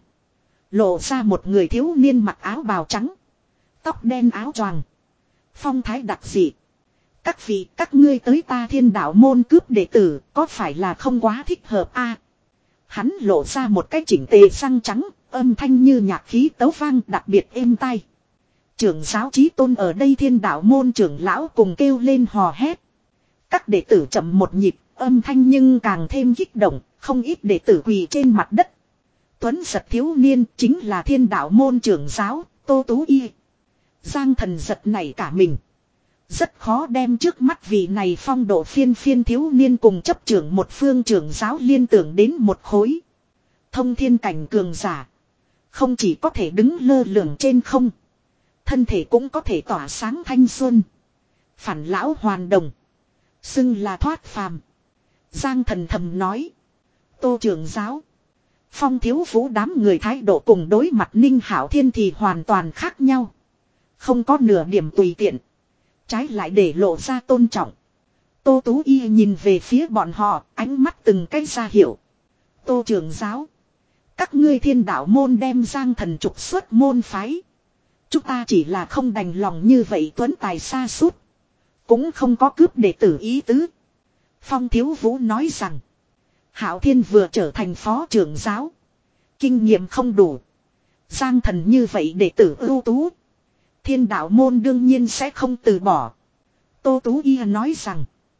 Lộ ra một người thiếu niên mặc áo bào trắng. Tóc đen áo choàng. Phong thái đặc dị. Các vị các ngươi tới ta Thiên Đạo môn cướp đệ tử có phải là không quá thích hợp a? Hắn lộ ra một cái chỉnh tề răng trắng, âm thanh như nhạc khí tấu vang đặc biệt êm tai. Trưởng giáo chí tôn ở đây Thiên Đạo môn trưởng lão cùng kêu lên hò hét. Các đệ tử chậm một nhịp, âm thanh nhưng càng thêm kích động, không ít đệ tử quỳ trên mặt đất. Tuấn giật thiếu niên chính là Thiên Đạo môn trưởng giáo, Tô Tú Y. Giang Thần giật nảy cả mình. Rất khó đem trước mắt vị này phong độ phiên phiên thiếu niên cùng chấp trưởng một phương trưởng giáo liên tưởng đến một khối. Thông thiên cảnh cường giả. Không chỉ có thể đứng lơ lửng trên không. Thân thể cũng có thể tỏa sáng thanh xuân. Phản lão hoàn đồng. Xưng là thoát phàm. Giang Thần thầm nói. Tô trưởng giáo. Phong thiếu vũ đám người thái độ cùng đối mặt Ninh Hạo Thiên thì hoàn toàn khác nhau. Không có nửa điểm tùy tiện. Trái lại để lộ ra tôn trọng. Tô Tú Y nhìn về phía bọn họ, ánh mắt từng cái ra hiểu. Tô trưởng giáo. Các ngươi Thiên Đạo môn đem Giang Thần trục xuất môn phái. Chúng ta chỉ là không đành lòng như vậy tuấn tài xa suốt. Cũng không có cướp đệ tử ý tứ. Phong Thiếu Vũ nói rằng. Hạo Thiên vừa trở thành phó trưởng giáo. Kinh nghiệm không đủ. Giang Thần như vậy đệ tử ưu tú. Thiên Đạo môn đương nhiên sẽ không từ bỏ. Tô Tú Y nói rằng.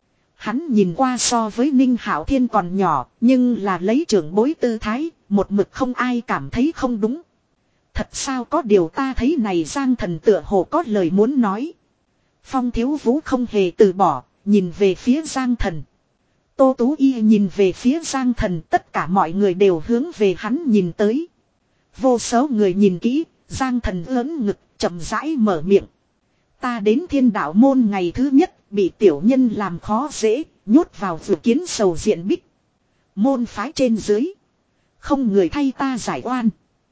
Hắn nhìn qua so với Ninh Hạo Thiên còn nhỏ. Nhưng là lấy trưởng bối tư thái. Một mực không ai cảm thấy không đúng. Thật sao có điều ta thấy này Giang Thần tựa hồ có lời muốn nói. Phong Thiếu Vũ không hề từ bỏ. Nhìn về phía Giang Thần. Tô Tú Y nhìn về phía Giang Thần. Tất cả mọi người đều hướng về hắn nhìn tới. Vô số người nhìn kỹ. Giang Thần ớn ngực chậm rãi mở miệng. Ta đến Thiên Đạo môn ngày thứ nhất. Bị tiểu nhân làm khó dễ. Nhốt vào dự kiến sầu diện bích. Môn phái trên dưới. Không người thay ta giải oan.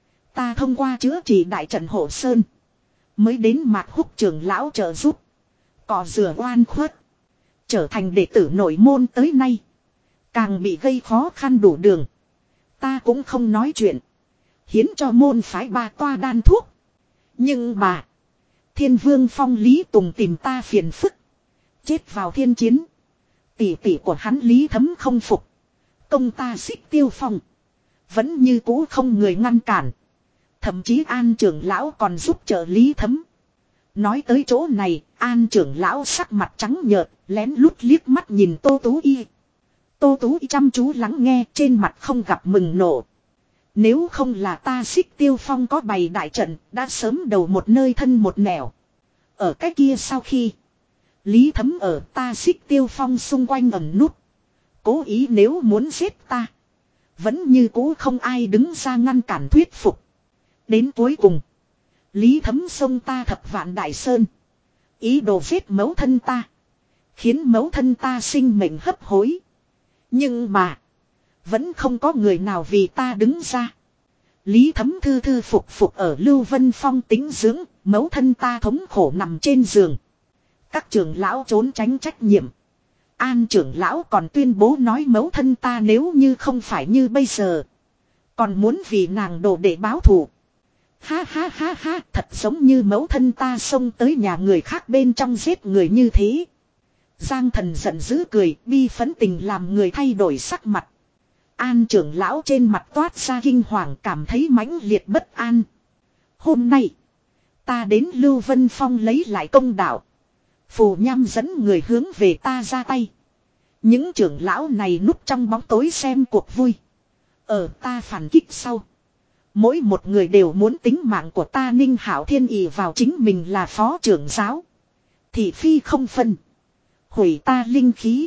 Ta thông qua chữa trị đại trận hộ sơn. Mới đến Mạc Húc trưởng lão trợ giúp. Cò rửa oan khuất. Trở thành đệ tử nội môn tới nay. Càng bị gây khó khăn đủ đường. Ta cũng không nói chuyện. Hiến cho môn phái ba toa đan thuốc. Nhưng mà. Thiên vương Phong Lý Tùng tìm ta phiền phức. Chết vào thiên chiến. Tỷ tỷ của hắn Lý Thấm không phục. Công ta xích Tiêu Phong. Vẫn như cũ không người ngăn cản. Thậm chí An trưởng lão còn giúp trợ Lý Thấm. Nói tới chỗ này, An trưởng lão sắc mặt trắng nhợt, lén lút liếc mắt nhìn Tô Tú Y. Tô Tú Y chăm chú lắng nghe, trên mặt không gặp mừng nộ. Nếu không là ta Xích Tiêu Phong có bày đại trận, đã sớm đầu một nơi thân một nẻo. Ở cái kia sau khi Lý Thấm ở ta Xích Tiêu Phong xung quanh ẩn nút, cố ý nếu muốn giết ta, vẫn như cũ không ai đứng ra ngăn cản thuyết phục. Đến cuối cùng, Lý Thấm xông ta Thập Vạn Đại Sơn, ý đồ giết mẫu thân ta, khiến mẫu thân ta sinh mệnh hấp hối. Nhưng mà, vẫn không có người nào vì ta đứng ra. Lý Thấm thư thư phục phục ở Lưu Vân Phong tĩnh dưỡng, mẫu thân ta thống khổ nằm trên giường. Các trưởng lão trốn tránh trách nhiệm. An trưởng lão còn tuyên bố nói mẫu thân ta nếu như không phải như bây giờ, còn muốn vì nàng đồ để báo thù. Ha ha ha ha, thật giống như mẫu thân ta xông tới nhà người khác bên trong giết người như thế. Giang Thần giận dữ cười, bi phấn tình làm người thay đổi sắc mặt. An trưởng lão trên mặt toát ra kinh hoàng, cảm thấy mãnh liệt bất an. Hôm nay, ta đến Lưu Vân Phong lấy lại công đạo. Phù Nham dẫn người hướng về ta ra tay. Những trưởng lão này núp trong bóng tối xem cuộc vui. Ở ta phản kích sau, mỗi một người đều muốn tính mạng của ta. Ninh Hạo Thiên ỷ vào chính mình là phó trưởng giáo, thị phi không phân, hủy ta linh khí.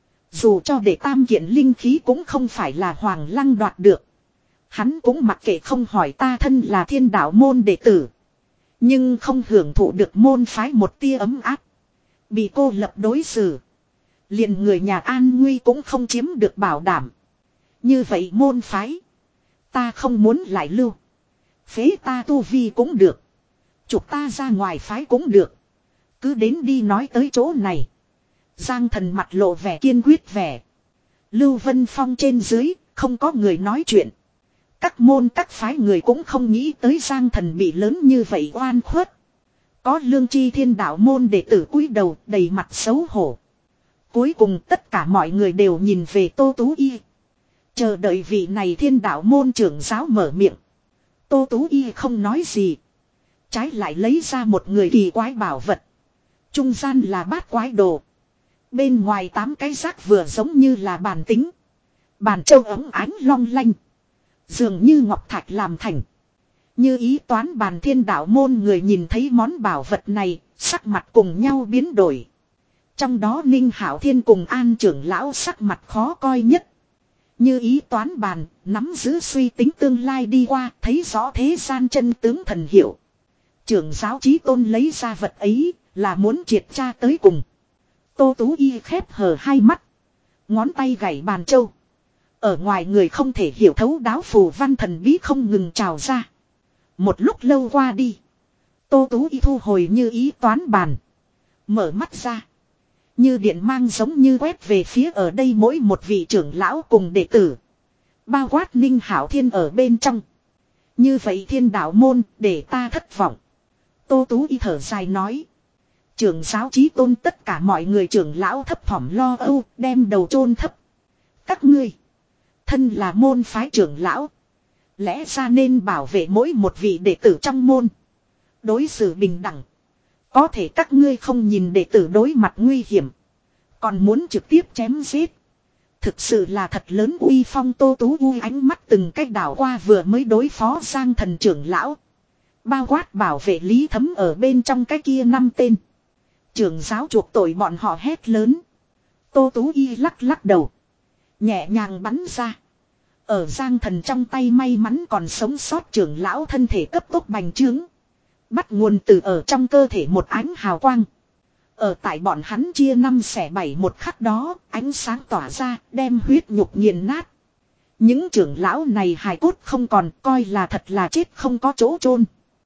Dù cho để tam kiện linh khí cũng không phải là Hoàng Lăng đoạt được. Hắn cũng mặc kệ không hỏi ta thân là Thiên Đạo môn đệ tử, nhưng không hưởng thụ được môn phái một tia ấm áp. Bị cô lập đối xử, liền người nhà an nguy cũng không chiếm được bảo đảm. Như vậy môn phái, ta không muốn lại lưu. Phế ta tu vi cũng được, chụp ta ra ngoài phái cũng được. Cứ đến đi. Nói tới chỗ này, Giang Thần mặt lộ vẻ kiên quyết vẻ. Lưu Vân Phong trên dưới, không có người nói chuyện. Các môn các phái người cũng không nghĩ tới Giang Thần bị lớn như vậy oan khuất. Có lương chi Thiên Đạo môn đệ tử cúi đầu đầy mặt xấu hổ. Cuối cùng tất cả mọi người đều nhìn về Tô Tú Y, chờ đợi vị này Thiên Đạo môn trưởng giáo mở miệng. Tô Tú Y không nói gì, trái lại lấy ra một người kỳ quái bảo vật. Trung gian là bát quái đồ, bên ngoài tám cái rác vừa giống như là bàn tính. Bàn châu ống ánh long lanh, dường như ngọc thạch làm thành. Như ý toán bàn Thiên Đạo môn người nhìn thấy món bảo vật này, sắc mặt cùng nhau biến đổi. Trong đó Ninh Hạo Thiên cùng An trưởng lão sắc mặt khó coi nhất. Như ý toán bàn, nắm giữ suy tính tương lai đi qua, thấy rõ thế gian chân tướng thần hiệu. Trưởng giáo Chí Tôn lấy ra vật ấy, là muốn triệt tra tới cùng. Tô Tú Y khép hờ hai mắt, ngón tay gảy bàn châu. Ở ngoài người không thể hiểu thấu đáo phù văn thần bí không ngừng trào ra. Một lúc lâu qua đi, Tô Tú Y thu hồi như ý toán bàn, mở mắt ra. Như điện mang giống như quét về phía ở đây mỗi một vị trưởng lão cùng đệ tử, bao quát Ninh Hạo Thiên ở bên trong. Như vậy Thiên Đạo môn để ta thất vọng. Tô Tú Y thở dài nói. Trưởng giáo Chí Tôn tất cả mọi người trưởng lão thấp thỏm lo âu, đem đầu chôn thấp. Các ngươi, thân là môn phái trưởng lão, lẽ ra nên bảo vệ mỗi một vị đệ tử trong môn, đối xử bình đẳng. Có thể các ngươi không nhìn đệ tử đối mặt nguy hiểm, còn muốn trực tiếp chém giết. Thực sự là thật lớn uy phong. Tô Tú U ánh mắt từng cách đảo qua vừa mới đối phó Giang Thần trưởng lão, bao quát bảo vệ Lý Thấm ở bên trong cái kia năm tên. Trưởng giáo chuộc tội bọn họ hét lớn. Tô Tú Y lắc lắc đầu, nhẹ nhàng bắn ra. Ở Giang Thần trong tay may mắn còn sống sót trưởng lão thân thể cấp tốc bành trướng, bắt nguồn từ ở trong cơ thể một ánh hào quang. Ở tại bọn hắn chia năm xẻ bảy một khắc đó, ánh sáng tỏa ra, đem huyết nhục nghiền nát. Những trưởng lão này hài cốt không còn, coi là thật là chết không có chỗ chôn.